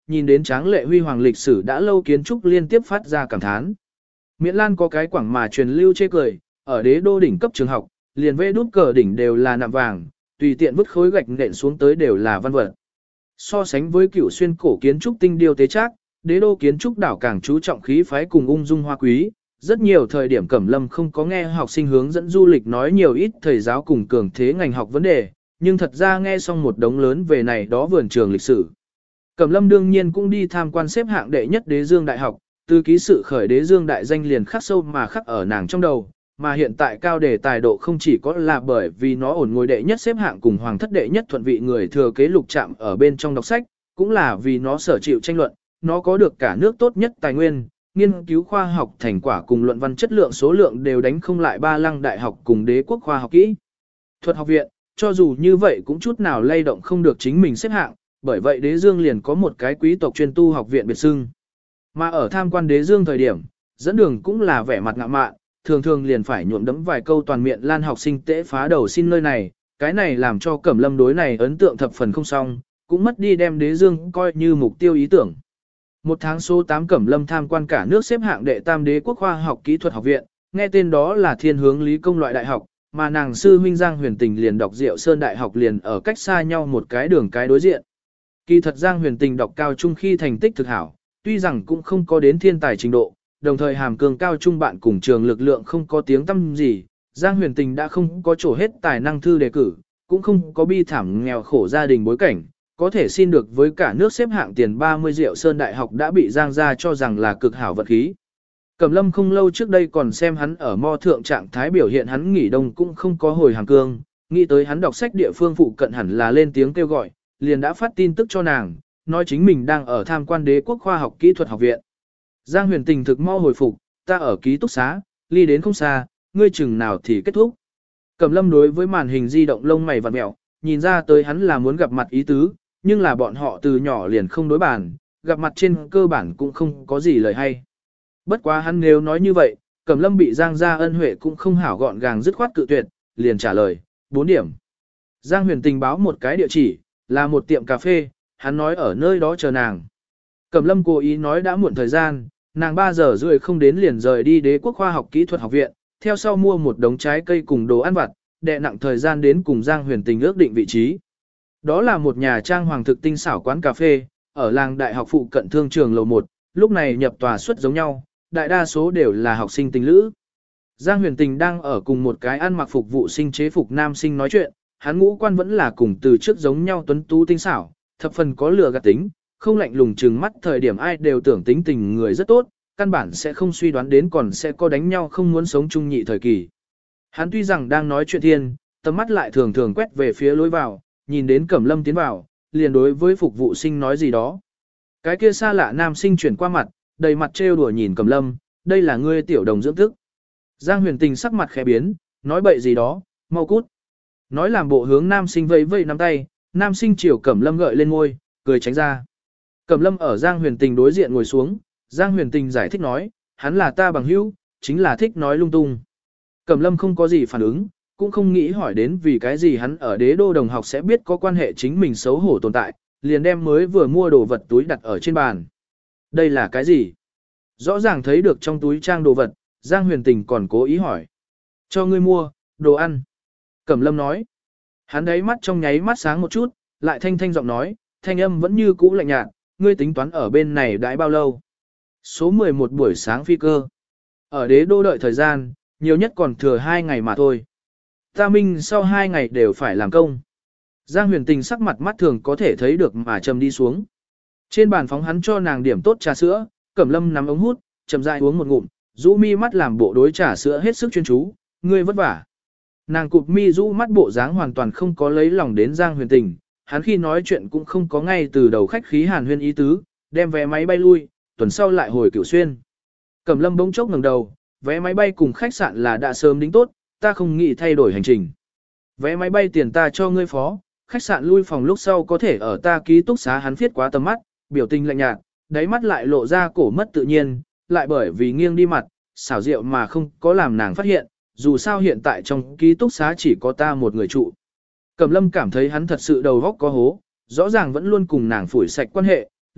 Speaker 1: nhìn đến tráng lệ huy hoàng lịch sử đã lâu kiến trúc liên tiếp phát ra cảm thán. Miễn Lan có cái quảng mà truyền lưu chê cười, ở đế đô đỉnh cấp trường học, liền vê đút cờ đỉnh đều là nạm vàng, tùy tiện vứt khối gạch nện xuống tới đều là văn vật. So sánh với Cửu Xuyên cổ kiến trúc tinh điêu tế trác, đế đô kiến trúc đảo càng chú trọng khí phái cùng ung dung hoa quý. Rất nhiều thời điểm Cẩm Lâm không có nghe học sinh hướng dẫn du lịch nói nhiều ít thầy giáo cùng cường thế ngành học vấn đề, nhưng thật ra nghe xong một đống lớn về này đó vườn trường lịch sử. Cẩm Lâm đương nhiên cũng đi tham quan xếp hạng đệ nhất Đế Dương Đại học, từ ký sự khởi Đế Dương Đại danh liền khắc sâu mà khắc ở nàng trong đầu, mà hiện tại cao đề tài độ không chỉ có là bởi vì nó ổn ngồi đệ nhất xếp hạng cùng hoàng thất đệ nhất thuận vị người thừa kế Lục Trạm ở bên trong đọc sách, cũng là vì nó sở chịu tranh luận, nó có được cả nước tốt nhất tài nguyên, nghiên cứu khoa học thành quả cùng luận văn chất lượng số lượng đều đánh không lại Ba Lăng Đại học cùng Đế quốc khoa học kỹ thuật học viện, cho dù như vậy cũng chút nào lay động không được chính mình xếp hạng, bởi vậy Đế Dương liền có một cái quý tộc chuyên tu học viện biệt xưng. Mà ở tham quan Đế Dương thời điểm, dẫn đường cũng là vẻ mặt ngạo mạn, thường thường liền phải nhuộm đấm vài câu toàn miệng Lan học sinh tễ phá đầu xin nơi này, cái này làm cho Cẩm Lâm đối này ấn tượng thập phần không xong, cũng mất đi đem Đế Dương coi như mục tiêu ý tưởng. Một tháng số 8 Cẩm Lâm tham quan cả nước xếp hạng đệ tam Đế quốc khoa học kỹ thuật học viện, nghe tên đó là thiên hướng lý công loại đại học, mà nàng sư huynh Giang Huyền Tình liền đọc Diệu Sơn Đại học liền ở cách xa nhau một cái đường cái đối diện. Kỳ thật Giang Huyền Tình đọc cao trung khi thành tích thực hảo, tuy rằng cũng không có đến thiên tài trình độ, đồng thời hàm cường cao trung bạn cùng trường lực lượng không có tiếng tăm gì, Giang Huyền Tình đã không có chỗ hết tài năng thư đề cử, cũng không có bi thảm nghèo khổ gia đình bối cảnh, có thể xin được với cả nước xếp hạng tiền 30 Diệu Sơn Đại học đã bị Giang gia cho rằng là cực hảo vật khí. Cẩm Lâm không lâu trước đây còn xem hắn ở mo thượng trạng thái biểu hiện hắn nghỉ đông cũng không có hồi hàng cương, nghĩ tới hắn đọc sách địa phương phụ cận hẳn là lên tiếng kêu gọi, liền đã phát tin tức cho nàng, nói chính mình đang ở tham quan Đế quốc khoa học kỹ thuật học viện. Giang Huyền Tình thực mau hồi phục, ta ở ký túc xá, ly đến không xa, ngươi chừng nào thì kết thúc. Cẩm Lâm đối với màn hình di động lông mày vặn mẹo, nhìn ra tới hắn là muốn gặp mặt ý tứ, nhưng là bọn họ từ nhỏ liền không đối bàn, gặp mặt trên cơ bản cũng không có gì lời hay. Bất quá hắn nếu nói như vậy, Cẩm Lâm bị Giang gia ân huệ cũng không hảo gọn gàng dứt khoát cự tuyệt, liền trả lời, 4 điểm. Giang Huyền Tình báo một cái địa chỉ, là một tiệm cà phê, hắn nói ở nơi đó chờ nàng. Cẩm Lâm cố ý nói đã muộn thời gian, nàng 3 giờ rưỡi không đến liền rời đi Đế quốc khoa học kỹ thuật học viện, theo sau mua một đống trái cây cùng đồ ăn vặt, đè nặng thời gian đến cùng Giang Huyền Tình ước định vị trí. Đó là một nhà trang hoàng thực tinh xảo quán cà phê, ở làng đại học phụ cận thương trường lầu 1, lúc này nhập tòa suất giống nhau, đại đa số đều là học sinh tình lữ. Giang Huyền Tình đang ở cùng một cái ăn mặc phục vụ sinh chế phục nam sinh nói chuyện, hắn ngũ quan vẫn là cùng từ trước giống nhau tuấn tú tinh xảo, thập phần có lừa gạt tính, không lạnh lùng trừng mắt thời điểm ai đều tưởng tính tình người rất tốt, căn bản sẽ không suy đoán đến còn sẽ có đánh nhau không muốn sống chung nhị thời kỳ. Hắn tuy rằng đang nói chuyện thiên, tầm mắt lại thường thường quét về phía lối vào, nhìn đến Cẩm Lâm tiến vào, liền đối với phục vụ sinh nói gì đó. Cái kia xa lạ nam sinh chuyển qua mặt, đầy mặt trêu đùa nhìn Cẩm Lâm, đây là ngươi tiểu đồng dưỡng thức. Giang Huyền Tình sắc mặt khẽ biến, nói bậy gì đó, mau cút. Nói làm bộ hướng nam sinh vẫy vẫy nắm tay, nam sinh chiều Cẩm Lâm gợi lên ngôi, cười tránh ra. Cẩm Lâm ở Giang Huyền Tình đối diện ngồi xuống, Giang Huyền Tình giải thích nói, hắn là ta bằng hữu, chính là thích nói lung tung. Cẩm Lâm không có gì phản ứng, cũng không nghĩ hỏi đến vì cái gì hắn ở Đế đô đồng học sẽ biết có quan hệ chính mình xấu hổ tồn tại, liền đem mới vừa mua đồ vật túi đặt ở trên bàn. Đây là cái gì? Rõ ràng thấy được trong túi trang đồ vật, Giang Huyền Tình còn cố ý hỏi. Cho ngươi mua, đồ ăn. Cẩm Lâm nói. Hắn đáy mắt trong nháy mắt sáng một chút, lại thanh thanh giọng nói, thanh âm vẫn như cũ lạnh nhạt, ngươi tính toán ở bên này đãi bao lâu? Số 11 buổi sáng phi cơ. Ở Đế đô đợi thời gian, nhiều nhất còn thừa 2 ngày mà thôi. Ta minh sau 2 ngày đều phải làm công. Giang Huyền Tình sắc mặt mắt thường có thể thấy được mà trầm đi xuống. Trên bàn phóng hắn cho nàng điểm tốt trà sữa, Cẩm Lâm nắm ống hút, chậm rãi uống một ngụm, rũ mi mắt làm bộ đối trà sữa hết sức chuyên chú, ngươi vất vả. Nàng cụp mi rũ mắt bộ dáng hoàn toàn không có lấy lòng đến Giang Huyền Tình, hắn khi nói chuyện cũng không có ngay từ đầu khách khí hàn huyên ý tứ, đem vé máy bay lui, tuần sau lại hồi Cửu Xuyên. Cẩm Lâm bỗng chốc ngẩng đầu, vé máy bay cùng khách sạn là đã sớm đính tốt, ta không nghĩ thay đổi hành trình. Vé máy bay tiền ta cho ngươi phó, khách sạn lui phòng lúc sau có thể ở ta ký túc xá. Hắn viết quá tầm mắt, biểu tình lạnh nhạt, đáy mắt lại lộ ra cổ mất tự nhiên, lại bởi vì nghiêng đi mặt, xảo diệu mà không có làm nàng phát hiện, dù sao hiện tại trong ký túc xá chỉ có ta một người trụ. Cẩm Lâm cảm thấy hắn thật sự đầu óc có hố, rõ ràng vẫn luôn cùng nàng phủi sạch quan hệ,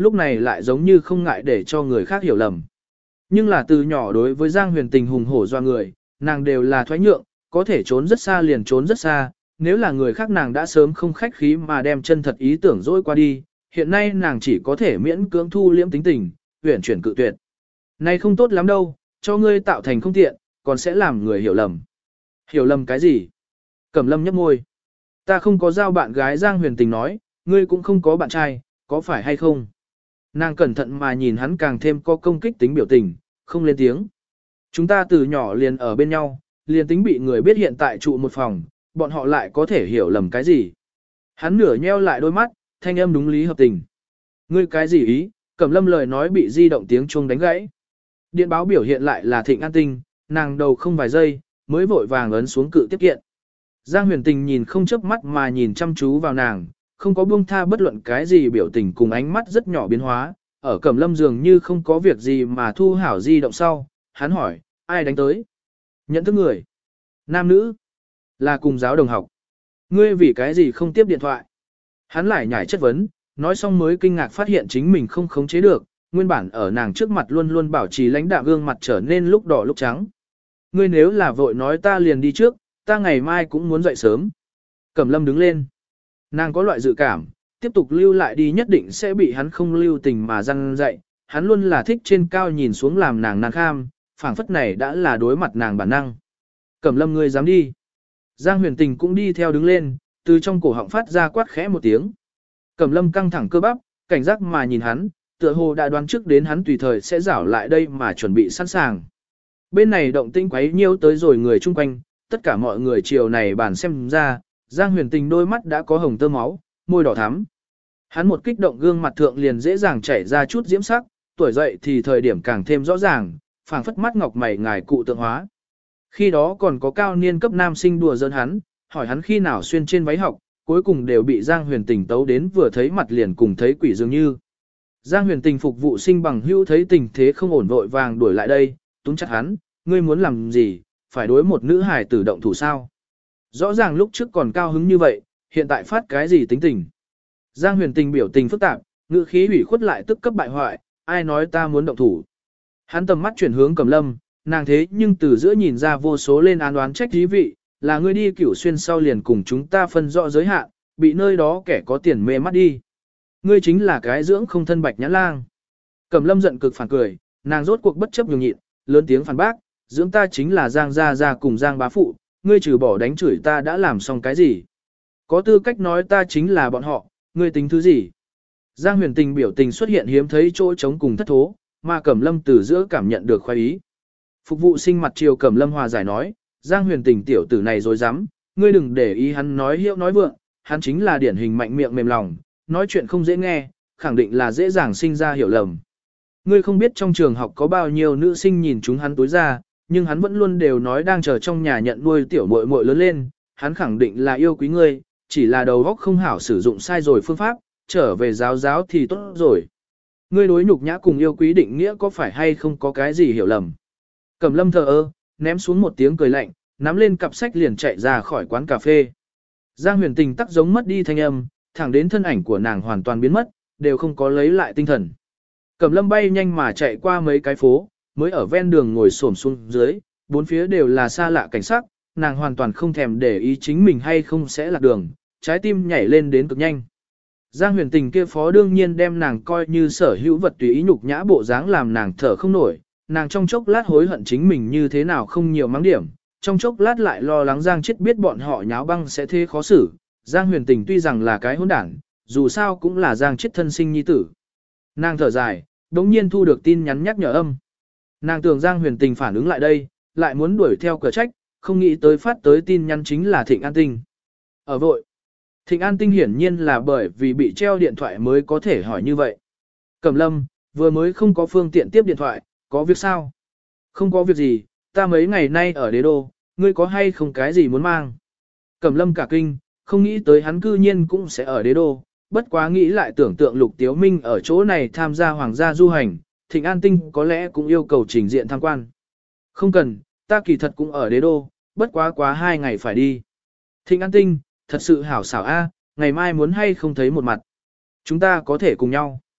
Speaker 1: lúc này lại giống như không ngại để cho người khác hiểu lầm. Nhưng là từ nhỏ đối với Giang Huyền Tình hùng hổ doa người, nàng đều là thoái nhượng, có thể trốn rất xa liền trốn rất xa, nếu là người khác nàng đã sớm không khách khí mà đem chân thật ý tưởng dỗi qua đi, hiện nay nàng chỉ có thể miễn cưỡng thu liễm tính tình, uyển chuyển cự tuyệt. Này không tốt lắm đâu, cho ngươi tạo thành không tiện, còn sẽ làm người hiểu lầm. Hiểu lầm cái gì? Cẩm Lâm nhấp môi. Ta không có giao bạn gái Giang Huyền Tình nói, ngươi cũng không có bạn trai, có phải hay không? Nàng cẩn thận mà nhìn hắn càng thêm có công kích tính biểu tình, không lên tiếng. Chúng ta từ nhỏ liền ở bên nhau, liền tính bị người biết hiện tại trụ một phòng, bọn họ lại có thể hiểu lầm cái gì. Hắn nửa nheo lại đôi mắt, thanh âm đúng lý hợp tình. Ngươi cái gì ý? Cẩm Lâm lời nói bị di động tiếng chuông đánh gãy. Điện báo biểu hiện lại là Thịnh An Tinh, nàng đầu không vài giây, mới vội vàng ấn xuống cự tiếp kiện. Giang Huyền Tình nhìn không chớp mắt mà nhìn chăm chú vào nàng, không có buông tha bất luận cái gì biểu tình cùng ánh mắt rất nhỏ biến hóa, ở Cẩm Lâm dường như không có việc gì mà thu hảo di động sau, hắn hỏi, ai đánh tới? Nhận thức người. Nam nữ. Là cùng giáo đồng học. Ngươi vì cái gì không tiếp điện thoại? Hắn lại nhảy chất vấn, nói xong mới kinh ngạc phát hiện chính mình không khống chế được, nguyên bản ở nàng trước mặt luôn luôn bảo trì lãnh đạm gương mặt trở nên lúc đỏ lúc trắng. Ngươi nếu là vội nói ta liền đi trước, ta ngày mai cũng muốn dậy sớm. Cẩm Lâm đứng lên. Nàng có loại dự cảm, tiếp tục lưu lại đi nhất định sẽ bị hắn không lưu tình mà răn dậy. Hắn luôn là thích trên cao nhìn xuống làm nàng nàng kham, phảng phất này đã là đối mặt nàng bản năng. Cẩm Lâm ngươi dám đi. Giang Huyền Tình cũng đi theo đứng lên, từ trong cổ họng phát ra quát khẽ một tiếng. Cẩm Lâm căng thẳng cơ bắp, cảnh giác mà nhìn hắn, tựa hồ đã đoán trước đến hắn tùy thời sẽ rảo lại đây mà chuẩn bị sẵn sàng. Bên này động tĩnh quấy nhiêu tới rồi người chung quanh, tất cả mọi người chiều này bàn xem ra, Giang Huyền Tình đôi mắt đã có hồng tơ máu, môi đỏ thắm. Hắn một kích động gương mặt thượng liền dễ dàng chảy ra chút diễm sắc, tuổi dậy thì thời điểm càng thêm rõ ràng, phảng phất mắt ngọc mày ngài cụ tượng hóa. Khi đó còn có cao niên cấp nam sinh đùa giỡn hắn, hỏi hắn khi nào xuyên trên váy học, cuối cùng đều bị Giang Huyền Tình tấu đến vừa thấy mặt liền cùng thấy quỷ dường như. Giang Huyền Tình phục vụ sinh bằng hữu thấy tình thế không ổn vội vàng đuổi lại đây, túm chặt hắn, ngươi muốn làm gì, phải đối một nữ hài tử động thủ sao? Rõ ràng lúc trước còn cao hứng như vậy, hiện tại phát cái gì tính tình? Giang Huyền Tình biểu tình phức tạp, ngữ khí ủy khuất lại tức cấp bại hoại, ai nói ta muốn động thủ? Hắn tầm mắt chuyển hướng Cẩm Lâm, nàng thế nhưng từ giữa nhìn ra vô số lên án đoán trách thí vị, là ngươi đi Cửu Xuyên sau liền cùng chúng ta phân rõ giới hạn, bị nơi đó kẻ có tiền mê mắt đi. Ngươi chính là cái dưỡng không thân Bạch Nhãn Lang. Cẩm Lâm giận cực phản cười, nàng rốt cuộc bất chấp nhường nhịn, lớn tiếng phản bác, dưỡng ta chính là Giang gia gia cùng Giang bá phụ, ngươi trừ bỏ đánh chửi ta đã làm xong cái gì? Có tư cách nói ta chính là bọn họ, ngươi tính thứ gì? Giang Huyền Tình biểu tình xuất hiện hiếm thấy chỗ trống cùng thất thố, mà Cẩm Lâm từ giữa cảm nhận được khoái ý. Phục vụ sinh mặt chiều Cẩm Lâm hòa giải nói, Giang Huyền Tình tiểu tử này dối dám, ngươi đừng để ý hắn nói hiệu nói vượng, hắn chính là điển hình mạnh miệng mềm lòng, nói chuyện không dễ nghe, khẳng định là dễ dàng sinh ra hiểu lầm. Ngươi không biết trong trường học có bao nhiêu nữ sinh nhìn chúng hắn tối ra, nhưng hắn vẫn luôn đều nói đang chờ trong nhà nhận nuôi tiểu muội muội lớn lên, hắn khẳng định là yêu quý ngươi, chỉ là đầu óc không hảo sử dụng sai rồi phương pháp, trở về giáo giáo thì tốt rồi. Ngươi đối nhục nhã cùng yêu quý định nghĩa có phải hay không có cái gì hiểu lầm. Cẩm Lâm thờ ơ, ném xuống một tiếng cười lạnh, nắm lên cặp sách liền chạy ra khỏi quán cà phê. Giang Huyền Tình tắc giống mất đi thanh âm, thẳng đến thân ảnh của nàng hoàn toàn biến mất, đều không có lấy lại tinh thần. Cẩm Lâm bay nhanh mà chạy qua mấy cái phố, mới ở ven đường ngồi xổm xuống dưới, bốn phía đều là xa lạ cảnh sắc, nàng hoàn toàn không thèm để ý chính mình hay không sẽ lạc đường, trái tim nhảy lên đến cực nhanh. Giang Huyền Tình kia phó đương nhiên đem nàng coi như sở hữu vật tùy ý nhục nhã bộ dáng làm nàng thở không nổi, nàng trong chốc lát hối hận chính mình như thế nào không nhiều mắng điểm, trong chốc lát lại lo lắng Giang Chết biết bọn họ nháo băng sẽ thế khó xử. Giang Huyền Tình tuy rằng là cái hỗn đảng, dù sao cũng là Giang Chết thân sinh nhi tử. Nàng thở dài, đống nhiên thu được tin nhắn nhắc nhở âm. Nàng tưởng Giang Huyền Tình phản ứng lại đây, lại muốn đuổi theo cửa trách, không nghĩ tới phát tới tin nhắn chính là Thịnh An Tinh. Ở vội. Thịnh An Tinh hiển nhiên là bởi vì bị treo điện thoại mới có thể hỏi như vậy. Cẩm Lâm, vừa mới không có phương tiện tiếp điện thoại, có việc sao? Không có việc gì, ta mấy ngày nay ở đế đô, ngươi có hay không cái gì muốn mang? Cẩm Lâm cả kinh, không nghĩ tới hắn cư nhiên cũng sẽ ở đế đô, bất quá nghĩ lại tưởng tượng Lục Tiếu Minh ở chỗ này tham gia hoàng gia du hành, Thịnh An Tinh có lẽ cũng yêu cầu trình diện tham quan. Không cần, ta kỳ thật cũng ở đế đô, bất quá 2 ngày phải đi. Thịnh An Tinh, thật sự hảo xảo a, ngày mai muốn hay không thấy một mặt. Chúng ta có thể cùng nhau.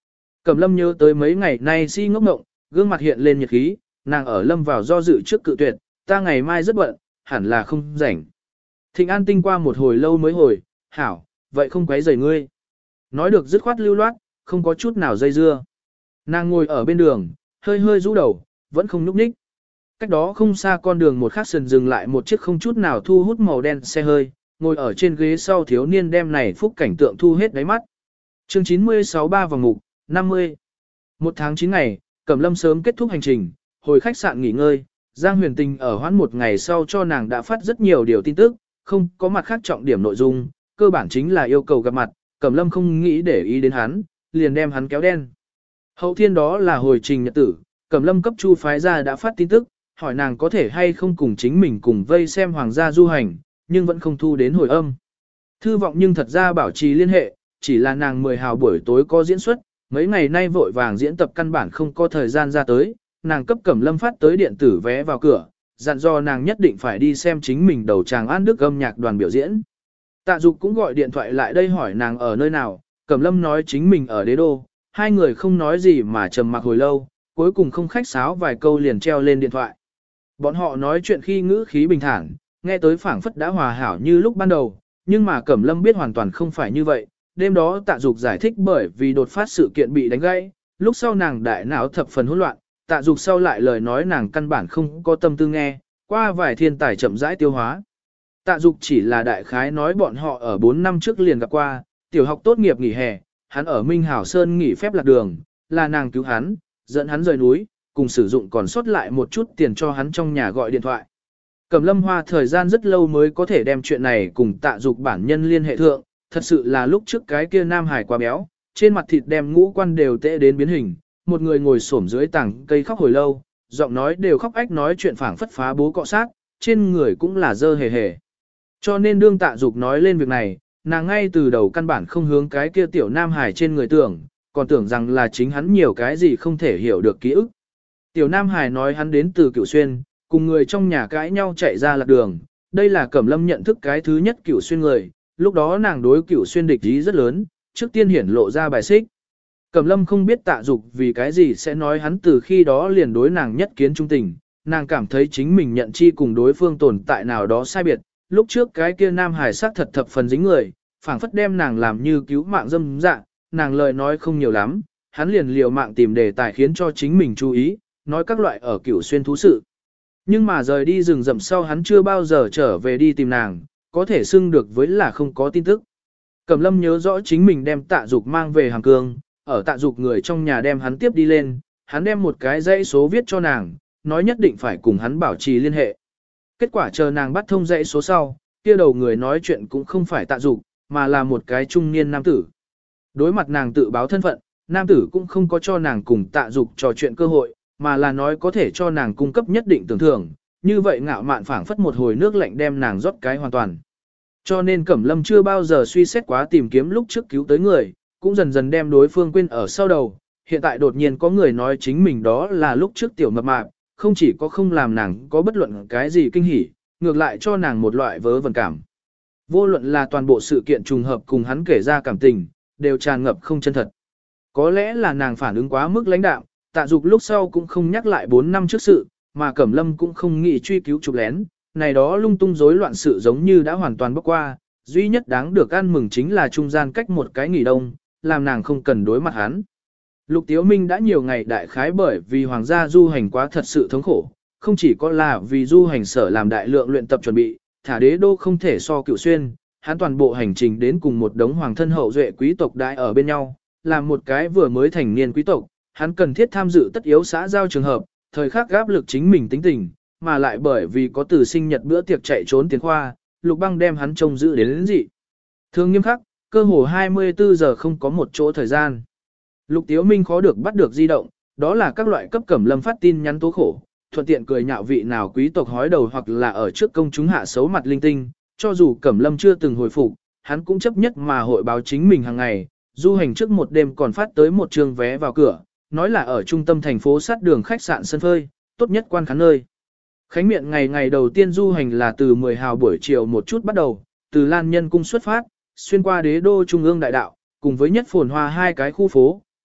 Speaker 1: Cẩm Lâm nhớ tới mấy ngày nay si ngốc ngộng, gương mặt hiện lên nhiệt khí, nàng ở lâm vào do dự trước cự tuyệt, ta ngày mai rất bận, hẳn là không rảnh. Thịnh An tinh qua một hồi lâu mới hồi, hảo, vậy không quấy rầy ngươi. Nói được dứt khoát lưu loát, không có chút nào dây dưa. Nàng ngồi ở bên đường, hơi hơi rũ đầu, vẫn không nhúc nhích. Cách đó không xa con đường một khắc sườn dừng lại một chiếc không chút nào thu hút màu đen xe hơi, ngồi ở trên ghế sau thiếu niên đem này phúc cảnh tượng thu hết đáy mắt. Chương 96 3 vòng mục, 50. Một tháng 9 ngày, Cẩm Lâm sớm kết thúc hành trình, hồi khách sạn nghỉ ngơi, Giang Huyền Tình ở hoãn một ngày sau cho nàng đã phát rất nhiều điều tin tức, không có mặt khác trọng điểm nội dung, cơ bản chính là yêu cầu gặp mặt, Cẩm Lâm không nghĩ để ý đến hắn, liền đem hắn kéo đen. Hậu thiên đó là hồi trình nhật tử, Cẩm Lâm cấp Chu phái ra đã phát tin tức, hỏi nàng có thể hay không cùng chính mình cùng vây xem hoàng gia du hành, nhưng vẫn không thu đến hồi âm. Thư vọng nhưng thật ra bảo trì liên hệ, chỉ là nàng 10 hào buổi tối có diễn xuất, mấy ngày nay vội vàng diễn tập căn bản không có thời gian ra tới, nàng cấp Cẩm Lâm phát tới điện tử vé vào cửa, dặn dò nàng nhất định phải đi xem chính mình đầu tràng An Đức âm nhạc đoàn biểu diễn. Tạ Dục cũng gọi điện thoại lại đây hỏi nàng ở nơi nào, Cẩm Lâm nói chính mình ở Đế Đô, hai người không nói gì mà trầm mặc hồi lâu, cuối cùng không khách sáo vài câu liền treo lên điện thoại. Bọn họ nói chuyện khi ngữ khí bình thản, nghe tới phảng phất đã hòa hảo như lúc ban đầu, nhưng mà Cẩm Lâm biết hoàn toàn không phải như vậy. Đêm đó Tạ Dục giải thích bởi vì đột phát sự kiện bị đánh gãy, lúc sau nàng đại não thập phần hỗn loạn, Tạ Dục sau lại lời nói nàng căn bản không có tâm tư nghe, qua vài thiên tài chậm rãi tiêu hóa. Tạ Dục chỉ là đại khái nói bọn họ ở 4 năm trước liền gặp qua, tiểu học tốt nghiệp nghỉ hè, hắn ở Minh Hảo Sơn nghỉ phép lạc đường, là nàng cứu hắn, dẫn hắn rời núi, cùng sử dụng còn sót lại một chút tiền cho hắn trong nhà gọi điện thoại. Cẩm Lâm hoa thời gian rất lâu mới có thể đem chuyện này cùng Tạ Dục bản nhân liên hệ thượng, thật sự là lúc trước cái kia nam hải quá béo, trên mặt thịt đem ngũ quan đều tệ đến biến hình, một người ngồi xổm dưới tảng cây khóc hồi lâu, giọng nói đều khóc ách nói chuyện phảng phất phá bố cọ sát, trên người cũng là dơ hề hề. Cho nên đương Tạ Dục nói lên việc này, nàng ngay từ đầu căn bản không hướng cái kia tiểu nam hải trên người tưởng, còn tưởng rằng là chính hắn nhiều cái gì không thể hiểu được ký ức. Tiểu nam hải nói hắn đến từ Cửu Xuyên, cùng người trong nhà cãi nhau chạy ra lạc đường, đây là Cẩm Lâm nhận thức cái thứ nhất Cửu Xuyên người, lúc đó nàng đối Cửu Xuyên địch ý rất lớn, trước tiên hiển lộ ra bài xích. Cẩm Lâm không biết Tạ Dục vì cái gì sẽ nói hắn từ khi đó liền đối nàng nhất kiến trung tình, nàng cảm thấy chính mình nhận chi cùng đối phương tồn tại nào đó sai biệt, lúc trước cái kia nam hải sắc thật thập phần dính người, phảng phất đem nàng làm như cứu mạng dâm dạ, nàng lời nói không nhiều lắm, hắn liền liều mạng tìm đề tài khiến cho chính mình chú ý, nói các loại ở Cửu Xuyên thú sự. Nhưng mà rời đi rừng rậm sau hắn chưa bao giờ trở về đi tìm nàng, có thể xưng được với là không có tin tức. Cẩm Lâm nhớ rõ chính mình đem Tạ Dục mang về Hàng Cương, ở Tạ Dục người trong nhà đem hắn tiếp đi lên, hắn đem một cái dãy số viết cho nàng, nói nhất định phải cùng hắn bảo trì liên hệ. Kết quả chờ nàng bắt thông dãy số sau, kia đầu người nói chuyện cũng không phải Tạ Dục, mà là một cái trung niên nam tử. Đối mặt nàng tự báo thân phận, nam tử cũng không có cho nàng cùng Tạ Dục trò chuyện cơ hội, mà là nói có thể cho nàng cung cấp nhất định tưởng thưởng, như vậy ngạo mạn phảng phất một hồi nước lạnh đem nàng rót cái hoàn toàn. Cho nên Cẩm Lâm chưa bao giờ suy xét quá tìm kiếm lúc trước cứu tới người, cũng dần dần đem đối phương quên ở sau đầu, hiện tại đột nhiên có người nói chính mình đó là lúc trước tiểu mập mạp, không chỉ có không làm nàng có bất luận cái gì kinh hỉ, ngược lại cho nàng một loại vớ vẩn cảm. Vô luận là toàn bộ sự kiện trùng hợp cùng hắn kể ra cảm tình, đều tràn ngập không chân thật. Có lẽ là nàng phản ứng quá mức lãnh đạm, Tạ Dục lúc sau cũng không nhắc lại 4 năm trước sự, mà Cẩm Lâm cũng không nghĩ truy cứu chụp lén, này đó lung tung rối loạn sự giống như đã hoàn toàn bốc qua, duy nhất đáng được ăn mừng chính là trung gian cách một cái nghỉ đông, làm nàng không cần đối mặt hắn. Lục Tiếu Minh đã nhiều ngày đại khái bởi vì hoàng gia du hành quá thật sự thống khổ, không chỉ có là vì du hành sở làm đại lượng luyện tập chuẩn bị, thả Đế Đô không thể so Cửu Xuyên, hắn toàn bộ hành trình đến cùng một đống hoàng thân hậu duệ quý tộc đại ở bên nhau, làm một cái vừa mới thành niên quý tộc, hắn cần thiết tham dự tất yếu xã giao trường hợp, thời khắc gáp lực chính mình tính tình, mà lại bởi vì có từ sinh nhật bữa tiệc chạy trốn tiền khoa, Lục Băng đem hắn trông giữ đến dị. Thương nghiêm khắc, cơ hồ 24 giờ không có một chỗ thời gian. Lục Tiếu Minh khó được bắt được di động, đó là các loại cấp Cẩm Lâm phát tin nhắn tố khổ, thuận tiện cười nhạo vị nào quý tộc hói đầu hoặc là ở trước công chúng hạ xấu mặt linh tinh, cho dù Cẩm Lâm chưa từng hồi phục, hắn cũng chấp nhất mà hội báo chính mình hàng ngày, du hành trước một đêm còn phát tới một trường vé vào cửa, nói là ở trung tâm thành phố sát đường khách sạn sân phơi, tốt nhất quan khán nơi. Khánh miệng ngày đầu tiên du hành là từ 10 hào buổi chiều một chút bắt đầu, từ Lan Nhân cung xuất phát, xuyên qua Đế Đô trung ương đại đạo, cùng với nhất phồn hoa hai cái khu phố,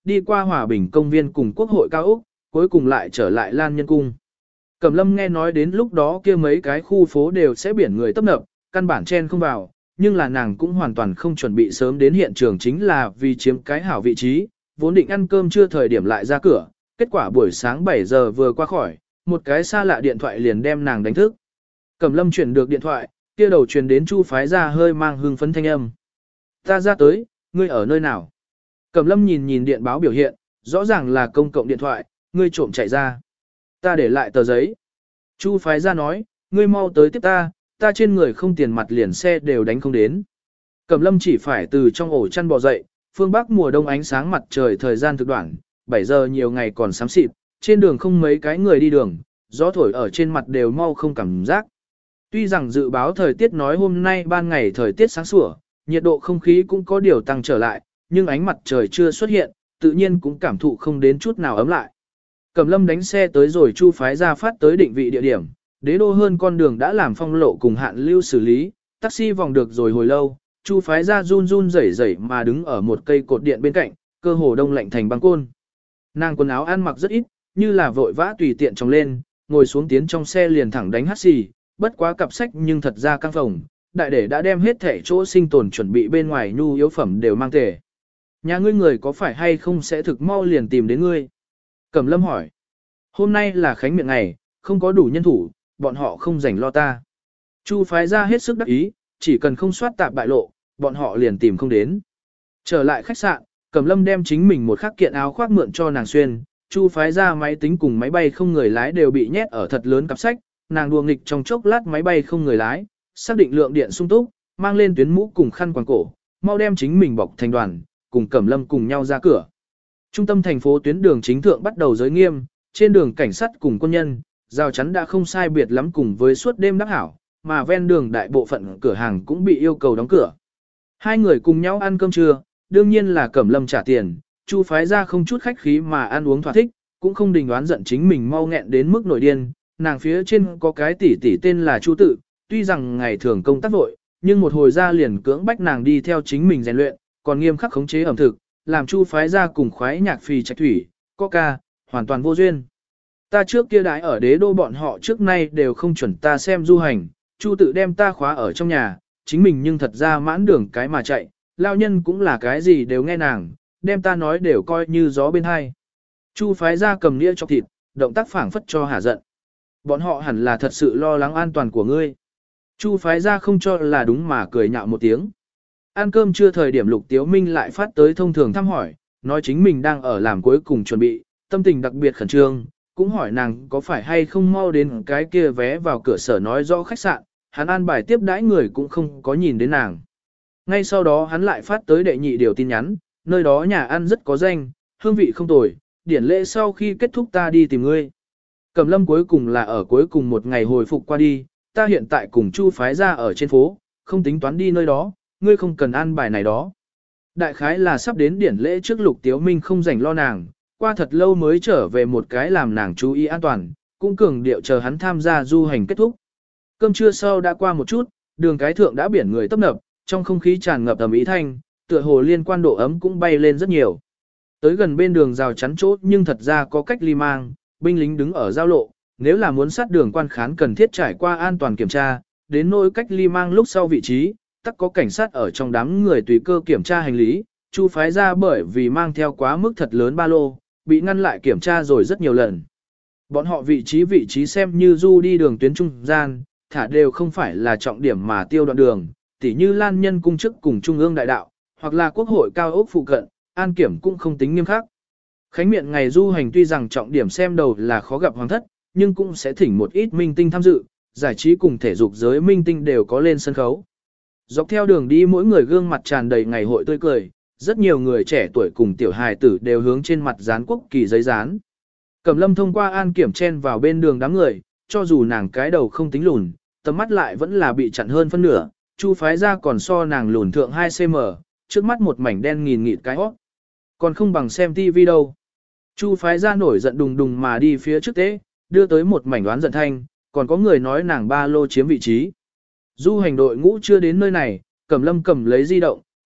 Speaker 1: đi qua Hòa Bình công viên cùng Quốc hội cao ốc, cuối cùng lại trở lại Lan Nhân cung. Cẩm Lâm nghe nói đến lúc đó kia mấy cái khu phố đều sẽ biển người tấp nập, căn bản chen không vào, nhưng là nàng cũng hoàn toàn không chuẩn bị sớm đến hiện trường chính là vì chiếm cái hảo vị trí, vốn định ăn cơm trưa thời điểm lại ra cửa, kết quả buổi sáng 7 giờ vừa qua khỏi, một cái xa lạ điện thoại liền đem nàng đánh thức. Cẩm Lâm chuyển được điện thoại, kia đầu truyền đến Chu Phái Gia hơi mang hưng phấn thanh âm. Ta ra tới, ngươi ở nơi nào? Cẩm Lâm nhìn điện báo biểu hiện, rõ ràng là công cộng điện thoại, ngươi trộm chạy ra. Ta để lại tờ giấy. Chu Phái Gia nói, ngươi mau tới tiếp ta trên người không tiền mặt liền xe đều đánh không đến. Cẩm Lâm chỉ phải từ trong ổ chăn bò dậy, phương Bắc mùa đông ánh sáng mặt trời thời gian thực đoạn, 7 giờ nhiều ngày còn xám xịt, trên đường không mấy cái người đi đường, gió thổi ở trên mặt đều mau không cảm giác. Tuy rằng dự báo thời tiết nói hôm nay ban ngày thời tiết sáng sủa, nhiệt độ không khí cũng có điều tăng trở lại, nhưng ánh mặt trời chưa xuất hiện, tự nhiên cũng cảm thụ không đến chút nào ấm lại. Cẩm Lâm đánh xe tới rồi Chu Phái Gia phát tới định vị địa điểm, đế đô hơn con đường đã làm phong lộ cùng hạn lưu xử lý, taxi vòng được rồi hồi lâu, Chu Phái Gia run run rẩy rẩy mà đứng ở một cây cột điện bên cạnh, cơ hồ đông lạnh thành băng côn. Nàng quần áo ăn mặc rất ít, như là vội vã tùy tiện trồng lên, ngồi xuống tiến trong xe liền thẳng đánh hắt xì, bất quá cặp sách nhưng thật ra căng phòng, đại để đã đem hết thể chỗ sinh tồn chuẩn bị bên ngoài nhu yếu phẩm đều mang tề. Nhà ngươi người có phải hay không sẽ thực mau liền tìm đến ngươi? Cẩm Lâm hỏi. Hôm nay là khánh miệng ngày, không có đủ nhân thủ, bọn họ không rảnh lo ta. Chu Phái Gia hết sức đắc ý, chỉ cần không soát tạp bại lộ, bọn họ liền tìm không đến. Trở lại khách sạn, Cẩm Lâm đem chính mình một khắc kiện áo khoác mượn cho nàng xuyên, Chu Phái Gia máy tính cùng máy bay không người lái đều bị nhét ở thật lớn cặp sách, nàng đùa nghịch trong chốc lát máy bay không người lái, xác định lượng điện sung túc, mang lên tuyến mũ cùng khăn quàng cổ, mau đem chính mình bọc thành đoàn, cùng Cẩm Lâm cùng nhau ra cửa. Trung tâm thành phố tuyến đường chính thượng bắt đầu giới nghiêm, trên đường cảnh sát cùng quân nhân, rào chắn đã không sai biệt lắm cùng với suốt đêm đắc hảo, mà ven đường đại bộ phận cửa hàng cũng bị yêu cầu đóng cửa. Hai người cùng nhau ăn cơm trưa, đương nhiên là Cẩm Lâm trả tiền, Chu Phái Gia không chút khách khí mà ăn uống thỏa thích, cũng không đình đoán giận chính mình mau nghẹn đến mức nổi điên, nàng phía trên có cái tỷ tỷ tên là Chu Tự, tuy rằng ngày thường công tác vội, nhưng một hồi ra liền cưỡng bách nàng đi theo chính mình rèn luyện, còn nghiêm khắc khống chế ẩm thực, làm Chu Phái Gia cùng khoái nhạc phì trạch thủy, coca, hoàn toàn vô duyên. Ta trước kia đãi ở đế đô bọn họ trước nay đều không chuẩn ta xem du hành, Chu Tự đem ta khóa ở trong nhà, chính mình nhưng thật ra mãn đường cái mà chạy, lao nhân cũng là cái gì đều nghe nàng, đem ta nói đều coi như gió bên hai. Chu Phái Gia cầm nĩa chọc thịt, động tác phảng phất cho hả giận. Bọn họ hẳn là thật sự lo lắng an toàn của ngươi. Chu Phái Gia không cho là đúng mà cười nhạo một tiếng. Ăn cơm trưa thời điểm Lục Tiếu Minh lại phát tới thông thường thăm hỏi, nói chính mình đang ở làm cuối cùng chuẩn bị, tâm tình đặc biệt khẩn trương, cũng hỏi nàng có phải hay không mau đến cái kia vé vào cửa sở nói rõ khách sạn, hắn an bài tiếp đãi người cũng không có nhìn đến nàng. Ngay sau đó hắn lại phát tới đệ nhị điều tin nhắn, nơi đó nhà ăn rất có danh, hương vị không tồi, điển lễ sau khi kết thúc ta đi tìm ngươi. Cẩm Lâm cuối cùng là ở cuối cùng một ngày hồi phục qua đi, ta hiện tại cùng Chu Phái Gia ở trên phố, không tính toán đi nơi đó, ngươi không cần an bài này đó. Đại khái là sắp đến điển lễ trước Lục Tiếu Minh không rảnh lo nàng, qua thật lâu mới trở về một cái làm nàng chú ý an toàn, cũng cường điệu chờ hắn tham gia du hành kết thúc. Cơm trưa sau đã qua một chút, đường cái thượng đã biển người tấp nập, trong không khí tràn ngập ầm ĩ thanh, tựa hồ liên quan độ ấm cũng bay lên rất nhiều. Tới gần bên đường rào chắn chốt nhưng thật ra có cách ly mang, binh lính đứng ở giao lộ, nếu là muốn sát đường quan khán cần thiết trải qua an toàn kiểm tra, đến nỗi cách ly mang lúc sau vị trí, tắc có cảnh sát ở trong đám người tùy cơ kiểm tra hành lý, Chu Phái Gia bởi vì mang theo quá mức thật lớn ba lô, bị ngăn lại kiểm tra rồi rất nhiều lần. Bọn họ vị trí xem như du đi đường tuyến trung gian, thả đều không phải là trọng điểm mà tiêu đoạn đường, tỉ như Lan Nhân cung chức cùng Trung ương đại đạo, hoặc là quốc hội cao ốc phụ cận, an kiểm cũng không tính nghiêm khắc. Khánh miệng ngày du hành tuy rằng trọng điểm xem đầu là khó gặp hoàng thất, nhưng cũng sẽ thỉnh một ít minh tinh tham dự, giải trí cùng thể dục giới minh tinh đều có lên sân khấu. Dọc theo đường đi mỗi người gương mặt tràn đầy ngày hội tươi cười, rất nhiều người trẻ tuổi cùng tiểu hài tử đều hướng trên mặt dán quốc kỳ giấy dán. Cẩm Lâm thông qua an kiểm chen vào bên đường đám người, cho dù nàng cái đầu không tính lùn, tầm mắt lại vẫn là bị chặn hơn phân nửa, Chu Phái Gia còn so nàng lùn thượng 2cm, trước mắt một mảnh đen nghìn nghịt cái hót. Còn không bằng xem TV đâu. Chu Phái Gia nổi giận đùng đùng mà đi phía trước tế, đưa tới một mảnh đoán giận thanh, còn có người nói nàng ba lô chiếm vị trí. Du hành đội ngũ chưa đến nơi này, Cẩm Lâm cầm lấy di động,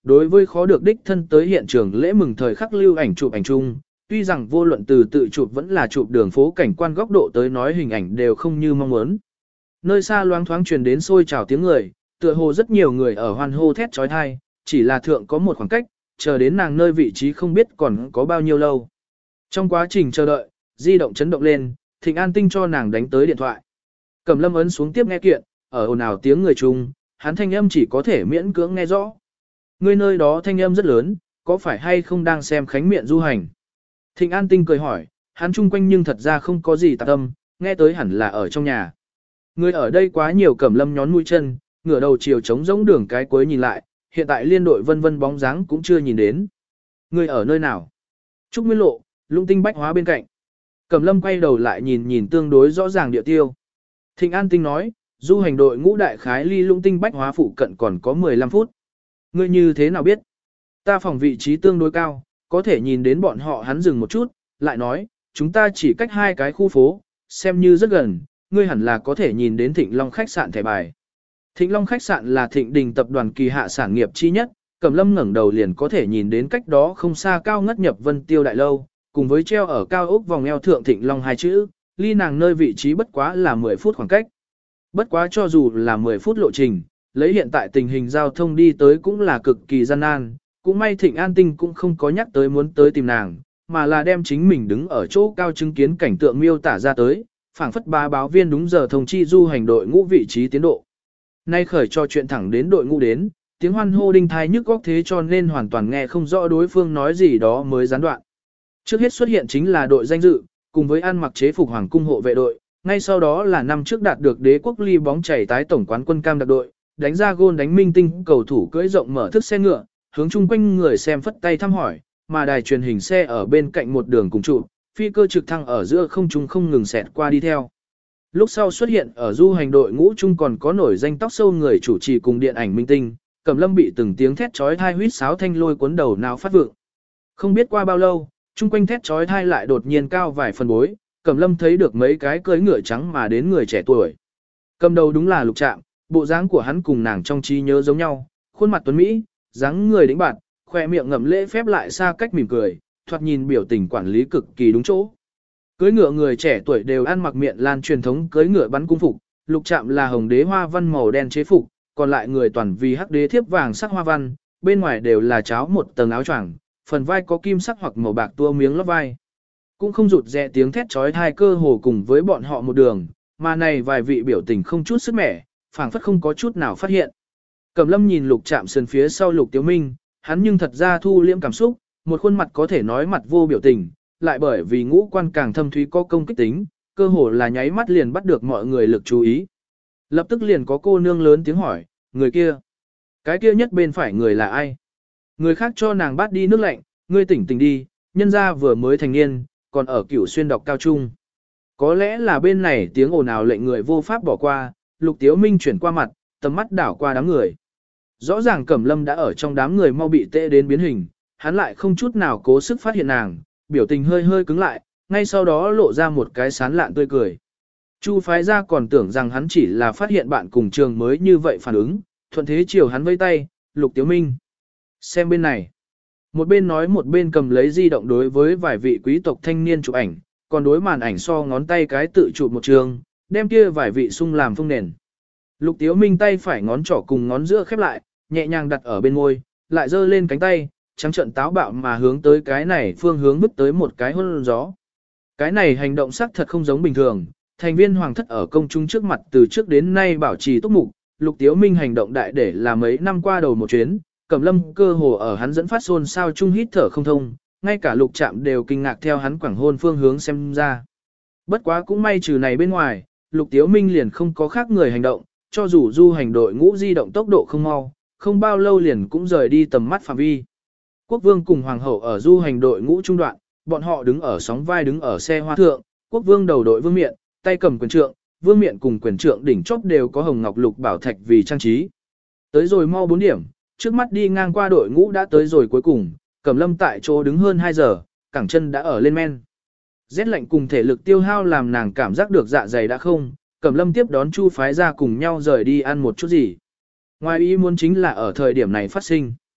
Speaker 1: đối với khó được đích thân tới hiện trường lễ mừng thời khắc lưu ảnh chụp ảnh chung, tuy rằng vô luận từ tự chụp vẫn là chụp đường phố cảnh quan góc độ tới nói hình ảnh đều không như mong muốn. Nơi xa loáng thoáng truyền đến xôi trào tiếng người, tựa hồ rất nhiều người ở hoan hô thét trói thai, chỉ là thượng có một khoảng cách, chờ đến nàng nơi vị trí không biết còn có bao nhiêu lâu. Trong quá trình chờ đợi, di động chấn động lên, Thịnh An Tinh cho nàng đánh tới điện thoại. Cẩm Lâm ấn xuống tiếp nghe kiện, ở ồn ào tiếng người chung, hắn thanh âm chỉ có thể miễn cưỡng nghe rõ. Người nơi đó thanh âm rất lớn, có phải hay không đang xem khánh miện du hành? Thịnh An Tinh cười hỏi, hắn chung quanh nhưng thật ra không có gì tạp tâm, nghe tới hẳn là ở trong nhà. Người ở đây quá nhiều. Cẩm Lâm nhón mũi chân, ngửa đầu chiều trống rỗng đường cái cuối nhìn lại, hiện tại liên đội vân vân bóng dáng cũng chưa nhìn đến. Người ở nơi nào? Trúc Nguyên Lộ, Lung Tinh Bách Hóa bên cạnh. Cẩm Lâm quay đầu lại nhìn nhìn tương đối rõ ràng địa tiêu. Thịnh An Tinh nói, du hành đội ngũ đại khái ly Lung Tinh Bách Hóa phụ cận còn có 15 phút. Ngươi như thế nào biết? Ta phòng vị trí tương đối cao, có thể nhìn đến bọn họ. Hắn dừng một chút, lại nói, chúng ta chỉ cách 2 cái khu phố, xem như rất gần, ngươi hẳn là có thể nhìn đến Thịnh Long khách sạn thẻ bài. Thịnh Long khách sạn là Thịnh Đình tập đoàn kỳ hạ sản nghiệp chi nhất, Cẩm Lâm ngẩng đầu liền có thể nhìn đến cách đó không xa cao ngất nhập Vân Tiêu đại lâu, cùng với treo ở cao ốc vòng eo thượng Thịnh Long 2 chữ, ly nàng nơi vị trí bất quá là 10 phút khoảng cách. Bất quá cho dù là 10 phút lộ trình, lấy hiện tại tình hình giao thông đi tới cũng là cực kỳ gian nan, cũng may Thịnh An Tinh cũng không có nhắc tới muốn tới tìm nàng, mà là đem chính mình đứng ở chỗ cao chứng kiến cảnh tượng miêu tả ra tới, phảng phất ba báo viên đúng giờ thông chi du hành đội ngũ vị trí tiến độ. Nay khởi cho chuyện thẳng đến đội ngũ đến, tiếng hoan hô đinh thai nhức góc thế cho nên hoàn toàn nghe không rõ đối phương nói gì đó mới gián đoạn. Trước hết xuất hiện chính là đội danh dự, cùng với ăn mặc chế phục hoàng cung hộ vệ đội, ngay sau đó là năm trước đạt được đế quốc ly bóng chảy tái tổng quán quân cam đặc đội, đánh ra gôn đánh minh tinh cầu thủ cưỡi rộng mở thức xe ngựa, hướng chung quanh người xem phất tay thăm hỏi, mà đài truyền hình xe ở bên cạnh một đường cùng trụ, phi cơ trực thăng ở giữa không trung không ngừng xẹt qua đi theo. Lúc sau xuất hiện ở du hành đội ngũ chung còn có nổi danh tóc sâu người chủ trì cùng điện ảnh minh tinh, Cẩm Lâm bị từng tiếng thét chói tai huýt sáo thanh lôi cuốn đầu nào phát vượng. Không biết qua bao lâu, chung quanh thét chói tai lại đột nhiên cao vài phần bối, Cẩm Lâm thấy được mấy cái cưỡi ngựa trắng mà đến người trẻ tuổi. Cầm đầu đúng là Lục Trạm, bộ dáng của hắn cùng nàng trong trí nhớ giống nhau, khuôn mặt tuấn mỹ, dáng người đĩnh bạt, khoe miệng ngậm lễ phép lại xa cách mỉm cười, thoạt nhìn biểu tình quản lý cực kỳ đúng chỗ. Cưỡi ngựa người trẻ tuổi đều ăn mặc miệng lan truyền thống cưỡi ngựa bắn cung phục, Lục Trạm là hồng đế hoa văn màu đen chế phục, còn lại người toàn vì hắc đế thiếp vàng sắc hoa văn, bên ngoài đều là cháo một tầng áo choàng, phần vai có kim sắc hoặc màu bạc tua miếng lót vai. Cũng không rụt rè tiếng thét chói tai cơ hồ cùng với bọn họ một đường, mà này vài vị biểu tình không chút sức mẻ, phảng phất không có chút nào phát hiện. Cẩm Lâm nhìn Lục Trạm sườn phía sau Lục Tiếu Minh, hắn nhưng thật ra thu liễm cảm xúc, một khuôn mặt có thể nói mặt vô biểu tình, lại bởi vì ngũ quan càng thâm thúy có công kích tính, cơ hồ là nháy mắt liền bắt được mọi người lực chú ý. Lập tức liền có cô nương lớn tiếng hỏi, người kia, cái kia nhất bên phải người là ai? Người khác cho nàng bắt đi nước lạnh, ngươi tỉnh tỉnh đi, nhân gia vừa mới thành niên, còn ở Cửu Xuyên đọc cao trung. Có lẽ là bên này tiếng ồn ào lệnh người vô pháp bỏ qua, Lục Tiếu Minh chuyển qua mặt, tầm mắt đảo qua đám người. Rõ ràng Cẩm Lâm đã ở trong đám người mau bị tê đến biến hình, hắn lại không chút nào cố sức phát hiện nàng, biểu tình hơi hơi cứng lại, ngay sau đó lộ ra một cái sán lạn tươi cười. Chu phái ra còn tưởng rằng hắn chỉ là phát hiện bạn cùng trường mới như vậy phản ứng, thuận thế chiều hắn vây tay, Lục Tiếu Minh. Xem bên này. Một bên nói một bên cầm lấy di động đối với vài vị quý tộc thanh niên chụp ảnh, còn đối màn ảnh so ngón tay cái tự chụp một trường, đem kia vài vị sung làm phông nền. Lục Tiếu Minh tay phải ngón trỏ cùng ngón giữa khép lại, nhẹ nhàng đặt ở bên môi, lại giơ lên cánh tay, trắng trận táo bạo mà hướng tới cái này phương hướng vứt tới một cái hôn gió. Cái này hành động sắc thật không giống bình thường, thành viên hoàng thất ở công chúng trước mặt từ trước đến nay bảo trì túc mục, Lục Tiếu Minh hành động đại để là mấy năm qua đầu một chuyến, Cẩm Lâm cơ hồ ở hắn dẫn phát xôn xao chung hít thở không thông, ngay cả Lục Trạm đều kinh ngạc theo hắn quảng hôn phương hướng xem ra. Bất quá cũng may trừ này bên ngoài, Lục Tiếu Minh liền không có khác người hành động, cho dù du hành đội ngũ di động tốc độ không mau, không bao lâu liền cũng rời đi tầm mắt phạm vi. Quốc vương cùng hoàng hậu ở du hành đội ngũ trung đoạn, bọn họ đứng ở sóng vai đứng ở xe hoa thượng, quốc vương đầu đội vương miện, tay cầm quyền trượng, vương miện cùng quyền trượng đỉnh chóp đều có hồng ngọc lục bảo thạch vì trang trí. Tới rồi mau 4 điểm, trước mắt đi ngang qua đội ngũ đã tới rồi cuối cùng, Cẩm Lâm tại chỗ đứng hơn 2 giờ, cẳng chân đã ở lên men. Rét lạnh cùng thể lực tiêu hao làm nàng cảm giác được dạ dày đã không, Cẩm Lâm tiếp đón Chu phái ra cùng nhau rời đi ăn một chút gì. Ngoài ý muốn chính là ở thời điểm này phát sinh.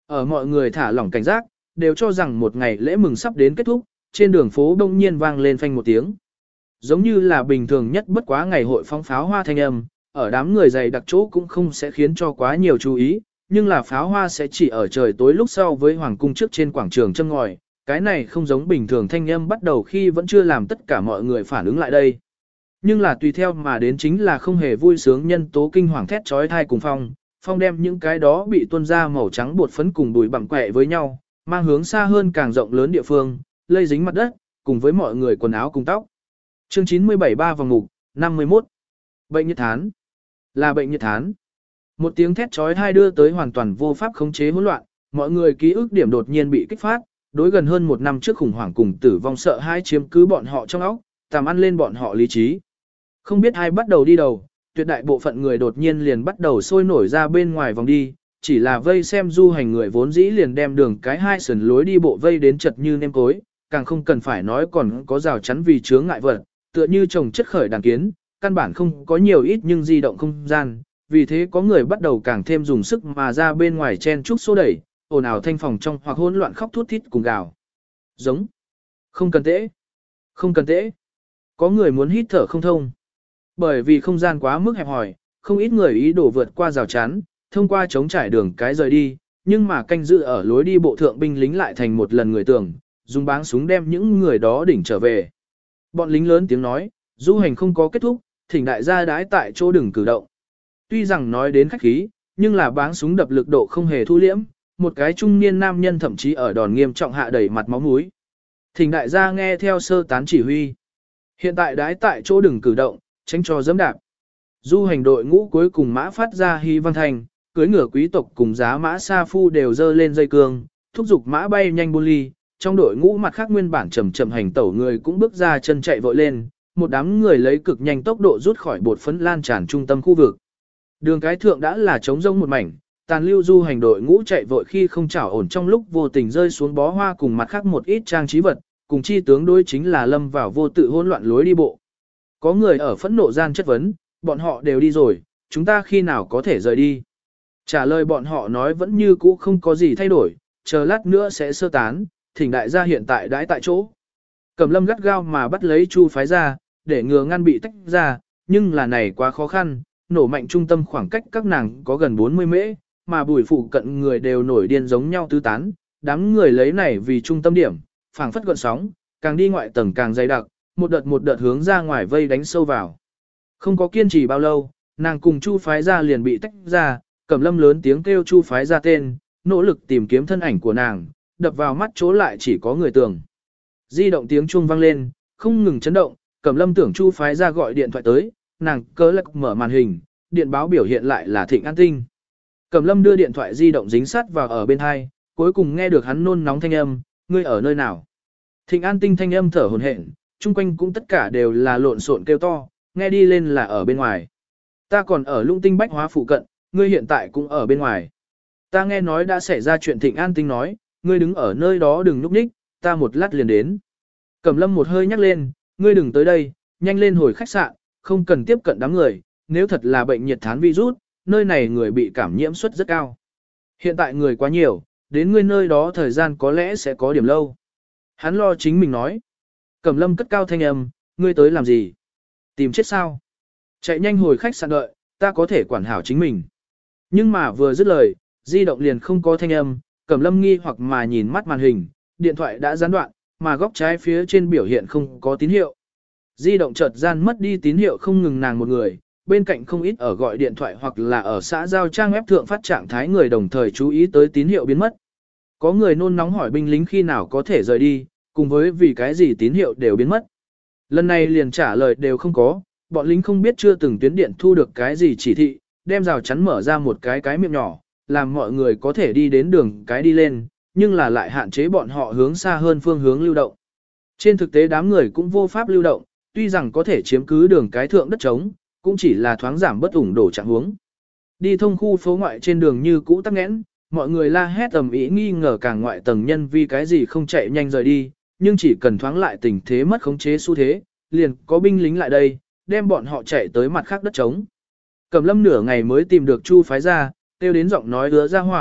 Speaker 1: Ở mọi người thả lỏng cảnh giác, đều cho rằng một ngày lễ mừng sắp đến kết thúc, trên đường phố đông nhiên vang lên phanh một tiếng. Giống như là bình thường nhất bất quá ngày hội phóng pháo hoa thanh âm, ở đám người dày đặc chỗ cũng không sẽ khiến cho quá nhiều chú ý, nhưng là pháo hoa sẽ chỉ ở trời tối lúc sau với hoàng cung trước trên quảng trường châm ngòi, cái này không giống bình thường thanh âm bắt đầu khi vẫn chưa làm tất cả mọi người phản ứng lại đây. Nhưng là tùy theo mà đến chính là không hề vui sướng nhân tố kinh hoàng thét trói thai cùng phong đem những cái đó bị tuôn ra màu trắng bột phấn cùng bụi bặm quẹ với nhau, mang hướng xa hơn càng rộng lớn địa phương, lây dính mặt đất, cùng với mọi người quần áo cùng tóc. Chương 97 ba vòng ngục, 51. Bệnh nhiệt thán. Là bệnh nhiệt thán. Một tiếng thét trói thai đưa tới hoàn toàn vô pháp khống chế hỗn loạn, mọi người ký ức điểm đột nhiên bị kích phát, đối gần hơn một năm trước khủng hoảng cùng tử vong sợ hãi chiếm cứ bọn họ trong óc, tạm ăn lên bọn họ lý trí. Không biết ai bắt đầu đi đầu, tuyệt đại bộ phận người đột nhiên liền bắt đầu sôi nổi ra bên ngoài vòng đi, chỉ là vây xem du hành người vốn dĩ liền đem đường cái hai sườn lối đi bộ vây đến chật như nêm cối, càng không cần phải nói còn có rào chắn vì chướng ngại vật, tựa như trồng chất khởi đàn kiến, căn bản không có nhiều ít nhưng di động không gian, vì thế có người bắt đầu càng thêm dùng sức mà ra bên ngoài chen trúc xô đẩy, ồn ào thanh phòng trong hoặc hỗn loạn khóc thút thít cùng gào. Giống. Không cần tễ. Không cần tễ. Có người muốn hít thở không thông. Bởi vì không gian quá mức hẹp hòi, không ít người ý đồ vượt qua rào chắn, thông qua chống trải đường cái rời đi, nhưng mà canh giữ ở lối đi bộ thượng binh lính lại thành một lần người tưởng, dùng báng súng đem những người đó đỉnh trở về. Bọn lính lớn tiếng nói, du hành không có kết thúc, thỉnh đại gia đái tại chỗ đừng cử động. Tuy rằng nói đến khách khí, nhưng là báng súng đập lực độ không hề thu liễm, một cái trung niên nam nhân thậm chí ở đòn nghiêm trọng hạ đẩy mặt máu mũi. Thỉnh đại gia nghe theo sơ tán chỉ huy. Hiện tại đái tại chỗ đừng cử động, tránh cho dẫm đạp. Du hành đội ngũ cuối cùng mã phát ra hy văn thành, cưới ngựa quý tộc cùng giá mã sa phu đều dơ lên dây cương, thúc giục mã bay nhanh buôn ly. Trong đội ngũ mặt khác nguyên bản chậm chậm hành tẩu người cũng bước ra chân chạy vội lên, một đám người lấy cực nhanh tốc độ rút khỏi bột phấn lan tràn trung tâm khu vực. Đường cái thượng đã là trống rông một mảnh, tàn lưu du hành đội ngũ chạy vội khi không chảo ổn trong lúc vô tình rơi xuống bó hoa cùng mặt khác một ít trang trí vật, cùng chi tướng đối chính là lâm vào vô tự hỗn loạn lối đi bộ. Có người ở phẫn nộ gian chất vấn, bọn họ đều đi rồi, chúng ta khi nào có thể rời đi? Trả lời bọn họ nói vẫn như cũ không có gì thay đổi, chờ lát nữa sẽ sơ tán, thỉnh đại gia hiện tại đãi tại chỗ. Cẩm Lâm gắt gao mà bắt lấy Chu phái ra, để ngừa ngăn bị tách ra, nhưng là này quá khó khăn, nổ mạnh trung tâm khoảng cách các nàng có gần 40 mễ, mà bùi phụ cận người đều nổi điên giống nhau tứ tán, đám người lấy này vì trung tâm điểm, phảng phất gọn sóng, càng đi ngoại tầng càng dày đặc, một đợt hướng ra ngoài vây đánh sâu vào. Không có kiên trì bao lâu, nàng cùng Chu phái ra liền bị tách ra, Cẩm Lâm lớn tiếng kêu Chu phái ra tên, nỗ lực tìm kiếm thân ảnh của nàng, đập vào mắt chỗ lại chỉ có người tường. Di động tiếng chuông vang lên, không ngừng chấn động, Cẩm Lâm tưởng Chu phái ra gọi điện thoại tới, nàng cớ lạc mở màn hình, điện báo biểu hiện lại là Thịnh An Tinh. Cẩm Lâm đưa điện thoại di động dính sát vào ở bên hai, cuối cùng nghe được hắn nôn nóng thanh âm, ngươi ở nơi nào? Thịnh An Tinh thanh âm thở hổn hển, chung quanh cũng tất cả đều là lộn xộn kêu to, nghe đi lên là ở bên ngoài. Ta còn ở Lung Tinh Bách Hóa phụ cận, ngươi hiện tại cũng ở bên ngoài. Ta nghe nói đã xảy ra chuyện. Thịnh An Tinh nói, ngươi đứng ở nơi đó đừng núp ních, ta một lát liền đến. Cẩm Lâm một hơi nhắc lên, ngươi đừng tới đây, nhanh lên hồi khách sạn, không cần tiếp cận đám người, nếu thật là bệnh nhiệt thán virus, nơi này người bị cảm nhiễm suất rất cao. Hiện tại người quá nhiều, đến ngươi nơi đó thời gian có lẽ sẽ có điểm lâu. Hắn lo chính mình nói. Cẩm Lâm cất cao thanh âm, ngươi tới làm gì? Tìm chết sao? Chạy nhanh hồi khách sạn đợi, ta có thể quản hảo chính mình. Nhưng mà vừa dứt lời, di động liền không có thanh âm, Cẩm Lâm nghi hoặc mà nhìn mắt màn hình, điện thoại đã gián đoạn, mà góc trái phía trên biểu hiện không có tín hiệu. Di động chợt gian mất đi tín hiệu không ngừng nàng một người, bên cạnh không ít ở gọi điện thoại hoặc là ở xã giao trang web thượng phát trạng thái người đồng thời chú ý tới tín hiệu biến mất. Có người nôn nóng hỏi binh lính khi nào có thể rời đi, cùng với vì cái gì tín hiệu đều biến mất. Lần này liền trả lời đều không có, bọn lính không biết chưa từng tuyến điện thu được cái gì chỉ thị, đem rào chắn mở ra một cái miệng nhỏ, làm mọi người có thể đi đến đường cái đi lên, nhưng là lại hạn chế bọn họ hướng xa hơn phương hướng lưu động. Trên thực tế đám người cũng vô pháp lưu động, tuy rằng có thể chiếm cứ đường cái thượng đất trống, cũng chỉ là thoáng giảm bất ủng đổ trạng huống. Đi thông khu phố ngoại trên đường như cũ tắc nghẽn, mọi người la hét ầm ĩ nghi ngờ cả ngoại tầng nhân vì cái gì không chạy nhanh rời đi, nhưng chỉ cần thoáng lại tình thế mất khống chế xu thế, liền có binh lính lại đây, đem bọn họ chạy tới mặt khác đất trống. Cẩm Lâm nửa ngày mới tìm được Chu phái ra, kêu đến giọng nói ứa ra hỏa,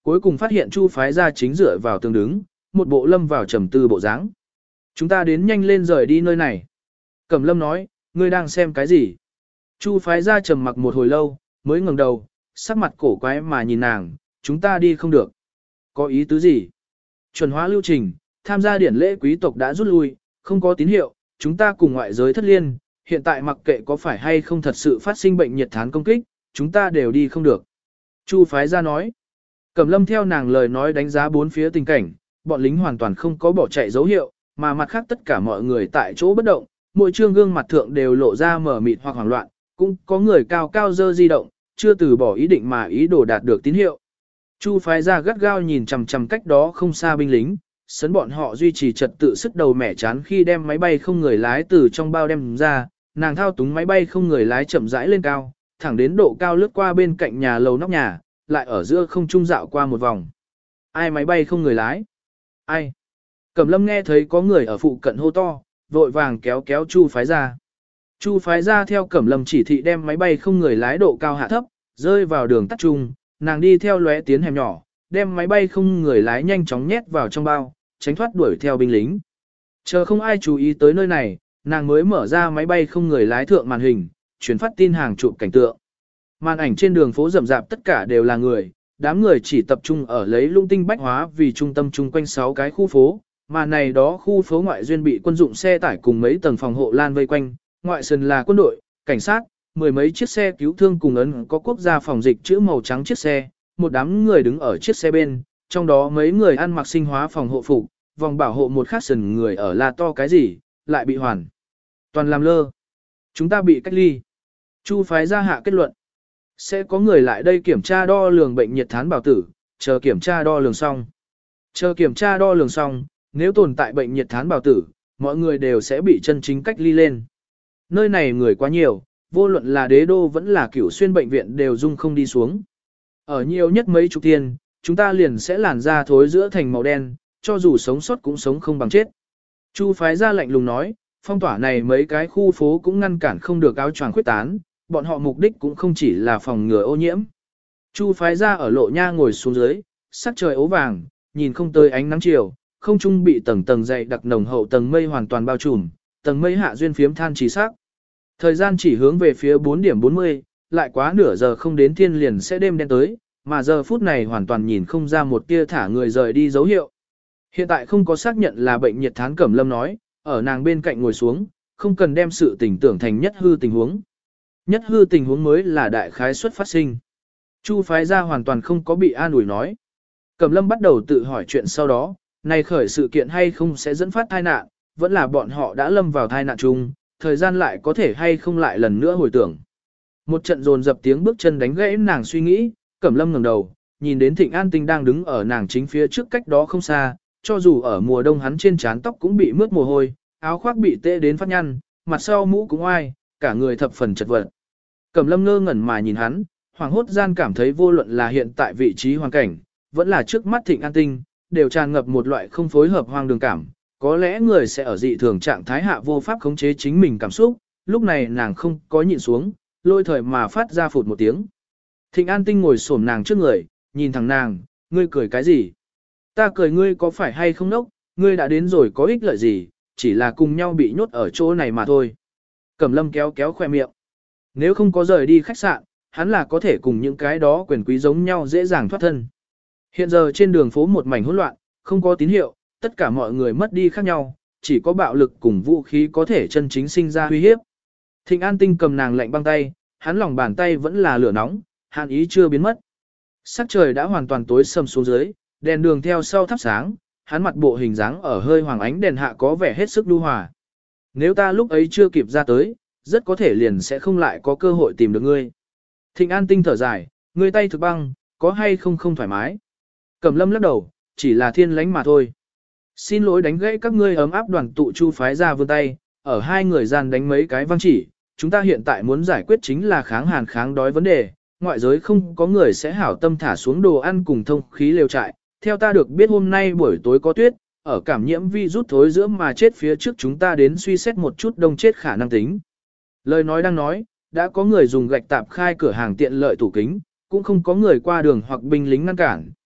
Speaker 1: cuối cùng phát hiện Chu phái gia chính dựa vào tường đứng, một bộ lâm vào trầm tư bộ dáng. Chúng ta đến nhanh lên rời đi nơi này. Cẩm Lâm nói, ngươi đang xem cái gì? Chu phái gia trầm mặc một hồi lâu, mới ngẩng đầu, sắc mặt cổ quái mà nhìn nàng, chúng ta đi không được. Có ý tứ gì? Chuẩn hóa lưu trình, tham gia điển lễ quý tộc đã rút lui, không có tín hiệu, chúng ta cùng ngoại giới thất liên, hiện tại mặc kệ có phải hay không thật sự phát sinh bệnh nhiệt thán công kích, chúng ta đều đi không được. Chu phái gia nói. Cẩm Lâm theo nàng lời nói đánh giá bốn phía tình cảnh, bọn lính hoàn toàn không có bỏ chạy dấu hiệu, mà mặt khác tất cả mọi người tại chỗ bất động, mỗi trương gương mặt thượng đều lộ ra mở mịt hoặc hoảng loạn, cũng có người cao cao dơ di động, chưa từ bỏ ý định mà ý đồ đạt được tín hiệu. Chu phái gia gắt gao nhìn chằm chằm cách đó không xa binh lính, sấn bọn họ duy trì trật tự sức đầu mẻ chán khi đem máy bay không người lái từ trong bao đem ra, nàng thao túng máy bay không người lái chậm rãi lên cao, thẳng đến độ cao lướt qua bên cạnh nhà lầu nóc nhà, lại ở giữa không trung dạo qua một vòng. Ai máy bay không người lái? Ai? Cẩm Lâm nghe thấy có người ở phụ cận hô to, vội vàng kéo kéo Chu phái gia. Chu phái gia theo Cẩm Lâm chỉ thị đem máy bay không người lái độ cao hạ thấp, rơi vào đường tắt trung, nàng đi theo lóe tiến hẻm nhỏ, đem máy bay không người lái nhanh chóng nhét vào trong bao, tránh thoát đuổi theo binh lính. Chờ không ai chú ý tới nơi này, nàng mới mở ra máy bay không người lái thượng màn hình, truyền phát tin hàng chụp cảnh tượng. Màn ảnh trên đường phố rậm rạp tất cả đều là người, đám người chỉ tập trung ở lấy Lung Tinh Bách Hóa vì trung tâm chung quanh 6 cái khu phố, mà này đó khu phố ngoại duyên bị quân dụng xe tải cùng mấy tầng phòng hộ lan vây quanh, ngoại sân là quân đội, cảnh sát, mười mấy chiếc xe cứu thương cùng ấn có quốc gia phòng dịch chữ màu trắng chiếc xe, một đám người đứng ở chiếc xe bên, trong đó mấy người ăn mặc sinh hóa phòng hộ phục, vòng bảo hộ một khắc sần người ở là to cái gì, lại bị hoàn toàn làm lơ. Chúng ta bị cách ly. Chu phái gia hạ kết luận. Sẽ có người lại đây kiểm tra đo lường bệnh nhiệt thán bảo tử, chờ kiểm tra đo lường xong. Chờ kiểm tra đo lường xong, nếu tồn tại bệnh nhiệt thán bảo tử, mọi người đều sẽ bị chân chính cách ly lên. Nơi này người quá nhiều, vô luận là đế đô vẫn là Cửu Xuyên bệnh viện đều dung không đi xuống. Ở nhiều nhất mấy chục thiên, chúng ta liền sẽ làn da thối giữa thành màu đen, cho dù sống sót cũng sống không bằng chết. Chu phái gia lạnh lùng nói, phong tỏa này mấy cái khu phố cũng ngăn cản không được áo choàng khuyết tán, bọn họ mục đích cũng không chỉ là phòng ngừa ô nhiễm. Chu phái gia ở lộ nha ngồi xuống dưới, sắc trời ố vàng, nhìn không tới ánh nắng chiều, không trung bị tầng tầng dày đặc nồng hậu tầng mây hoàn toàn bao trùm, tầng mây hạ duyên phiếm than chỉ sắc. Thời gian chỉ hướng về phía 4 điểm 40, lại quá nửa giờ không đến thiên liền sẽ đêm đen tới, mà giờ phút này hoàn toàn nhìn không ra một tia thả người rời đi dấu hiệu. Hiện tại không có xác nhận là bệnh nhiệt thán Cẩm Lâm nói, ở nàng bên cạnh ngồi xuống, không cần đem sự tình tưởng thành nhất hư tình huống. Nhất hư tình huống mới là đại khái suất phát sinh. Chu phái gia hoàn toàn không có bị an ủi nói. Cẩm Lâm bắt đầu tự hỏi chuyện sau đó, này khởi sự kiện hay không sẽ dẫn phát tai nạn, vẫn là bọn họ đã lâm vào tai nạn chung, thời gian lại có thể hay không lại lần nữa hồi tưởng. Một trận dồn dập tiếng bước chân đánh gãy nàng suy nghĩ, Cẩm Lâm ngẩng đầu, nhìn đến Thịnh An Tinh đang đứng ở nàng chính phía trước cách đó không xa, cho dù ở mùa đông hắn trên trán tóc cũng bị mướt mồ hôi, áo khoác bị tê đến phát nhăn, mặt sau mũ cũng oai, cả người thập phần chật vật. Cẩm Lâm ngơ ngẩn mà nhìn hắn, hoàng hốt gian cảm thấy vô luận là hiện tại vị trí hoàn cảnh, vẫn là trước mắt Thịnh An Tinh, đều tràn ngập một loại không phối hợp hoang đường cảm. Có lẽ người sẽ ở dị thường trạng thái hạ vô pháp khống chế chính mình cảm xúc, lúc này nàng không có nhịn xuống, lôi thời mà phát ra phụt một tiếng. Thịnh An Tinh ngồi xổm nàng trước người, nhìn thẳng nàng, ngươi cười cái gì? Ta cười ngươi có phải hay không nốc, ngươi đã đến rồi có ích lợi gì, chỉ là cùng nhau bị nhốt ở chỗ này mà thôi. Cẩm Lâm kéo kéo khoe miệng. Nếu không có rời đi khách sạn, hắn là có thể cùng những cái đó quyền quý giống nhau dễ dàng thoát thân. Hiện giờ trên đường phố một mảnh hỗn loạn, không có tín hiệu, tất cả mọi người mất đi khác nhau, chỉ có bạo lực cùng vũ khí có thể chân chính sinh ra uy hiếp. Thịnh An Tinh cầm nàng lạnh băng tay, hắn lòng bàn tay vẫn là lửa nóng, hàn ý chưa biến mất. Sắc trời đã hoàn toàn tối sầm xuống dưới, đèn đường theo sau thắp sáng, hắn mặt bộ hình dáng ở hơi hoàng ánh đèn hạ có vẻ hết sức nhu hòa. Nếu ta lúc ấy chưa kịp ra tới, rất có thể liền sẽ không lại có cơ hội tìm được ngươi. Thịnh An Tinh thở dài, ngươi tay thực băng, có hay không không thoải mái. Cẩm Lâm lắc đầu, chỉ là thiên lánh mà thôi. Xin lỗi đánh gãy các ngươi ấm áp đoàn tụ Chu phái ra vươn tay, ở hai người gian đánh mấy cái văng chỉ, chúng ta hiện tại muốn giải quyết chính là kháng hàn kháng đói vấn đề, ngoại giới không có người sẽ hảo tâm thả xuống đồ ăn cùng thông khí lều trại, theo ta được biết hôm nay buổi tối có tuyết, ở cảm nhiễm virus thối giữa mà chết phía trước chúng ta đến suy xét một chút đông chết khả năng tính. Lời nói đang nói, đã có người dùng gạch tạp khai cửa hàng tiện lợi tủ kính, cũng không có người qua đường hoặc binh lính ngăn cản,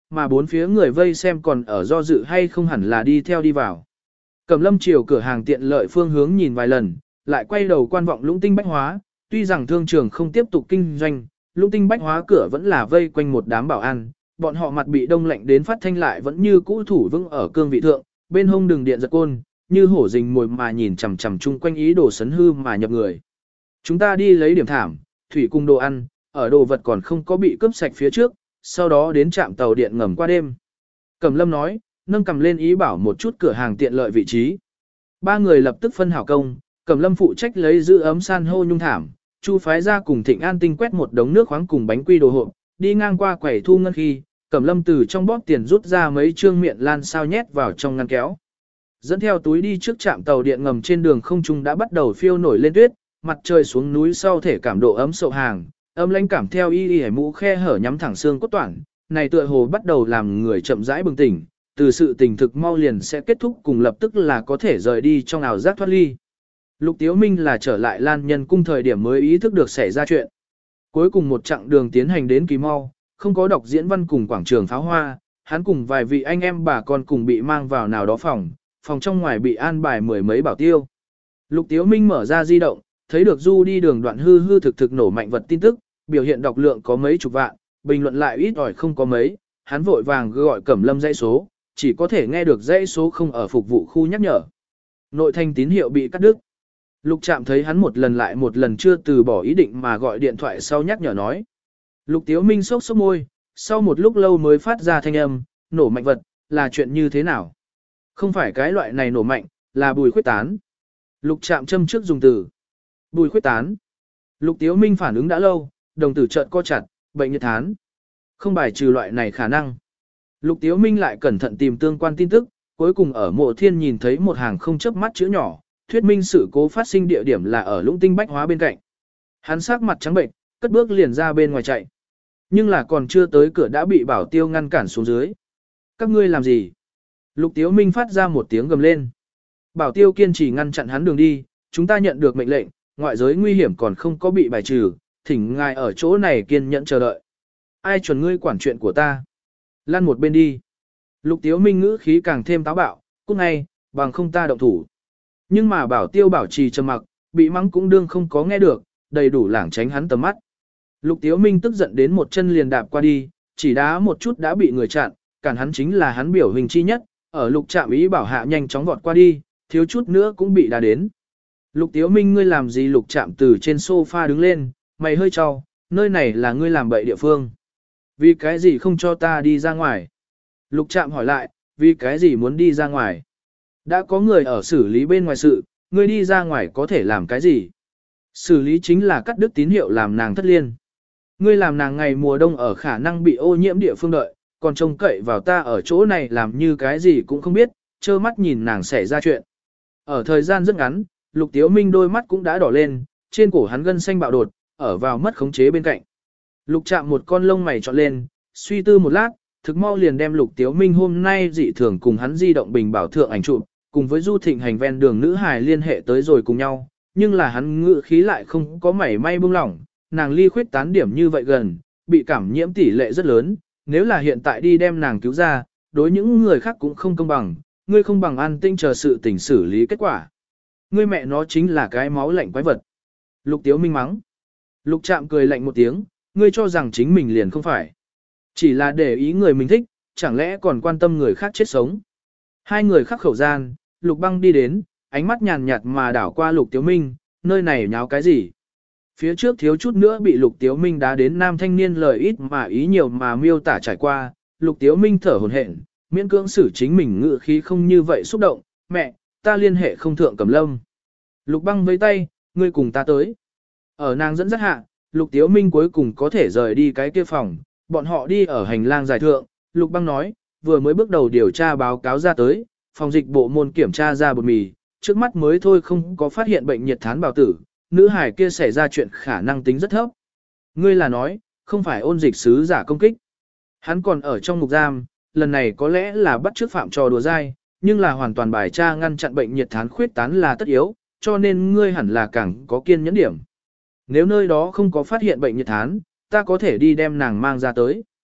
Speaker 1: mà bốn phía người vây xem còn ở do dự hay không hẳn là đi theo đi vào. Cẩm Lâm chiều cửa hàng tiện lợi phương hướng nhìn vài lần, lại quay đầu quan vọng Lũng Tinh Bách Hóa, tuy rằng thương trường không tiếp tục kinh doanh, Lũng Tinh Bách Hóa cửa vẫn là vây quanh một đám bảo an, bọn họ mặt bị đông lạnh đến phát thanh lại vẫn như cũ thủ vững ở cương vị thượng, bên hông đường điện giật côn, như hổ rình mồi mà nhìn chằm chằm chung quanh ý đồ sấn hư mà nhập người. Chúng ta đi lấy điểm thảm, thủy cùng đồ ăn, ở đồ vật còn không có bị cướp sạch phía trước, sau đó đến trạm tàu điện ngầm qua đêm. Cẩm Lâm nói, nâng cầm lên ý bảo một chút cửa hàng tiện lợi vị trí. Ba người lập tức phân hảo công, Cẩm Lâm phụ trách lấy giữ ấm san hô nhung thảm, Chu phái ra cùng Thịnh An Tinh quét một đống nước khoáng cùng bánh quy đồ hộp, đi ngang qua quầy thu ngân khi, Cẩm Lâm từ trong bóp tiền rút ra mấy trương miệng lan sao nhét vào trong ngăn kéo. Dẫn theo túi đi trước trạm tàu điện ngầm trên đường không trung đã bắt đầu phiêu nổi lên tuyết, mặt trời xuống núi sau thể cảm độ ấm sậu hàng, âm lãnh cảm theo y mũ khe hở nhắm thẳng xương cốt toản, này tựa hồ bắt đầu làm người chậm rãi bừng tỉnh, từ sự tỉnh thực mau liền sẽ kết thúc cùng lập tức là có thể rời đi trong ảo giác thoát ly. Lục Tiếu Minh là trở lại Lan Nhân cung thời điểm mới ý thức được xảy ra chuyện. Cuối cùng một chặng đường tiến hành đến kỳ mau, không có đọc diễn văn cùng quảng trường pháo hoa, hắn cùng vài vị anh em bà con cùng bị mang vào nào đó phòng trong ngoài bị an bài mười mấy bảo tiêu. Lục Tiếu Minh mở ra di động, thấy được Du đi đường đoạn hư thực nổ mạnh vật tin tức, biểu hiện đọc lượng có mấy chục vạn, bình luận lại ít ỏi không có mấy, hắn vội vàng gọi Cẩm Lâm dãy số, chỉ có thể nghe được dãy số không ở phục vụ khu nhắc nhở. Nội thành tín hiệu bị cắt đứt. Lục Trạm thấy hắn một lần lại một lần chưa từ bỏ ý định mà gọi điện thoại sau nhắc nhở nói. Lục Tiếu Minh sốc sốc môi, sau một lúc lâu mới phát ra thanh âm, nổ mạnh vật, là chuyện như thế nào? Không phải cái loại này nổ mạnh, là bùi khuyết tán. Lục Trạm châm trước dùng từ. Bùi khuyết tán. Lục Tiếu Minh phản ứng đã lâu, đồng tử chợt co chặt, bệnh nhiệt thán. Không bài trừ loại này khả năng. Lục Tiếu Minh lại cẩn thận tìm tương quan tin tức, cuối cùng ở Mộ Thiên nhìn thấy một hàng không chớp mắt chữ nhỏ, thuyết minh sự cố phát sinh địa điểm là ở Lũng Tinh Bách Hóa bên cạnh. Hắn sắc mặt trắng bệnh, cất bước liền ra bên ngoài chạy. Nhưng là còn chưa tới cửa đã bị bảo tiêu ngăn cản xuống dưới. Các ngươi làm gì? Lục Tiếu Minh phát ra một tiếng gầm lên. Bảo tiêu kiên trì ngăn chặn hắn đường đi, chúng ta nhận được mệnh lệnh, ngoại giới nguy hiểm còn không có bị bài trừ, thỉnh ngài ở chỗ này kiên nhẫn chờ đợi. Ai chuẩn ngươi quản chuyện của ta? Lăn một bên đi. Lục Tiếu Minh ngữ khí càng thêm táo bạo, cút ngay, bằng không ta động thủ. Nhưng mà bảo tiêu bảo trì trầm mặc, bị mắng cũng đương không có nghe được, đầy đủ lảng tránh hắn tầm mắt. Lục Tiếu Minh tức giận đến một chân liền đạp qua đi, chỉ đá một chút đã bị người chặn, cản hắn chính là hắn biểu hình chi nhất, ở Lục Trạm ý bảo hạ nhanh chóng vọt qua đi, thiếu chút nữa cũng bị đá đến. Lục Tiếu Minh ngươi làm gì? Lục Trạm từ trên sofa đứng lên, mày hơi trao, nơi này là ngươi làm bậy địa phương. Vì cái gì không cho ta đi ra ngoài? Lục Trạm hỏi lại, vì cái gì muốn đi ra ngoài? Đã có người ở xử lý bên ngoài sự, ngươi đi ra ngoài có thể làm cái gì? Xử lý chính là cắt đứt tín hiệu làm nàng thất liên. Ngươi làm nàng ngày mùa đông ở khả năng bị ô nhiễm địa phương đợi, còn trông cậy vào ta ở chỗ này làm như cái gì cũng không biết, trơ mắt nhìn nàng xảy ra chuyện. Ở thời gian rất ngắn, Lục Tiếu Minh đôi mắt cũng đã đỏ lên, trên cổ hắn gân xanh bạo đột, ở vào mất khống chế bên cạnh. Lục Trạm một con lông mày trọn lên, suy tư một lát, thực mau liền đem Lục Tiếu Minh hôm nay dị thường cùng hắn di động bình bảo thượng ảnh chụp, cùng với Du Thịnh hành ven đường nữ hài liên hệ tới rồi cùng nhau, nhưng là hắn ngự khí lại không có mảy may buông lỏng, nàng ly khuyết tán điểm như vậy gần, bị cảm nhiễm tỷ lệ rất lớn, nếu là hiện tại đi đem nàng cứu ra, đối những người khác cũng không công bằng, ngươi không bằng an tinh chờ sự tình xử lý kết quả. Ngươi mẹ nó chính là cái máu lạnh quái vật. Lục Tiếu Minh mắng. Lục Trạm cười lạnh một tiếng, ngươi cho rằng chính mình liền không phải. Chỉ là để ý người mình thích, chẳng lẽ còn quan tâm người khác chết sống. Hai người khắc khẩu gian, Lục Băng đi đến, ánh mắt nhàn nhạt mà đảo qua Lục Tiếu Minh, nơi này nháo cái gì. Phía trước thiếu chút nữa bị Lục Tiếu Minh đá đến nam thanh niên lời ít mà ý nhiều mà miêu tả trải qua, Lục Tiếu Minh thở hổn hển, miễn cưỡng xử chính mình ngự khí không như vậy xúc động, mẹ, ta liên hệ không thượng Cẩm Lâm. Lục Băng với tay, ngươi cùng ta tới. Ở nàng dẫn dắt hạ, Lục Tiếu Minh cuối cùng có thể rời đi cái kia phòng, bọn họ đi ở hành lang dài thượng, Lục Băng nói, vừa mới bước đầu điều tra báo cáo ra tới, phòng dịch bộ môn kiểm tra ra bột mì, trước mắt mới thôi không có phát hiện bệnh nhiệt thán bào tử, nữ hải kia xảy ra chuyện khả năng tính rất thấp. Ngươi là nói, không phải ôn dịch sứ giả công kích. Hắn còn ở trong ngục giam, lần này có lẽ là bắt chước phạm trò đùa dai, nhưng là hoàn toàn bài tra ngăn chặn bệnh nhiệt thán khuyết tán là tất yếu, cho nên ngươi hẳn là càng có kiên nhẫn điểm. Nếu nơi đó không có phát hiện bệnh nhiệt thán, ta có thể đi đem nàng mang ra tới.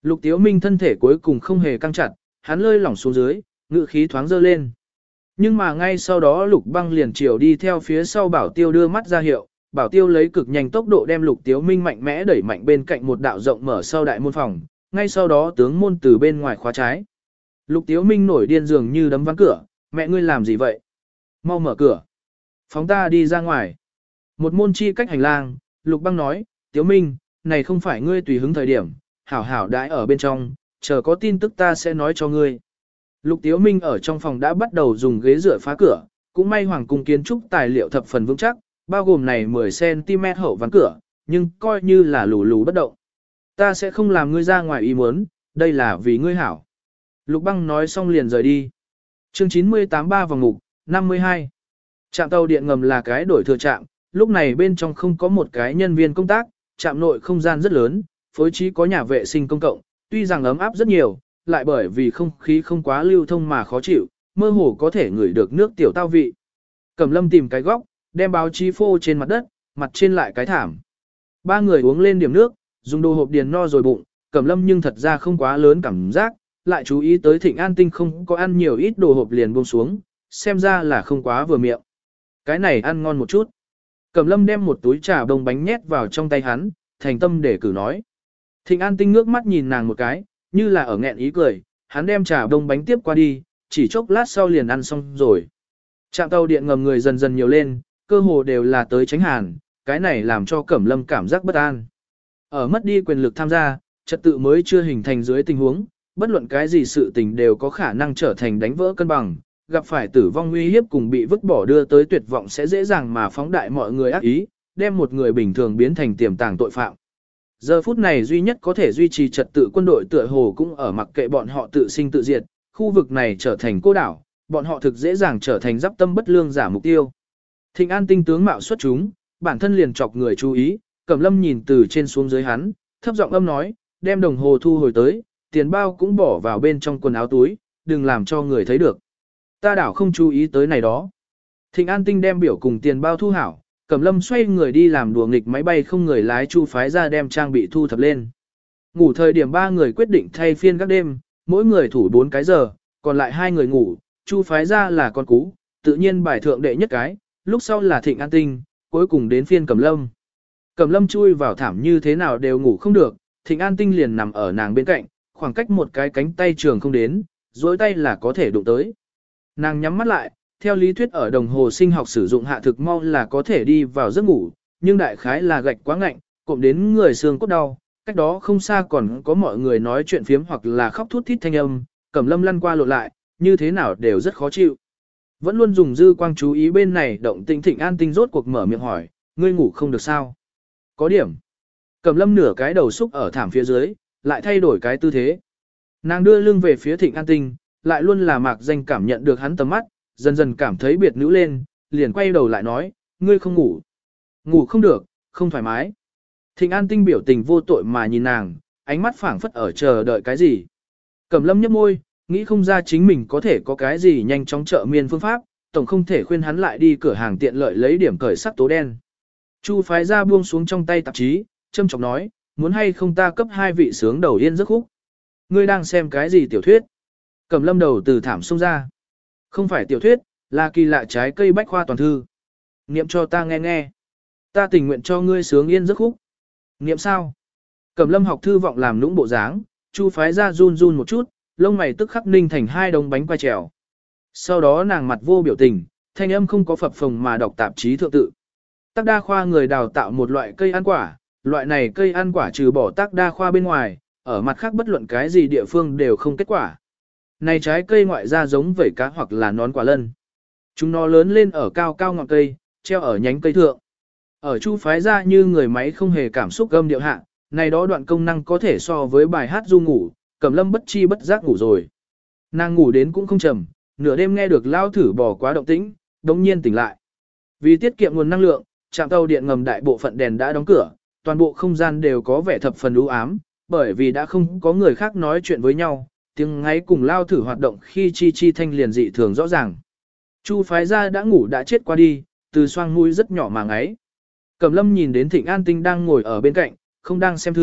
Speaker 1: Lục Tiếu Minh thân thể cuối cùng không hề căng chặt, hắn lơi lỏng xuống dưới, ngự khí thoáng dơ lên. Nhưng mà ngay sau đó Lục Băng liền chiều đi theo phía sau Bảo Tiêu đưa mắt ra hiệu, Bảo Tiêu lấy cực nhanh tốc độ đem Lục Tiếu Minh mạnh mẽ đẩy mạnh bên cạnh một đạo rộng mở sau đại môn phòng, ngay sau đó tướng môn từ bên ngoài khóa trái. Lục Tiếu Minh nổi điên dường như đấm ván cửa, mẹ ngươi làm gì vậy? Mau mở cửa. Phóng ta đi ra ngoài. Một môn chi cách hành lang, Lục Băng nói, Tiếu Minh, này không phải ngươi tùy hứng thời điểm, hảo hảo đãi ở bên trong, chờ có tin tức ta sẽ nói cho ngươi. Lục Tiếu Minh ở trong phòng đã bắt đầu dùng ghế dựa phá cửa, cũng may hoàng cung kiến trúc tài liệu thập phần vững chắc, bao gồm này 10cm hậu ván cửa, nhưng coi như là lù lù bất động. Ta sẽ không làm ngươi ra ngoài ý muốn, đây là vì ngươi hảo. Lục Băng nói xong liền rời đi. Chương 98 3 vòng mục, 52. Trạm tàu điện ngầm là cái đổi thừa trạm, lúc này bên trong không có một cái nhân viên công tác, trạm nội không gian rất lớn, phối trí có nhà vệ sinh công cộng, tuy rằng ấm áp rất nhiều, lại bởi vì không khí không quá lưu thông mà khó chịu, mơ hồ có thể ngửi được nước tiểu tao vị. Cẩm Lâm tìm cái góc, đem báo chí phô trên mặt đất, mặt trên lại cái thảm. Ba người uống lên điểm nước, dùng đồ hộp điền no rồi bụng, Cẩm Lâm nhưng thật ra không quá lớn cảm giác, lại chú ý tới Thịnh An Tinh không có ăn nhiều ít đồ hộp liền buông xuống, xem ra là không quá vừa miệng. Cái này ăn ngon một chút. Cẩm Lâm đem một túi trà đông bánh nhét vào trong tay hắn, thành tâm để cử nói. Thịnh An Tinh ngước mắt nhìn nàng một cái, như là ở nghẹn ý cười, hắn đem trà đông bánh tiếp qua đi, chỉ chốc lát sau liền ăn xong rồi. Trạm tàu điện ngầm người dần dần nhiều lên, cơ hồ đều là tới tránh hàn, cái này làm cho Cẩm Lâm cảm giác bất an. Ở mất đi quyền lực tham gia, trật tự mới chưa hình thành dưới tình huống, bất luận cái gì sự tình đều có khả năng trở thành đánh vỡ cân bằng, gặp phải tử vong nguy hiếp cùng bị vứt bỏ đưa tới tuyệt vọng sẽ dễ dàng mà phóng đại mọi người ác ý, đem một người bình thường biến thành tiềm tàng tội phạm. Giờ phút này duy nhất có thể duy trì trật tự quân đội tựa hồ cũng ở mặc kệ bọn họ tự sinh tự diệt, khu vực này trở thành cô đảo, bọn họ thực dễ dàng trở thành giáp tâm bất lương giả mục tiêu. Thịnh An Tinh tướng mạo xuất chúng, bản thân liền chọc người chú ý, Cẩm Lâm nhìn từ trên xuống dưới hắn, thấp giọng âm nói, đem đồng hồ thu hồi tới, tiền bao cũng bỏ vào bên trong quần áo túi, đừng làm cho người thấy được. Ta đảo không chú ý tới này đó. Thịnh An Tinh đem biểu cùng tiền bao thu hảo, Cẩm Lâm xoay người đi làm đùa nghịch máy bay không người lái Chu phái ra đem trang bị thu thập lên. Ngủ thời điểm 3 người quyết định thay phiên các đêm, mỗi người thủ 4 cái giờ, còn lại 2 người ngủ, Chu phái ra là con cú, tự nhiên bài thượng đệ nhất cái, lúc sau là Thịnh An Tinh, cuối cùng đến phiên Cẩm Lâm. Cẩm Lâm chui vào thảm như thế nào đều ngủ không được, Thịnh An Tinh liền nằm ở nàng bên cạnh, khoảng cách một cái cánh tay trường không đến, duỗi tay là có thể đụng tới. Nàng nhắm mắt lại, theo lý thuyết ở đồng hồ sinh học sử dụng hạ thực mau là có thể đi vào giấc ngủ, nhưng đại khái là gạch quá ngạnh, cộm đến người xương cốt đau, cách đó không xa còn có mọi người nói chuyện phiếm hoặc là khóc thút thít thanh âm, Cẩm Lâm lăn qua lộn lại, như thế nào đều rất khó chịu. Vẫn luôn dùng dư quang chú ý bên này động tĩnh Thịnh An Tinh rốt cuộc mở miệng hỏi, ngươi ngủ không được sao? Có điểm. Cẩm Lâm nửa cái đầu xúc ở thảm phía dưới, lại thay đổi cái tư thế. Nàng đưa lưng về phía Thịnh An Tinh, lại luôn là mạc danh cảm nhận được hắn tầm mắt, dần dần cảm thấy biệt nữ lên, liền quay đầu lại nói, ngươi không ngủ. Ngủ không được, không thoải mái. Thịnh An Tinh biểu tình vô tội mà nhìn nàng, ánh mắt phảng phất ở chờ đợi cái gì. Cẩm Lâm nhếch môi, nghĩ không ra chính mình có thể có cái gì nhanh chóng trợ miên phương pháp, tổng không thể khuyên hắn lại đi cửa hàng tiện lợi lấy điểm cởi sắc tố đen. Chu phái ra buông xuống trong tay tạp chí, châm chọc nói, muốn hay không ta cấp 2 vị sướng đầu yên giấc khúc. Ngươi đang xem cái gì tiểu thuyết? Cẩm Lâm đầu từ thảm xông ra. Không phải tiểu thuyết, là kỳ lạ trái cây bách khoa toàn thư. Niệm cho ta nghe nghe. Ta tình nguyện cho ngươi sướng yên giấc khúc. Niệm sao? Cẩm Lâm học thư vọng làm nũng bộ dáng, Chu phái ra run run một chút, lông mày tức khắc ninh thành 2 đống bánh quai trèo. Sau đó nàng mặt vô biểu tình, thanh âm không có phập phồng mà đọc tạp chí thượng tự. Tác đa khoa người đào tạo một loại cây ăn quả, loại này cây ăn quả trừ bỏ tác đa khoa bên ngoài, ở mặt khác bất luận cái gì địa phương đều không kết quả. Này trái cây ngoại ra giống vẩy cá hoặc là nón quả lân. Chúng nó lớn lên ở cao cao ngọn cây, treo ở nhánh cây thượng. Ở Chu phái ra như người máy không hề cảm xúc gâm điệu hạ, này đó đoạn công năng có thể so với bài hát du ngủ, Cẩm Lâm bất chi bất giác ngủ rồi. Nàng ngủ đến cũng không trầm, nửa đêm nghe được lao thử bò quá động tĩnh, đống nhiên tỉnh lại. Vì tiết kiệm nguồn năng lượng, trạm tàu điện ngầm đại bộ phận đèn đã đóng cửa, toàn bộ không gian đều có vẻ thập phần u ám, bởi vì đã không có người khác nói chuyện với nhau, tiếng ngáy cùng lao thử hoạt động khi chi chi thanh liền dị thường rõ ràng. Chu phái ra đã ngủ đã chết qua đi, từ xoang mũi rất nhỏ mà ngáy. Cẩm Lâm nhìn đến Thịnh An Tinh đang ngồi ở bên cạnh, không đang xem thư,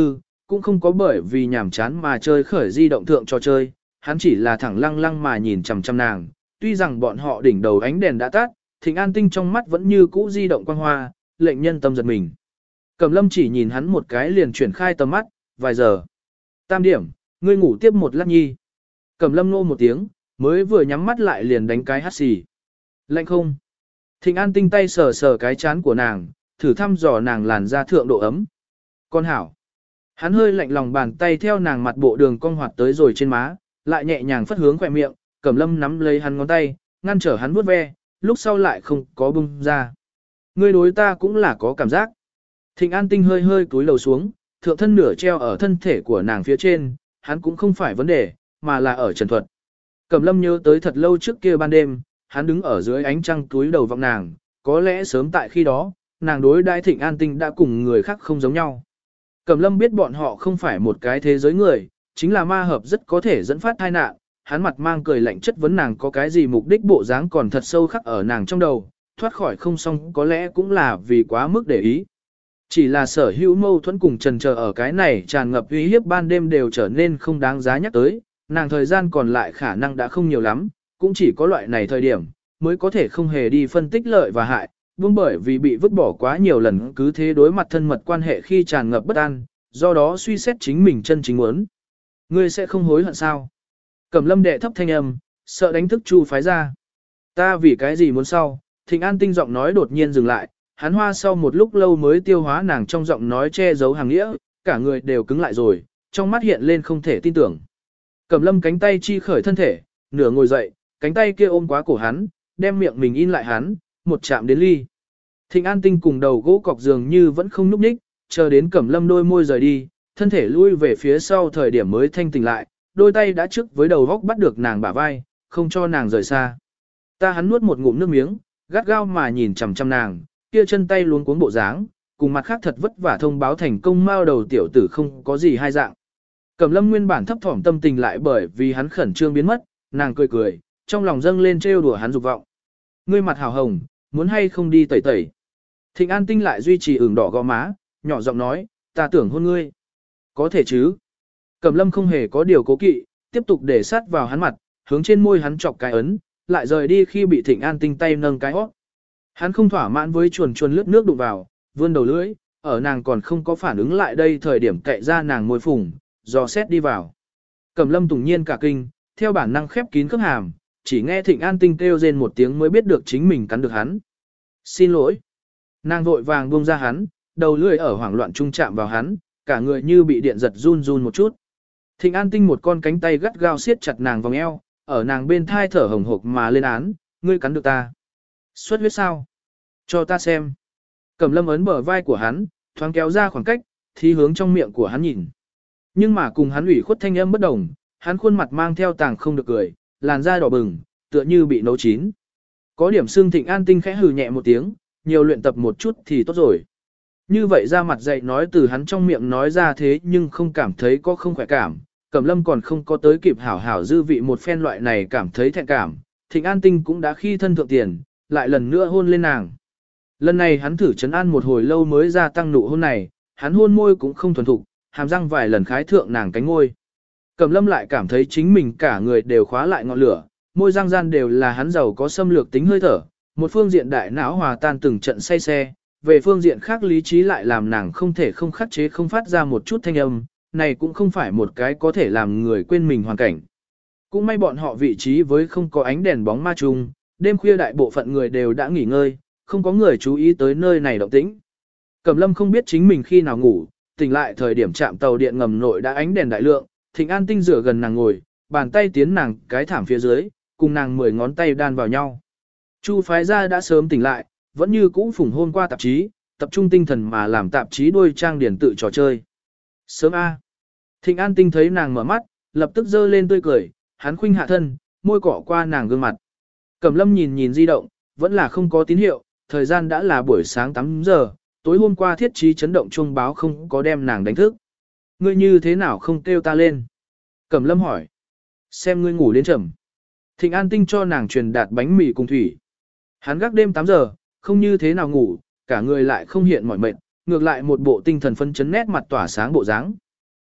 Speaker 1: cũng không có bởi vì nhàm chán mà chơi khởi di động thượng trò chơi, hắn chỉ là thẳng lăng lăng mà nhìn chằm chằm nàng, tuy rằng bọn họ đỉnh đầu ánh đèn đã tắt, Thịnh An Tinh trong mắt vẫn như cũ di động quang hoa, lệnh nhân tâm giật mình. Cẩm Lâm chỉ nhìn hắn một cái liền chuyển khai tầm mắt, vài giờ. Tam điểm, ngươi ngủ tiếp một lát nhi. Cẩm Lâm nô một tiếng, mới vừa nhắm mắt lại liền đánh cái hắt xì. Lạnh không? Thịnh An Tinh tay sờ sờ cái chán của nàng, thử thăm dò nàng làn da thượng độ ấm. Con hảo. Hắn hơi lạnh lòng bàn tay theo nàng mặt bộ đường cong hoạt tới rồi trên má, lại nhẹ nhàng phất hướng khỏe miệng, Cẩm Lâm nắm lấy hắn ngón tay, ngăn trở hắn vuốt ve, lúc sau lại không có bung ra. Ngươi đối ta cũng là có cảm giác. Thịnh An Tinh hơi hơi cúi đầu xuống, thượng thân nửa treo ở thân thể của nàng phía trên, hắn cũng không phải vấn đề, mà là ở trần thuật. Cẩm Lâm nhớ tới thật lâu trước kia ban đêm, hắn đứng ở dưới ánh trăng cúi đầu vọng nàng, có lẽ sớm tại khi đó, nàng đối đãi Thịnh An Tinh đã cùng người khác không giống nhau. Cẩm Lâm biết bọn họ không phải một cái thế giới người, chính là ma hợp rất có thể dẫn phát tai nạn, hắn mặt mang cười lạnh chất vấn nàng có cái gì mục đích bộ dáng còn thật sâu khắc ở nàng trong đầu, thoát khỏi không xong có lẽ cũng là vì quá mức để ý. Chỉ là sở hữu mâu thuẫn cùng trần chờ ở cái này tràn ngập uy hiếp ban đêm đều trở nên không đáng giá nhắc tới, nàng thời gian còn lại khả năng đã không nhiều lắm, cũng chỉ có loại này thời điểm, mới có thể không hề đi phân tích lợi và hại, buông bởi vì bị vứt bỏ quá nhiều lần cứ thế đối mặt thân mật quan hệ khi tràn ngập bất an, do đó suy xét chính mình chân chính muốn. Ngươi sẽ không hối hận sao? Cẩm Lâm đệ thấp thanh âm, sợ đánh thức Chu phái ra. Ta vì cái gì muốn sau? Thịnh An Tinh giọng nói đột nhiên dừng lại, hắn hoa sau một lúc lâu mới tiêu hóa nàng trong giọng nói che giấu hàng nghĩa, cả người đều cứng lại rồi, trong mắt hiện lên không thể tin tưởng. Cẩm Lâm cánh tay chi khởi thân thể, nửa ngồi dậy, cánh tay kia ôm quá cổ hắn, đem miệng mình in lại hắn, một chạm đến ly. Thịnh An Tinh cùng đầu gỗ cọc dường như vẫn không núp ních, chờ đến Cẩm Lâm đôi môi rời đi, thân thể lui về phía sau thời điểm mới thanh tỉnh lại, đôi tay đã trước với đầu góc bắt được nàng bả vai, không cho nàng rời xa. Hắn nuốt một ngụm nước miếng, gắt gao mà nhìn chằm chằm nàng, kia chân tay luống cuống bộ dáng, cùng mặt khác thật vất vả thông báo thành công mao đầu tiểu tử không có gì hai dạng. Cẩm Lâm nguyên bản thấp thỏm tâm tình lại bởi vì hắn khẩn trương biến mất, nàng cười cười, trong lòng dâng lên trêu đùa hắn dục vọng. Ngươi mặt hào hồng, muốn hay không đi tẩy tẩy. Thịnh An Tinh lại duy trì ửng đỏ gò má, nhỏ giọng nói, ta tưởng hôn ngươi. Có thể chứ. Cẩm Lâm không hề có điều cố kỵ, tiếp tục để sát vào hắn mặt, hướng trên môi hắn chọc cái ấn, lại rời đi khi bị Thịnh An Tinh tay nâng cái hót. Hắn không thỏa mãn với chuồn chuồn lướt nước đụng vào, vươn đầu lưỡi, ở nàng còn không có phản ứng lại đây thời điểm cậy ra nàng môi phùng, dò xét đi vào. Cẩm Lâm tùng nhiên cả kinh, theo bản năng khép kín khớp hàm, chỉ nghe Thịnh An Tinh kêu rên một tiếng mới biết được chính mình cắn được hắn. Xin lỗi. Nàng vội vàng buông ra hắn, đầu lưỡi ở hoảng loạn trung chạm vào hắn, cả người như bị điện giật run run một chút. Thịnh An Tinh một con cánh tay gắt gao siết chặt nàng vòng eo, ở nàng bên thai thở hồng hộc mà lên án, ngươi cắn được ta. Xuất huyết sao? Cho ta xem. Cẩm Lâm ấn bờ vai của hắn, thoáng kéo ra khoảng cách, thì hướng trong miệng của hắn nhìn. Nhưng mà cùng hắn ủy khuất thanh âm bất đồng, hắn khuôn mặt mang theo tàng không được cười, làn da đỏ bừng, tựa như bị nấu chín. Có điểm xương Thịnh An Tinh khẽ hừ nhẹ một tiếng, nhiều luyện tập một chút thì tốt rồi. Như vậy ra mặt dậy nói từ hắn trong miệng nói ra thế nhưng không cảm thấy có không khỏe cảm. Cẩm Lâm còn không có tới kịp hảo hảo dư vị một phen loại này cảm thấy thẹn cảm. Thịnh An Tinh cũng đã khi thân thượng tiền, lại lần nữa hôn lên nàng. Lần này hắn thử chấn an một hồi lâu mới ra tăng nụ hôn này, hắn hôn môi cũng không thuần thục, hàm răng vài lần khái thượng nàng cánh môi. Cẩm Lâm lại cảm thấy chính mình cả người đều khóa lại ngọn lửa, môi răng gian đều là hắn giàu có xâm lược tính hơi thở, một phương diện đại não hòa tan từng trận say xe, về phương diện khác lý trí lại làm nàng không thể không khắc chế không phát ra một chút thanh âm, này cũng không phải một cái có thể làm người quên mình hoàn cảnh. Cũng may bọn họ vị trí với không có ánh đèn bóng ma chung, đêm khuya đại bộ phận người đều đã nghỉ ngơi, không có người chú ý tới nơi này động tĩnh. Cẩm Lâm không biết chính mình khi nào ngủ, tỉnh lại thời điểm chạm tàu điện ngầm nội đã ánh đèn đại lượng, Thịnh An Tinh rửa gần nàng ngồi, bàn tay tiến nàng cái thảm phía dưới, cùng nàng 10 ngón tay đan vào nhau. Chu phái gia đã sớm tỉnh lại, vẫn như cũ phủng hôm qua tạp chí, tập trung tinh thần mà làm tạp chí đôi trang điển tự trò chơi. Sớm A. Thịnh An Tinh thấy nàng mở mắt, lập tức giơ lên tươi cười, hắn khuynh hạ thân, môi cọ qua nàng gương mặt. Cẩm Lâm nhìn nhìn di động, vẫn là không có tín hiệu, thời gian đã là buổi sáng 8 giờ, tối hôm qua thiết trí chấn động chuông báo không có đem nàng đánh thức. Ngươi như thế nào không kêu ta lên? Cẩm Lâm hỏi. Xem ngươi ngủ đến chậm. Thịnh An Tinh cho nàng truyền đạt bánh mì cùng thủy. Hắn gác đêm 8 giờ, không như thế nào ngủ, cả người lại không hiện mỏi mệt, ngược lại một bộ tinh thần phấn chấn nét mặt tỏa sáng bộ dáng.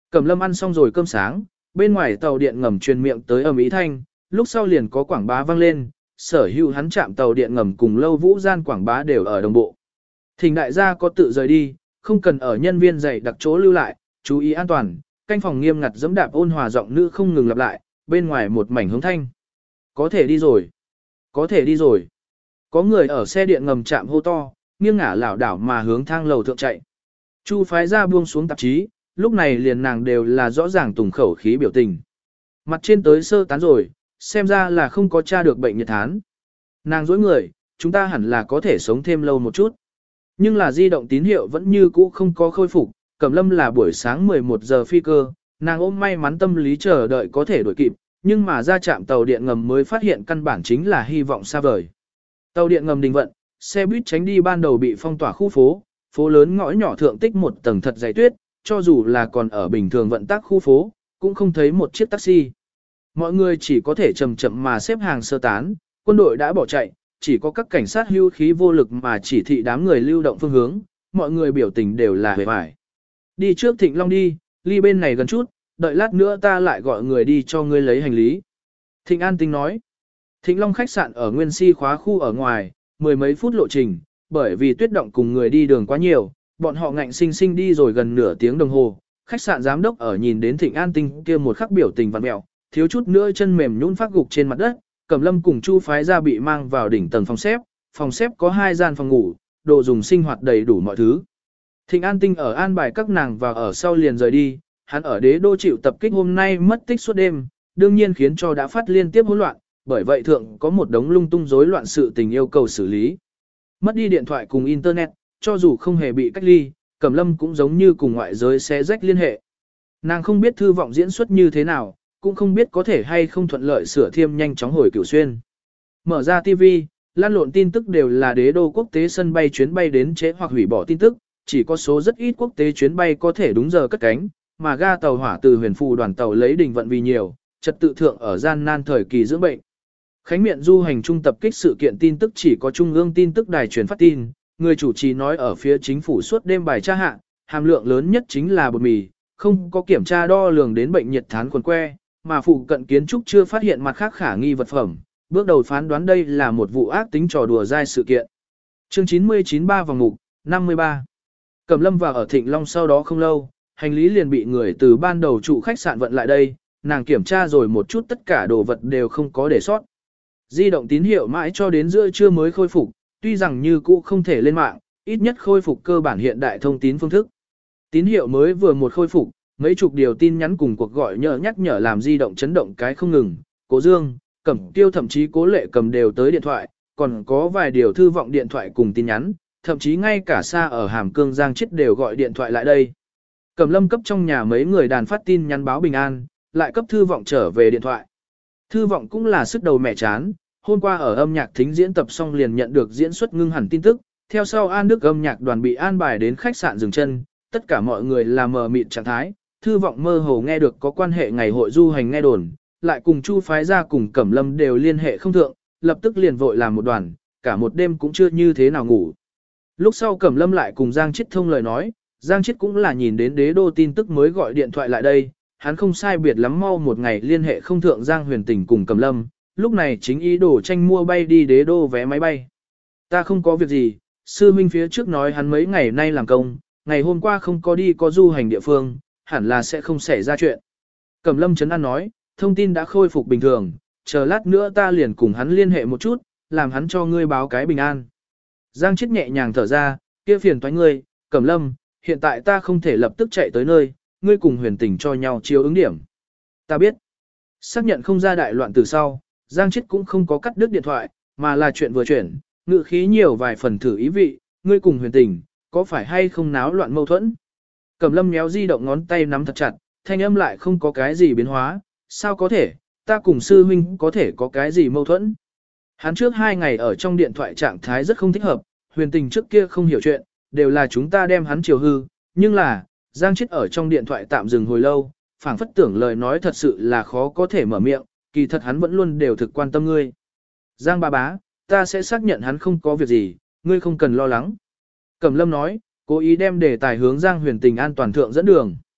Speaker 1: Cẩm Lâm ăn xong rồi cơm sáng, bên ngoài tàu điện ngầm truyền miệng tới ầm ĩ thanh, lúc sau liền có quảng bá vang lên, sở hữu hắn chạm tàu điện ngầm cùng Lâu Vũ gian quảng bá đều ở đồng bộ. Thỉnh đại gia có tự rời đi, không cần ở nhân viên dạy đặc chỗ lưu lại, chú ý an toàn, canh phòng nghiêm ngặt dẫm đạp ôn hòa giọng nữ không ngừng lặp lại, bên ngoài một mảnh hướng thanh. Có thể đi rồi. Có thể đi rồi. Có người ở xe điện ngầm chạm hô to, nghiêng ngả lảo đảo mà hướng thang lầu thượng chạy. Chu phái ra buông xuống tạp chí, lúc này liền nàng đều là rõ ràng tùng khẩu khí biểu tình. Mặt trên tới sơ tán rồi, xem ra là không có tra được bệnh nhiệt thán. Nàng dối người, chúng ta hẳn là có thể sống thêm lâu một chút. Nhưng là di động tín hiệu vẫn như cũ không có khôi phục, Cẩm Lâm là buổi sáng 11 giờ phi cơ, nàng ôm may mắn tâm lý chờ đợi có thể đuổi kịp, nhưng mà ra trạm tàu điện ngầm mới phát hiện căn bản chính là hy vọng xa vời. Tàu điện ngầm đình vận, xe buýt tránh đi ban đầu bị phong tỏa khu phố, phố lớn ngõ nhỏ thượng tích một tầng thật dày tuyết, cho dù là còn ở bình thường vận tác khu phố, cũng không thấy một chiếc taxi. Mọi người chỉ có thể chậm chậm mà xếp hàng sơ tán, quân đội đã bỏ chạy, chỉ có các cảnh sát hưu khí vô lực mà chỉ thị đám người lưu động phương hướng, mọi người biểu tình đều là hề vải. Đi trước Thịnh Long đi, ly bên này gần chút, đợi lát nữa ta lại gọi người đi cho ngươi lấy hành lý. Thịnh An Tinh nói, Thịnh Long khách sạn ở Nguyên Si khóa khu ở ngoài, mười mấy phút lộ trình, bởi vì tuyết động cùng người đi đường quá nhiều, bọn họ ngạnh sinh sinh đi rồi gần nửa tiếng đồng hồ. Khách sạn giám đốc ở nhìn đến Thịnh An Tinh kia một khắc biểu tình vặn mẹo, thiếu chút nữa chân mềm nhũn phát gục trên mặt đất. Cẩm Lâm cùng Chu phái ra bị mang vào đỉnh tầng phòng xếp có 2 gian phòng ngủ, đồ dùng sinh hoạt đầy đủ mọi thứ. Thịnh An Tinh ở an bài các nàng và ở sau liền rời đi, hắn ở đế đô chịu tập kích hôm nay mất tích suốt đêm, đương nhiên khiến cho đã phát liên tiếp hỗn loạn, bởi vậy thượng có một đống lung tung rối loạn sự tình yêu cầu xử lý. Mất đi điện thoại cùng internet, cho dù không hề bị cách ly, Cẩm Lâm cũng giống như cùng ngoại giới xé rách liên hệ. Nàng không biết thư vọng diễn xuất như thế nào, cũng không biết có thể hay không thuận lợi sửa thiêm nhanh chóng hồi Cửu Xuyên. Mở ra TV, lan lộn tin tức đều là đế đô quốc tế sân bay chuyến bay đến trễ hoặc hủy bỏ tin tức, chỉ có số rất ít quốc tế chuyến bay có thể đúng giờ cất cánh, mà ga tàu hỏa từ Huyền Phù đoàn tàu lấy đỉnh vận vì nhiều, trật tự thượng ở gian nan thời kỳ dưỡng bệnh. Khánh miện du hành trung tập kích sự kiện tin tức chỉ có Trung ương tin tức đài truyền phát tin, người chủ trì nói ở phía chính phủ suốt đêm bài tra hạ, hàm lượng lớn nhất chính là bột mì, không có kiểm tra đo lường đến bệnh nhiệt thán quần que, mà phụ cận kiến trúc chưa phát hiện mặt khác khả nghi vật phẩm, bước đầu phán đoán đây là một vụ ác tính trò đùa dai sự kiện. Chương 99 vòng mục, 53. Cẩm Lâm vào ở Thịnh Long sau đó không lâu, hành lý liền bị người từ ban đầu trụ khách sạn vận lại đây, nàng kiểm tra rồi một chút tất cả đồ vật đều không có để sót. Di động tín hiệu mãi cho đến giữa trưa mới khôi phục, tuy rằng như cũ không thể lên mạng, ít nhất khôi phục cơ bản hiện đại thông tín phương thức. Tín hiệu mới vừa một khôi phục, mấy chục điều tin nhắn cùng cuộc gọi nhắc nhở làm di động chấn động cái không ngừng, Cố Dương, Cẩm Tiêu thậm chí Cố Lệ Cầm đều tới điện thoại, còn có vài điều thư vọng điện thoại cùng tin nhắn, thậm chí ngay cả xa ở Hàm Cương Giang Chết đều gọi điện thoại lại đây. Cẩm Lâm cấp trong nhà mấy người đàn phát tin nhắn báo bình an, lại cấp thư vọng trở về điện thoại. Thư vọng cũng là sức đầu mẹ chán, hôm qua ở âm nhạc thính diễn tập xong liền nhận được diễn xuất ngưng hẳn tin tức, theo sau An Đức âm nhạc đoàn bị an bài đến khách sạn dừng chân, tất cả mọi người là mờ mịt trạng thái, thư vọng mơ hồ nghe được có quan hệ ngày hội du hành nghe đồn, lại cùng Chu phái ra cùng Cẩm Lâm đều liên hệ không thượng, lập tức liền vội làm một đoàn, cả một đêm cũng chưa như thế nào ngủ. Lúc sau Cẩm Lâm lại cùng Giang Chiết thông lời nói, Giang Chiết cũng là nhìn đến đế đô tin tức mới gọi điện thoại lại đây, hắn không sai biệt lắm mau một ngày liên hệ không thượng Giang Huyền Tình cùng Cẩm Lâm, lúc này chính ý đồ tranh mua bay đi đế đô vé máy bay. Ta không có việc gì, sư minh phía trước nói hắn mấy ngày nay làm công, ngày hôm qua không có đi có du hành địa phương, hẳn là sẽ không xảy ra chuyện. Cẩm Lâm Trấn An nói, thông tin đã khôi phục bình thường, chờ lát nữa ta liền cùng hắn liên hệ một chút, làm hắn cho ngươi báo cái bình an. Giang Chiết nhẹ nhàng thở ra, kia phiền toái ngươi, Cẩm Lâm, hiện tại ta không thể lập tức chạy tới nơi, ngươi cùng Huyền Tình cho nhau chiếu ứng điểm. Ta biết. Xác nhận không ra đại loạn từ sau, Giang Chiết cũng không có cắt đứt điện thoại, mà là chuyện vừa chuyển, ngự khí nhiều vài phần thử ý vị, ngươi cùng Huyền Tình, có phải hay không náo loạn mâu thuẫn? Cẩm Lâm méo di động ngón tay nắm thật chặt, thanh âm lại không có cái gì biến hóa, sao có thể, ta cùng sư huynh có thể có cái gì mâu thuẫn? Hắn trước 2 ngày ở trong điện thoại trạng thái rất không thích hợp, Huyền Tình trước kia không hiểu chuyện, đều là chúng ta đem hắn chiều hư, nhưng là, Giang Chiết ở trong điện thoại tạm dừng hồi lâu, phảng phất tưởng lời nói thật sự là khó có thể mở miệng, kỳ thật hắn vẫn luôn đều thực quan tâm ngươi. Giang ba bá, ta sẽ xác nhận hắn không có việc gì, ngươi không cần lo lắng. Cẩm Lâm nói, cố ý đem đề tài hướng Giang Huyền Tình an toàn thượng dẫn đường.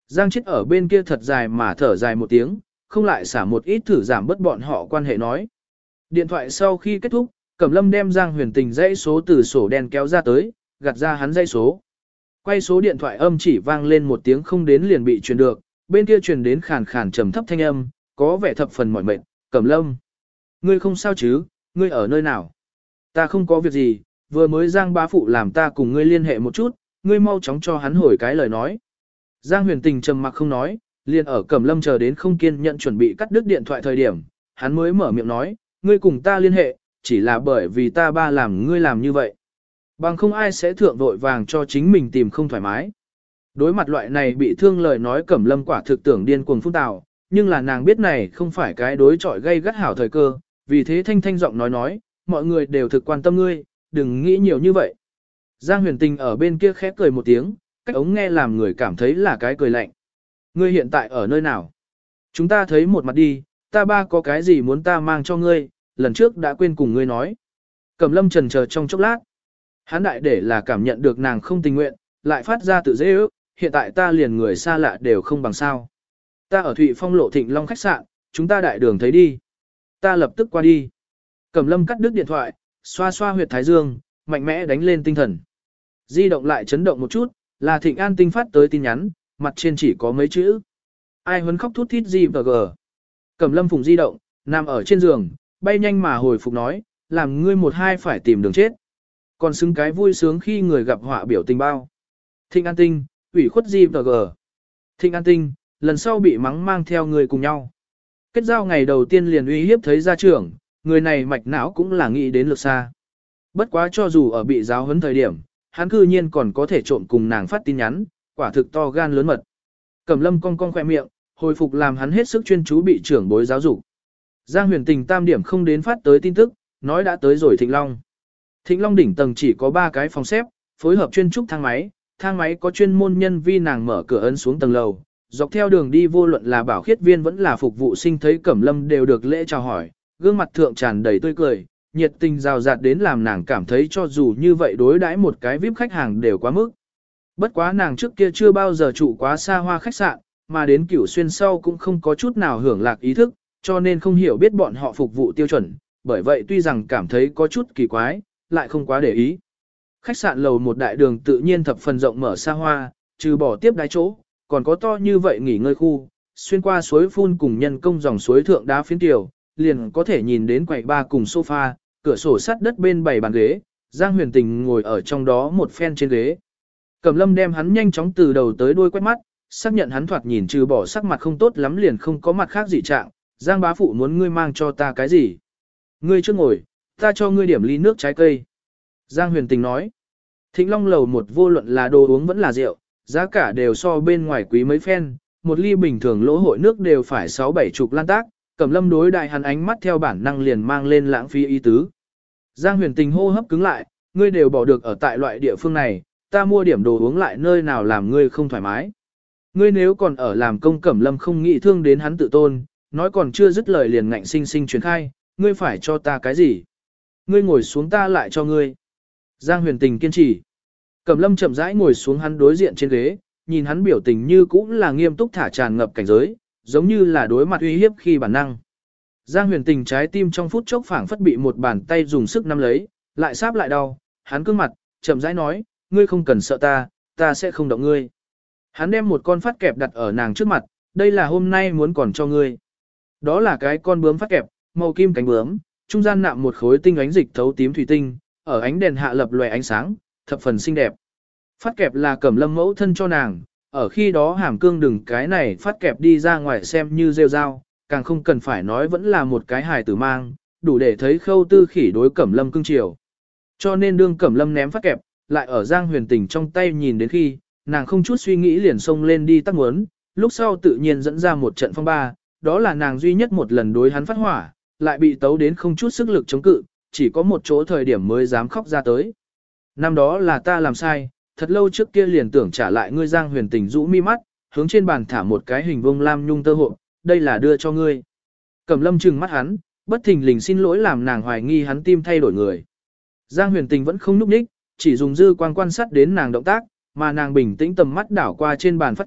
Speaker 1: Giang Chết ở bên kia thật dài mà thở dài một tiếng, không lại xả một ít thử giảm bớt bọn họ quan hệ nói. Điện thoại sau khi kết thúc, Cẩm Lâm đem Giang Huyền Tình dãy số từ sổ đen kéo ra tới, gạt ra hắn dãy số. Quay số điện thoại âm chỉ vang lên một tiếng không đến liền bị truyền được, bên kia truyền đến khàn khàn trầm thấp thanh âm, có vẻ thập phần mỏi mệt. Cẩm Lâm, ngươi không sao chứ, ngươi ở nơi nào? Ta không có việc gì, vừa mới Giang bá phụ làm ta cùng ngươi liên hệ một chút, ngươi mau chóng cho hắn hồi cái lời nói. Giang Huyền Tình trầm mặc không nói, liền ở Cẩm Lâm chờ đến không kiên nhận chuẩn bị cắt đứt điện thoại thời điểm, hắn mới mở miệng nói, ngươi cùng ta liên hệ, chỉ là bởi vì ta ba làm ngươi làm như vậy. Bằng không ai sẽ thượng vội vàng cho chính mình tìm không thoải mái. Đối mặt loại này bị thương lời nói Cẩm Lâm quả thực tưởng điên cuồng phun tào, nhưng là nàng biết này không phải cái đối chọi gây gắt hảo thời cơ, vì thế thanh thanh giọng nói, mọi người đều thực quan tâm ngươi, đừng nghĩ nhiều như vậy. Giang Huyền Tình ở bên kia khẽ cười một tiếng, cách ống nghe làm người cảm thấy là cái cười lạnh. Ngươi hiện tại ở nơi nào? Chúng ta thấy một mặt đi, ta ba có cái gì muốn ta mang cho ngươi, lần trước đã quên cùng ngươi nói. Cẩm Lâm chần chờ trong chốc lát. Hắn đại để là cảm nhận được nàng không tình nguyện, lại phát ra tự dễ ước, hiện tại ta liền người xa lạ đều không bằng sao. Ta ở Thụy Phong lộ Thịnh Long khách sạn, chúng ta đại đường thấy đi. Ta lập tức qua đi. Cẩm Lâm cắt đứt điện thoại, xoa xoa huyệt thái dương, mạnh mẽ đánh lên tinh thần. Di động lại chấn động một chút, là Thịnh An Tinh phát tới tin nhắn, mặt trên chỉ có mấy chữ. Ai huấn khóc thút thít gì và gờ. Cẩm Lâm phùng di động, nằm ở trên giường, bay nhanh mà hồi phục nói, làm ngươi một hai phải tìm đường chết. Còn xứng cái vui sướng khi người gặp họa biểu tình bao. Thịnh An Tinh, ủy khuất gì và gờ. Thịnh An Tinh, lần sau bị mắng mang theo người cùng nhau. Kết giao ngày đầu tiên liền uy hiếp thấy gia trưởng, người này mạch não cũng là nghĩ đến lược xa. Bất quá cho dù ở bị giáo huấn thời điểm, hắn cư nhiên còn có thể trộm cùng nàng phát tin nhắn, quả thực to gan lớn mật. Cẩm Lâm cong cong khỏe miệng, hồi phục làm hắn hết sức chuyên chú bị trưởng bối giáo dục. Giang Huyền Tình tam điểm không đến phát tới tin tức, nói đã tới rồi Thịnh Long. Thịnh Long đỉnh tầng chỉ có 3 cái phòng xếp, phối hợp chuyên trúc thang máy có chuyên môn nhân vi nàng mở cửa ấn xuống tầng lầu. Dọc theo đường đi vô luận là bảo khiết viên vẫn là phục vụ sinh thấy Cẩm Lâm đều được lễ chào hỏi, gương mặt thượng tràn đầy tươi cười, nhiệt tình rào rạt đến làm nàng cảm thấy cho dù như vậy đối đãi một cái VIP khách hàng đều quá mức. Bất quá nàng trước kia chưa bao giờ trụ quá xa hoa khách sạn, mà đến Cửu Xuyên sau cũng không có chút nào hưởng lạc ý thức, cho nên không hiểu biết bọn họ phục vụ tiêu chuẩn, bởi vậy tuy rằng cảm thấy có chút kỳ quái, lại không quá để ý. Khách sạn lầu một đại đường tự nhiên thập phần rộng mở xa hoa, trừ bỏ tiếp đái chỗ, còn có to như vậy nghỉ ngơi khu, xuyên qua suối phun cùng nhân công dòng suối thượng đá phiến tiểu, liền có thể nhìn đến quầy bar cùng sofa, cửa sổ sắt đất bên bảy bàn ghế, Giang Huyền Tình ngồi ở trong đó một phen trên ghế. Cẩm Lâm đem hắn nhanh chóng từ đầu tới đuôi quét mắt, xác nhận hắn thoạt nhìn trừ bỏ sắc mặt không tốt lắm liền không có mặt khác gì trạng. Giang bá phụ muốn ngươi mang cho ta cái gì? Ngươi trước ngồi, ta cho ngươi điểm ly nước trái cây. Giang Huyền Tình nói. Thịnh Long lầu một vô luận là đồ uống vẫn là rượu, giá cả đều so bên ngoài quý mấy phen, một ly bình thường lỗ hội nước đều phải 6-7 chục lan tác. Cẩm Lâm đối đại hắn ánh mắt theo bản năng liền mang lên lãng phí ý tứ. Giang Huyền Tình hô hấp cứng lại, ngươi đều bỏ được ở tại loại địa phương này, ta mua điểm đồ uống lại nơi nào làm ngươi không thoải mái. Ngươi nếu còn ở làm công Cẩm Lâm không nghĩ thương đến hắn tự tôn, nói còn chưa dứt lời liền ngạnh sinh sinh truyền khai, ngươi phải cho ta cái gì? Ngươi ngồi xuống ta lại cho ngươi. Giang Huyền Tình kiên trì. Cẩm Lâm chậm rãi ngồi xuống hắn đối diện trên ghế, nhìn hắn biểu tình như cũng là nghiêm túc thả tràn ngập cảnh giới, giống như là đối mặt uy hiếp khi bản năng. Giang Huyền Tình trái tim trong phút chốc phảng phất bị một bàn tay dùng sức nắm lấy, lại sáp lại đau, hắn cương mặt, chậm rãi nói, ngươi không cần sợ ta, ta sẽ không động ngươi. Hắn đem một con phát kẹp đặt ở nàng trước mặt, đây là hôm nay muốn còn cho ngươi. Đó là cái con bướm phát kẹp, màu kim cánh bướm, trung gian nạm một khối tinh ánh dịch thấu tím thủy tinh, ở ánh đèn hạ lập lòe ánh sáng, thập phần xinh đẹp. Phát kẹp là Cẩm Lâm mẫu thân cho nàng, ở khi đó hàm cương đừng cái này phát kẹp đi ra ngoài xem như rêu rao, càng không cần phải nói vẫn là một cái hài tử mang, đủ để thấy Khâu Tư Khỉ đối Cẩm Lâm cưng chiều. Cho nên đương Cẩm Lâm ném phát kẹp, lại ở Giang Huyền Tình trong tay nhìn đến khi, nàng không chút suy nghĩ liền xông lên đi tắt muốn, lúc sau tự nhiên dẫn ra một trận phong ba, đó là nàng duy nhất một lần đối hắn phát hỏa, lại bị tấu đến không chút sức lực chống cự, chỉ có một chỗ thời điểm mới dám khóc ra tới. Năm đó là ta làm sai, thật lâu trước kia liền tưởng trả lại ngươi. Giang Huyền Tình rũ mi mắt, hướng trên bàn thả một cái hình vuông lam nhung tơ hộ, đây là đưa cho ngươi. Cẩm Lâm trừng mắt hắn, bất thình lình xin lỗi làm nàng hoài nghi hắn tim thay đổi người. Giang Huyền Tình vẫn không núp đích, chỉ dùng dư quang quan sát đến nàng động tác, mà nàng bình tĩnh tầm mắt đảo qua trên bàn phát kẹp,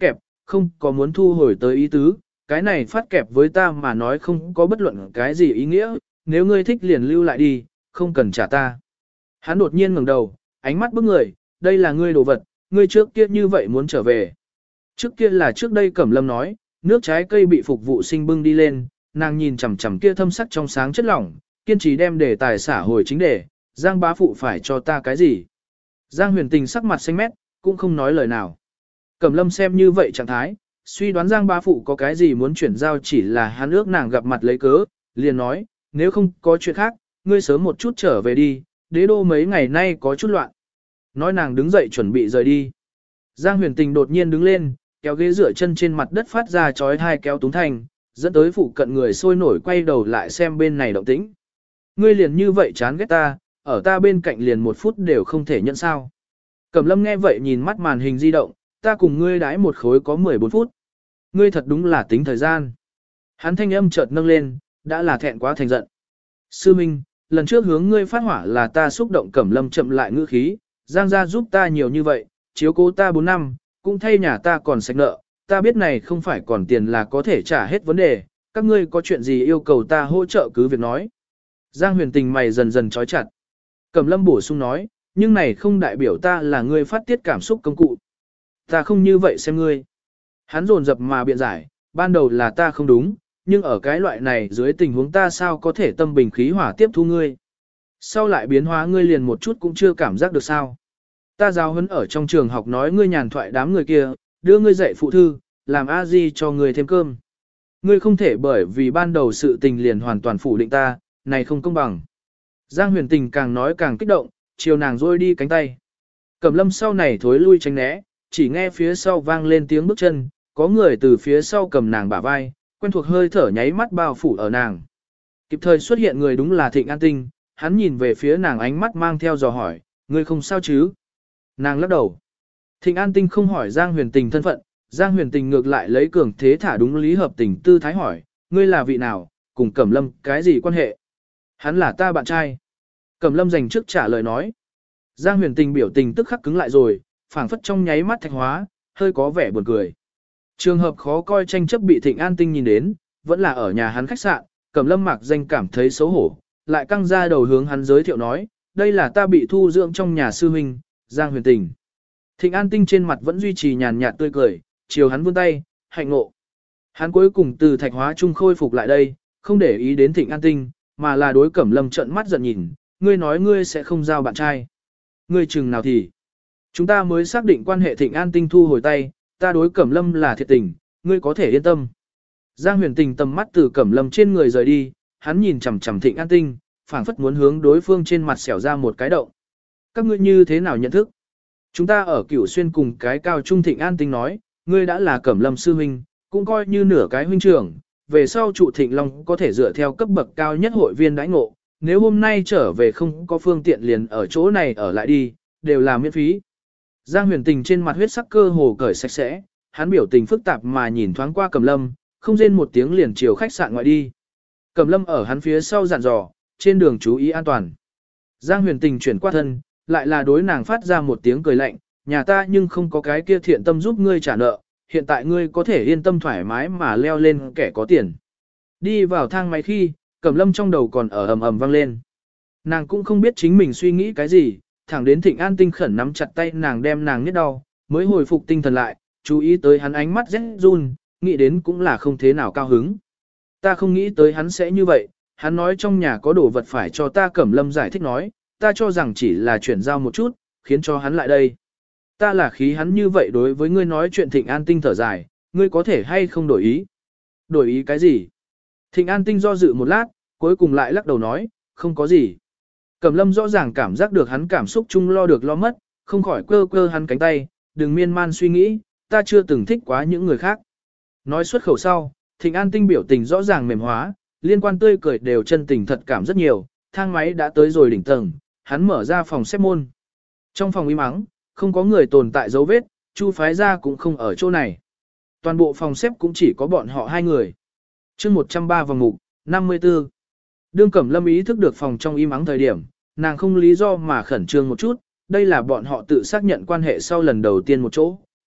Speaker 1: không có muốn thu hồi tới ý tứ, cái này phát kẹp với ta mà nói không có bất luận cái gì ý nghĩa, nếu ngươi thích liền lưu lại đi, không cần trả ta. Hắn đột nhiên ngẩng đầu, ánh mắt bức người, đây là ngươi đồ vật, ngươi trước kia như vậy muốn trở về. Trước kia là trước đây Cẩm Lâm nói, nước trái cây bị phục vụ sinh bưng đi lên, nàng nhìn chằm chằm kia thâm sắc trong sáng chất lỏng, kiên trì đem đề tài xả hồi chính đề, Giang bá phụ phải cho ta cái gì. Giang Huyền Tình sắc mặt xanh mét, cũng không nói lời nào. Cẩm Lâm xem như vậy trạng thái, suy đoán Giang bá phụ có cái gì muốn chuyển giao chỉ là hắn ước nàng gặp mặt lấy cớ, liền nói, nếu không có chuyện khác, ngươi sớm một chút trở về đi, đế đô mấy ngày nay có chút loạn. Nói nàng đứng dậy chuẩn bị rời đi. Giang Huyền Tình đột nhiên đứng lên, kéo ghế dựa chân trên mặt đất phát ra chói hai kéo túng thành, dẫn tới phụ cận người sôi nổi quay đầu lại xem bên này động tĩnh. Ngươi liền như vậy chán ghét ta, ở ta bên cạnh liền một phút đều không thể nhận sao. Cẩm Lâm nghe vậy nhìn mắt màn hình di động, ta cùng ngươi đãi một khối có 14 phút. Ngươi thật đúng là tính thời gian. Hắn thanh âm chợt nâng lên, đã là thẹn quá thành giận. Sư Minh, lần trước hướng ngươi phát hỏa là ta xúc động. Cẩm Lâm chậm lại ngữ khí, Giang gia giúp ta nhiều như vậy, chiếu cố ta 4 năm, cũng thay nhà ta còn sạch nợ, ta biết này không phải còn tiền là có thể trả hết vấn đề, các ngươi có chuyện gì yêu cầu ta hỗ trợ cứ việc nói. Giang Huyền Tình mày dần dần trói chặt. Cẩm Lâm bổ sung nói, nhưng này không đại biểu ta là ngươi phát tiết cảm xúc công cụ. Ta không như vậy xem ngươi. Hắn dồn dập mà biện giải, ban đầu là ta không đúng, nhưng ở cái loại này dưới tình huống ta sao có thể tâm bình khí hỏa tiếp thu ngươi. Sau lại biến hóa ngươi liền một chút cũng chưa cảm giác được sao. Ta giáo huấn ở trong trường học nói ngươi nhàn thoại đám người kia, đưa ngươi dạy phụ thư, làm a di cho ngươi thêm cơm. Ngươi không thể bởi vì ban đầu sự tình liền hoàn toàn phủ định ta, này không công bằng. Giang Huyền Tình càng nói càng kích động, chiều nàng rôi đi cánh tay. Cẩm Lâm sau này thối lui tránh né, chỉ nghe phía sau vang lên tiếng bước chân, có người từ phía sau cầm nàng bả vai, quen thuộc hơi thở nháy mắt bao phủ ở nàng. Kịp thời xuất hiện người đúng là Thịnh An Tinh, hắn nhìn về phía nàng ánh mắt mang theo dò hỏi, ngươi không sao chứ? Nàng lắc đầu. Thịnh An Tinh không hỏi Giang Huyền Tình thân phận, Giang Huyền Tình ngược lại lấy cường thế thả đúng lý hợp tình tư thái hỏi, ngươi là vị nào, cùng Cẩm Lâm cái gì quan hệ? Hắn là ta bạn trai. Cẩm Lâm dành trước trả lời nói. Giang Huyền Tình biểu tình tức khắc cứng lại rồi, phảng phất trong nháy mắt thạch hóa, hơi có vẻ buồn cười. Trường hợp khó coi tranh chấp bị Thịnh An Tinh nhìn đến, vẫn là ở nhà hắn khách sạn, Cẩm Lâm mạc danh cảm thấy xấu hổ, lại căng ra đầu hướng hắn giới thiệu nói, đây là ta bị thu dưỡng trong nhà sư huynh, Giang Huyền Tình. Thịnh An Tinh trên mặt vẫn duy trì nhàn nhạt tươi cười, chiều hắn vươn tay, hạnh ngộ. Hắn cuối cùng từ thạch hóa trung khôi phục lại đây, không để ý đến Thịnh An Tinh, mà là đối Cẩm Lâm trợn mắt giận nhìn, ngươi nói ngươi sẽ không giao bạn trai. Ngươi chừng nào thì. Chúng ta mới xác định quan hệ. Thịnh An Tinh thu hồi tay, ta đối Cẩm Lâm là thiệt tình, ngươi có thể yên tâm. Giang Huyền Tình tầm mắt từ Cẩm Lâm trên người rời đi, hắn nhìn chằm chằm Thịnh An Tinh, phảng phất muốn hướng đối phương trên mặt xẻo ra một cái động. Các ngươi như thế nào nhận thức? Chúng ta ở Cửu Xuyên cùng cái cao trung. Thịnh An Tinh nói, ngươi đã là Cẩm Lâm sư huynh, cũng coi như nửa cái huynh trưởng, về sau trụ Thịnh Long có thể dựa theo cấp bậc cao nhất hội viên đãi ngộ, nếu hôm nay trở về không có phương tiện liền ở chỗ này ở lại đi, đều là miễn phí. Giang Huyền Tình trên mặt huyết sắc cơ hồ cởi sạch sẽ, hắn biểu tình phức tạp mà nhìn thoáng qua Cẩm Lâm, không rên một tiếng liền chiều khách sạn ngoại đi. Cẩm Lâm ở hắn phía sau dặn dò, trên đường chú ý an toàn. Giang Huyền Tình chuyển qua thân, lại là đối nàng phát ra một tiếng cười lạnh, nhà ta nhưng không có cái kia thiện tâm giúp ngươi trả nợ, hiện tại ngươi có thể yên tâm thoải mái mà leo lên kẻ có tiền. Đi vào thang máy khi, Cẩm Lâm trong đầu còn ở ầm ầm vang lên. Nàng cũng không biết chính mình suy nghĩ cái gì, thẳng đến Thịnh An Tinh khẩn nắm chặt tay nàng đem nàng nhét đau, mới hồi phục tinh thần lại, chú ý tới hắn ánh mắt rét run, nghĩ đến cũng là không thế nào cao hứng. Ta không nghĩ tới hắn sẽ như vậy, hắn nói trong nhà có đồ vật phải cho ta. Cẩm Lâm giải thích nói, ta cho rằng chỉ là chuyển giao một chút, khiến cho hắn lại đây. Ta là khí hắn như vậy đối với ngươi nói chuyện. Thịnh An Tinh thở dài, ngươi có thể hay không đổi ý? Đổi ý cái gì? Thịnh An Tinh do dự một lát, cuối cùng lại lắc đầu nói, không có gì. Cẩm Lâm rõ ràng cảm giác được hắn cảm xúc chung lo được lo mất, không khỏi cơ cơ hắn cánh tay, đừng miên man suy nghĩ, ta chưa từng thích quá những người khác. Nói xuất khẩu sau, Thịnh An Tinh biểu tình rõ ràng mềm hóa, liên quan tươi cười đều chân tình thật cảm rất nhiều, thang máy đã tới rồi đỉnh tầng, hắn mở ra phòng xếp môn. Trong phòng im ắng, không có người tồn tại dấu vết, Chu phái gia cũng không ở chỗ này. Toàn bộ phòng xếp cũng chỉ có bọn họ hai người. Chương 103 vòng mục, 54. Đương Cẩm Lâm ý thức được phòng trong im ắng thời điểm, nàng không lý do mà khẩn trương một chút, đây là bọn họ tự xác nhận quan hệ sau lần đầu tiên một chỗ,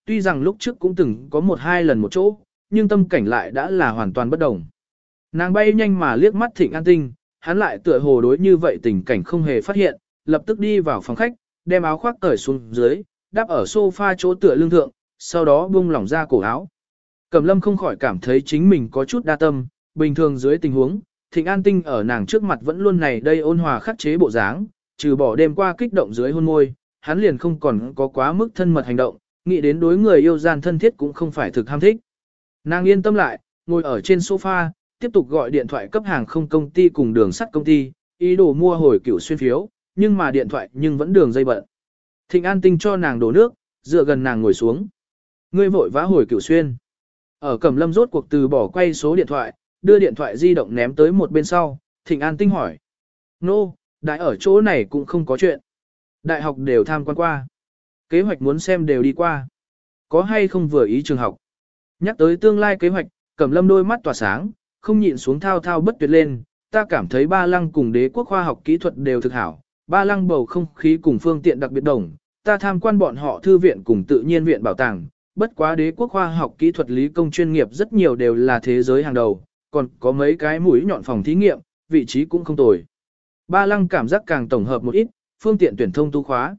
Speaker 1: tuy rằng lúc trước cũng từng có một hai lần một chỗ, nhưng tâm cảnh lại đã là hoàn toàn bất đồng. Nàng bay nhanh mà liếc mắt Thịnh An Tinh, hắn lại tựa hồ đối như vậy tình cảnh không hề phát hiện, lập tức đi vào phòng khách, đem áo khoác cởi xuống dưới, đắp ở sofa chỗ tựa lưng thượng, sau đó buông lỏng ra cổ áo. Cẩm Lâm không khỏi cảm thấy chính mình có chút đa tâm, bình thường dưới tình huống, Thịnh An Tinh ở nàng trước mặt vẫn luôn này đây ôn hòa khắc chế bộ dáng, trừ bỏ đêm qua kích động dưới hôn môi, hắn liền không còn có quá mức thân mật hành động, nghĩ đến đối người yêu gian thân thiết cũng không phải thực ham thích. Nàng yên tâm lại, ngồi ở trên sofa, tiếp tục gọi điện thoại cấp hàng không công ty cùng đường sắt công ty, ý đồ mua hồi Cửu Xuyên phiếu, nhưng mà điện thoại nhưng vẫn đường dây bận. Thịnh An Tinh cho nàng đổ nước, dựa gần nàng ngồi xuống. Ngươi vội vã hồi Cửu Xuyên. Ở Cẩm Lâm rốt cuộc từ bỏ quay số điện thoại, đưa điện thoại di động ném tới một bên sau, Thịnh An Tinh hỏi. Nô, đại ở chỗ này cũng không có chuyện. Đại học đều tham quan qua. Kế hoạch muốn xem đều đi qua. Có hay không vừa ý trường học. Nhắc tới tương lai kế hoạch, Cẩm Lâm đôi mắt tỏa sáng, không nhịn xuống thao thao bất tuyệt lên. Ta cảm thấy Ba Lăng cùng Đế quốc khoa học kỹ thuật đều thực hảo. Ba Lăng bầu không khí cùng phương tiện đặc biệt đồng. Ta tham quan bọn họ thư viện cùng tự nhiên viện bảo tàng. Bất quá Đế quốc khoa học kỹ thuật lý công chuyên nghiệp rất nhiều đều là thế giới hàng đầu. Còn có mấy cái mũi nhọn phòng thí nghiệm, vị trí cũng không tồi. Ba Lăng cảm giác càng tổng hợp một ít, phương tiện tuyển thông tu khóa.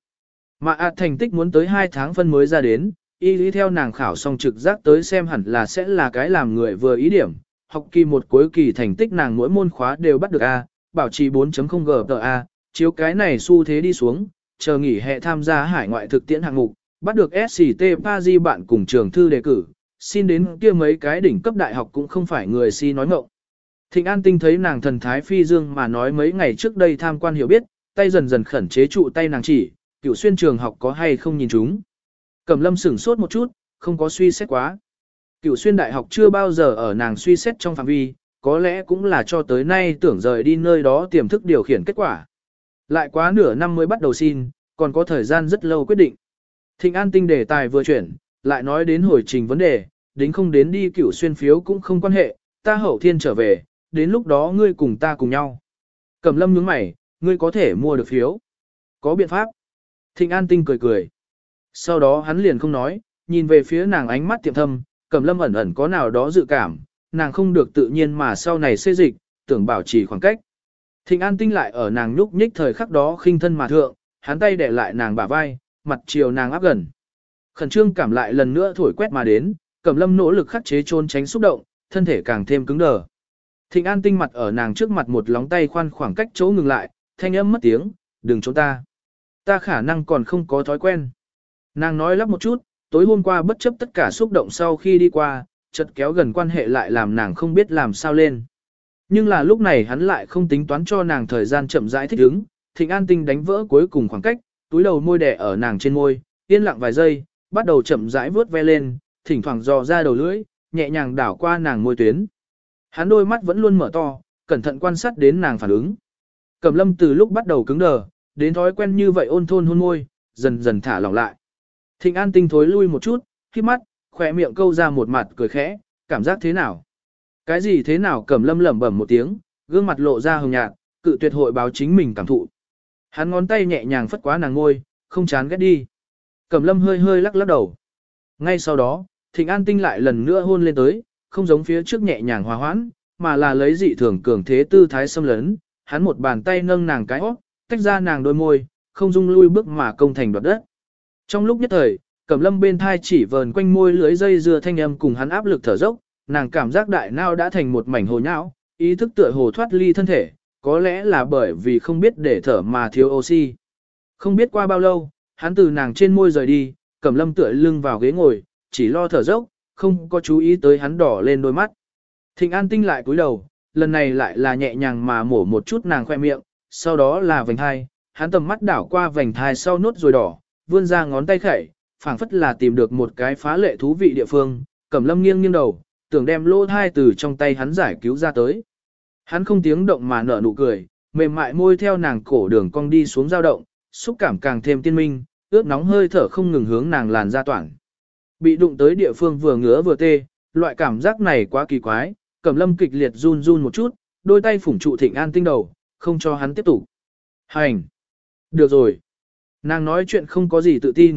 Speaker 1: Mà thành tích muốn tới 2 tháng phân mới ra đến, y lý theo nàng khảo xong trực giác tới xem hẳn là sẽ là cái làm người vừa ý điểm. Học kỳ một cuối kỳ thành tích nàng mỗi môn khóa đều bắt được A, bảo trì 4.0 GPA, chiếu cái này xu thế đi xuống, chờ nghỉ hè tham gia hải ngoại thực tiễn hạng mục, bắt được SCT Paris bạn cùng trường thư đề cử, xin đến kia mấy cái đỉnh cấp đại học cũng không phải người si nói ngọng. Thịnh An Tinh thấy nàng thần thái phi dương mà nói mấy ngày trước đây tham quan hiểu biết, tay dần dần khẩn chế trụ tay nàng chỉ, Cửu Xuyên trường học có hay không nhìn chúng. Cẩm Lâm sửng sốt một chút, không có suy xét quá. Cửu Xuyên đại học chưa bao giờ ở nàng suy xét trong phạm vi, có lẽ cũng là cho tới nay tưởng rời đi nơi đó tiềm thức điều khiển kết quả. Lại quá nửa năm mới bắt đầu xin, còn có thời gian rất lâu quyết định. Thịnh An Tinh đề tài vừa chuyển, lại nói đến hồi trình vấn đề, đính không đến đi Cửu Xuyên phiếu cũng không quan hệ, ta hậu thiên trở về, đến lúc đó ngươi cùng ta cùng nhau. Cẩm Lâm nhướng mày, ngươi có thể mua được phiếu. Có biện pháp. Thịnh An Tinh cười cười. Sau đó hắn liền không nói, nhìn về phía nàng ánh mắt tiệm thâm, Cẩm Lâm ẩn ẩn có nào đó dự cảm, nàng không được tự nhiên mà sau này xê dịch, tưởng bảo trì khoảng cách. Thịnh An Tinh lại ở nàng nhúc nhích thời khắc đó khinh thân mà thượng, hắn tay đè lại nàng bả vai, mặt chiều nàng áp gần. Khẩn trương cảm lại lần nữa thổi quét mà đến, Cẩm Lâm nỗ lực khắc chế trốn tránh xúc động, thân thể càng thêm cứng đờ. Thịnh An Tinh mặt ở nàng trước mặt một lóng tay khoan khoảng cách chỗ ngừng lại, thanh âm mất tiếng, đừng trốn ta. Ta khả năng còn không có thói quen. Nàng nói lắp một chút, tối hôm qua bất chấp tất cả xúc động sau khi đi qua, chợt kéo gần quan hệ lại làm nàng không biết làm sao lên. Nhưng là lúc này hắn lại không tính toán cho nàng thời gian chậm rãi thích ứng, Thịnh An Tinh đánh vỡ cuối cùng khoảng cách, túi đầu môi đẻ ở nàng trên môi, yên lặng vài giây, bắt đầu chậm rãi vướt ve lên, thỉnh thoảng dò ra đầu lưỡi, nhẹ nhàng đảo qua nàng môi tuyến. Hắn đôi mắt vẫn luôn mở to, cẩn thận quan sát đến nàng phản ứng. Cẩm Lâm từ lúc bắt đầu cứng đờ, đến thói quen như vậy ôn thôn hôn môi, dần dần thả lỏng lại. Thịnh An Tinh thối lui một chút, khép mắt, khỏe miệng câu ra một mặt cười khẽ, cảm giác thế nào? Cái gì thế nào? Cẩm Lâm lẩm bẩm một tiếng, gương mặt lộ ra hồng nhạt, cự tuyệt hội báo chính mình cảm thụ. Hắn ngón tay nhẹ nhàng phất quá nàng ngôi, không chán ghét đi. Cẩm Lâm hơi hơi lắc lắc đầu. Ngay sau đó, Thịnh An Tinh lại lần nữa hôn lên tới, không giống phía trước nhẹ nhàng hòa hoãn, mà là lấy dị thường cường thế tư thái xâm lấn. Hắn một bàn tay nâng nàng cái óc, tách ra nàng đôi môi, không dung lui bước mà công thành đoạt đất. Trong lúc nhất thời, Cẩm Lâm bên thai chỉ vờn quanh môi lưới dây dưa thanh âm cùng hắn áp lực thở dốc, nàng cảm giác đại não đã thành một mảnh hồ nhão, ý thức tựa hồ thoát ly thân thể, có lẽ là bởi vì không biết để thở mà thiếu oxy. Không biết qua bao lâu, hắn từ nàng trên môi rời đi, Cẩm Lâm tựa lưng vào ghế ngồi, chỉ lo thở dốc, không có chú ý tới hắn đỏ lên đôi mắt. Thịnh An Tinh lại cúi đầu, lần này lại là nhẹ nhàng mà mổ một chút nàng khoe miệng, sau đó là vành thai, hắn tầm mắt đảo qua vành thai sau nốt rồi đỏ, vươn ra ngón tay khẩy, phảng phất là tìm được một cái phá lệ thú vị địa phương, Cẩm Lâm nghiêng nghiêng đầu, tưởng đem lỗ thai từ trong tay hắn giải cứu ra tới. Hắn không tiếng động mà nở nụ cười, mềm mại môi theo nàng cổ đường cong đi xuống dao động, xúc cảm càng thêm tiên minh, ướt nóng hơi thở không ngừng hướng nàng làn ra toản. Bị đụng tới địa phương vừa ngứa vừa tê, loại cảm giác này quá kỳ quái, Cẩm Lâm kịch liệt run run một chút, đôi tay phủng trụ Thịnh An Tinh đầu, không cho hắn tiếp tục. Hành! Được rồi! Nàng nói chuyện không có gì tự tin,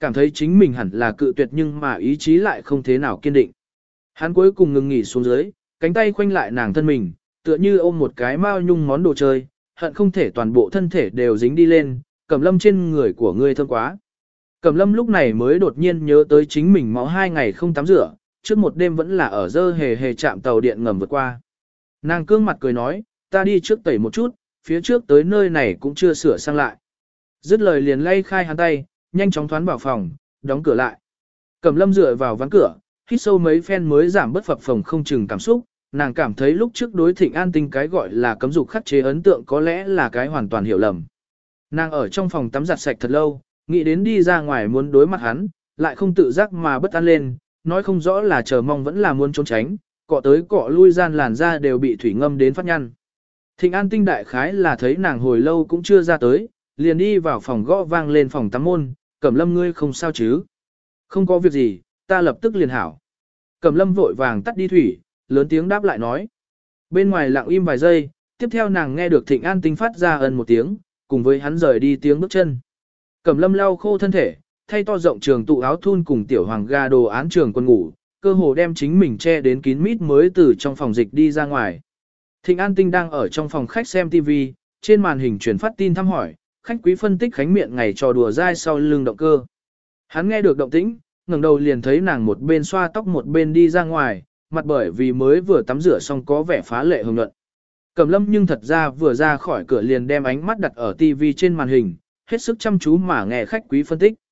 Speaker 1: cảm thấy chính mình hẳn là cự tuyệt nhưng mà ý chí lại không thế nào kiên định. Hắn cuối cùng ngừng nghỉ xuống dưới, cánh tay khoanh lại nàng thân mình, tựa như ôm một cái mao nhung món đồ chơi, hận không thể toàn bộ thân thể đều dính đi lên, Cẩm Lâm trên người của ngươi thơm quá. Cẩm Lâm lúc này mới đột nhiên nhớ tới chính mình máu 2 ngày không tắm rửa, trước một đêm vẫn là ở dơ hề hề chạm tàu điện ngầm vượt qua. Nàng cương mặt cười nói, ta đi trước tẩy một chút, phía trước tới nơi này cũng chưa sửa sang lại. Dứt lời liền lay khai hắn tay, nhanh chóng thoán vào phòng, đóng cửa lại. Cẩm Lâm dựa vào ván cửa, hít sâu mấy phen mới giảm bớt phập phồng không chừng cảm xúc, nàng cảm thấy lúc trước đối Thịnh An Tinh cái gọi là cấm dục khắc chế ấn tượng có lẽ là cái hoàn toàn hiểu lầm. Nàng ở trong phòng tắm giặt sạch thật lâu, nghĩ đến đi ra ngoài muốn đối mặt hắn, lại không tự giác mà bất an lên, nói không rõ là chờ mong vẫn là muốn trốn tránh, cọ tới cọ lui gian làn da đều bị thủy ngâm đến phát nhăn. Thịnh An Tinh đại khái là thấy nàng hồi lâu cũng chưa ra tới, liền đi vào phòng gõ vang lên phòng tắm môn, Cẩm Lâm ngươi không sao chứ? Không có việc gì, ta lập tức liền hảo. Cẩm Lâm vội vàng tắt đi thủy, lớn tiếng đáp lại nói. Bên ngoài lặng im vài giây, tiếp theo nàng nghe được Thịnh An Tinh phát ra ân một tiếng, cùng với hắn rời đi tiếng bước chân. Cẩm Lâm lau khô thân thể, thay to rộng trường tụ áo thun cùng tiểu hoàng ga đồ án trường quân ngủ, cơ hồ đem chính mình che đến kín mít mới từ trong phòng dịch đi ra ngoài. Thịnh An Tinh đang ở trong phòng khách xem TV, trên màn hình truyền phát tin thăm hỏi, khách quý phân tích khánh miệng ngày trò đùa dai sau lưng động cơ. Hắn nghe được động tĩnh, ngẩng đầu liền thấy nàng một bên xoa tóc một bên đi ra ngoài, mặt bởi vì mới vừa tắm rửa xong có vẻ phá lệ hồng nhuận. Cẩm Lâm nhưng thật ra vừa ra khỏi cửa liền đem ánh mắt đặt ở TV trên màn hình, hết sức chăm chú mà nghe khách quý phân tích.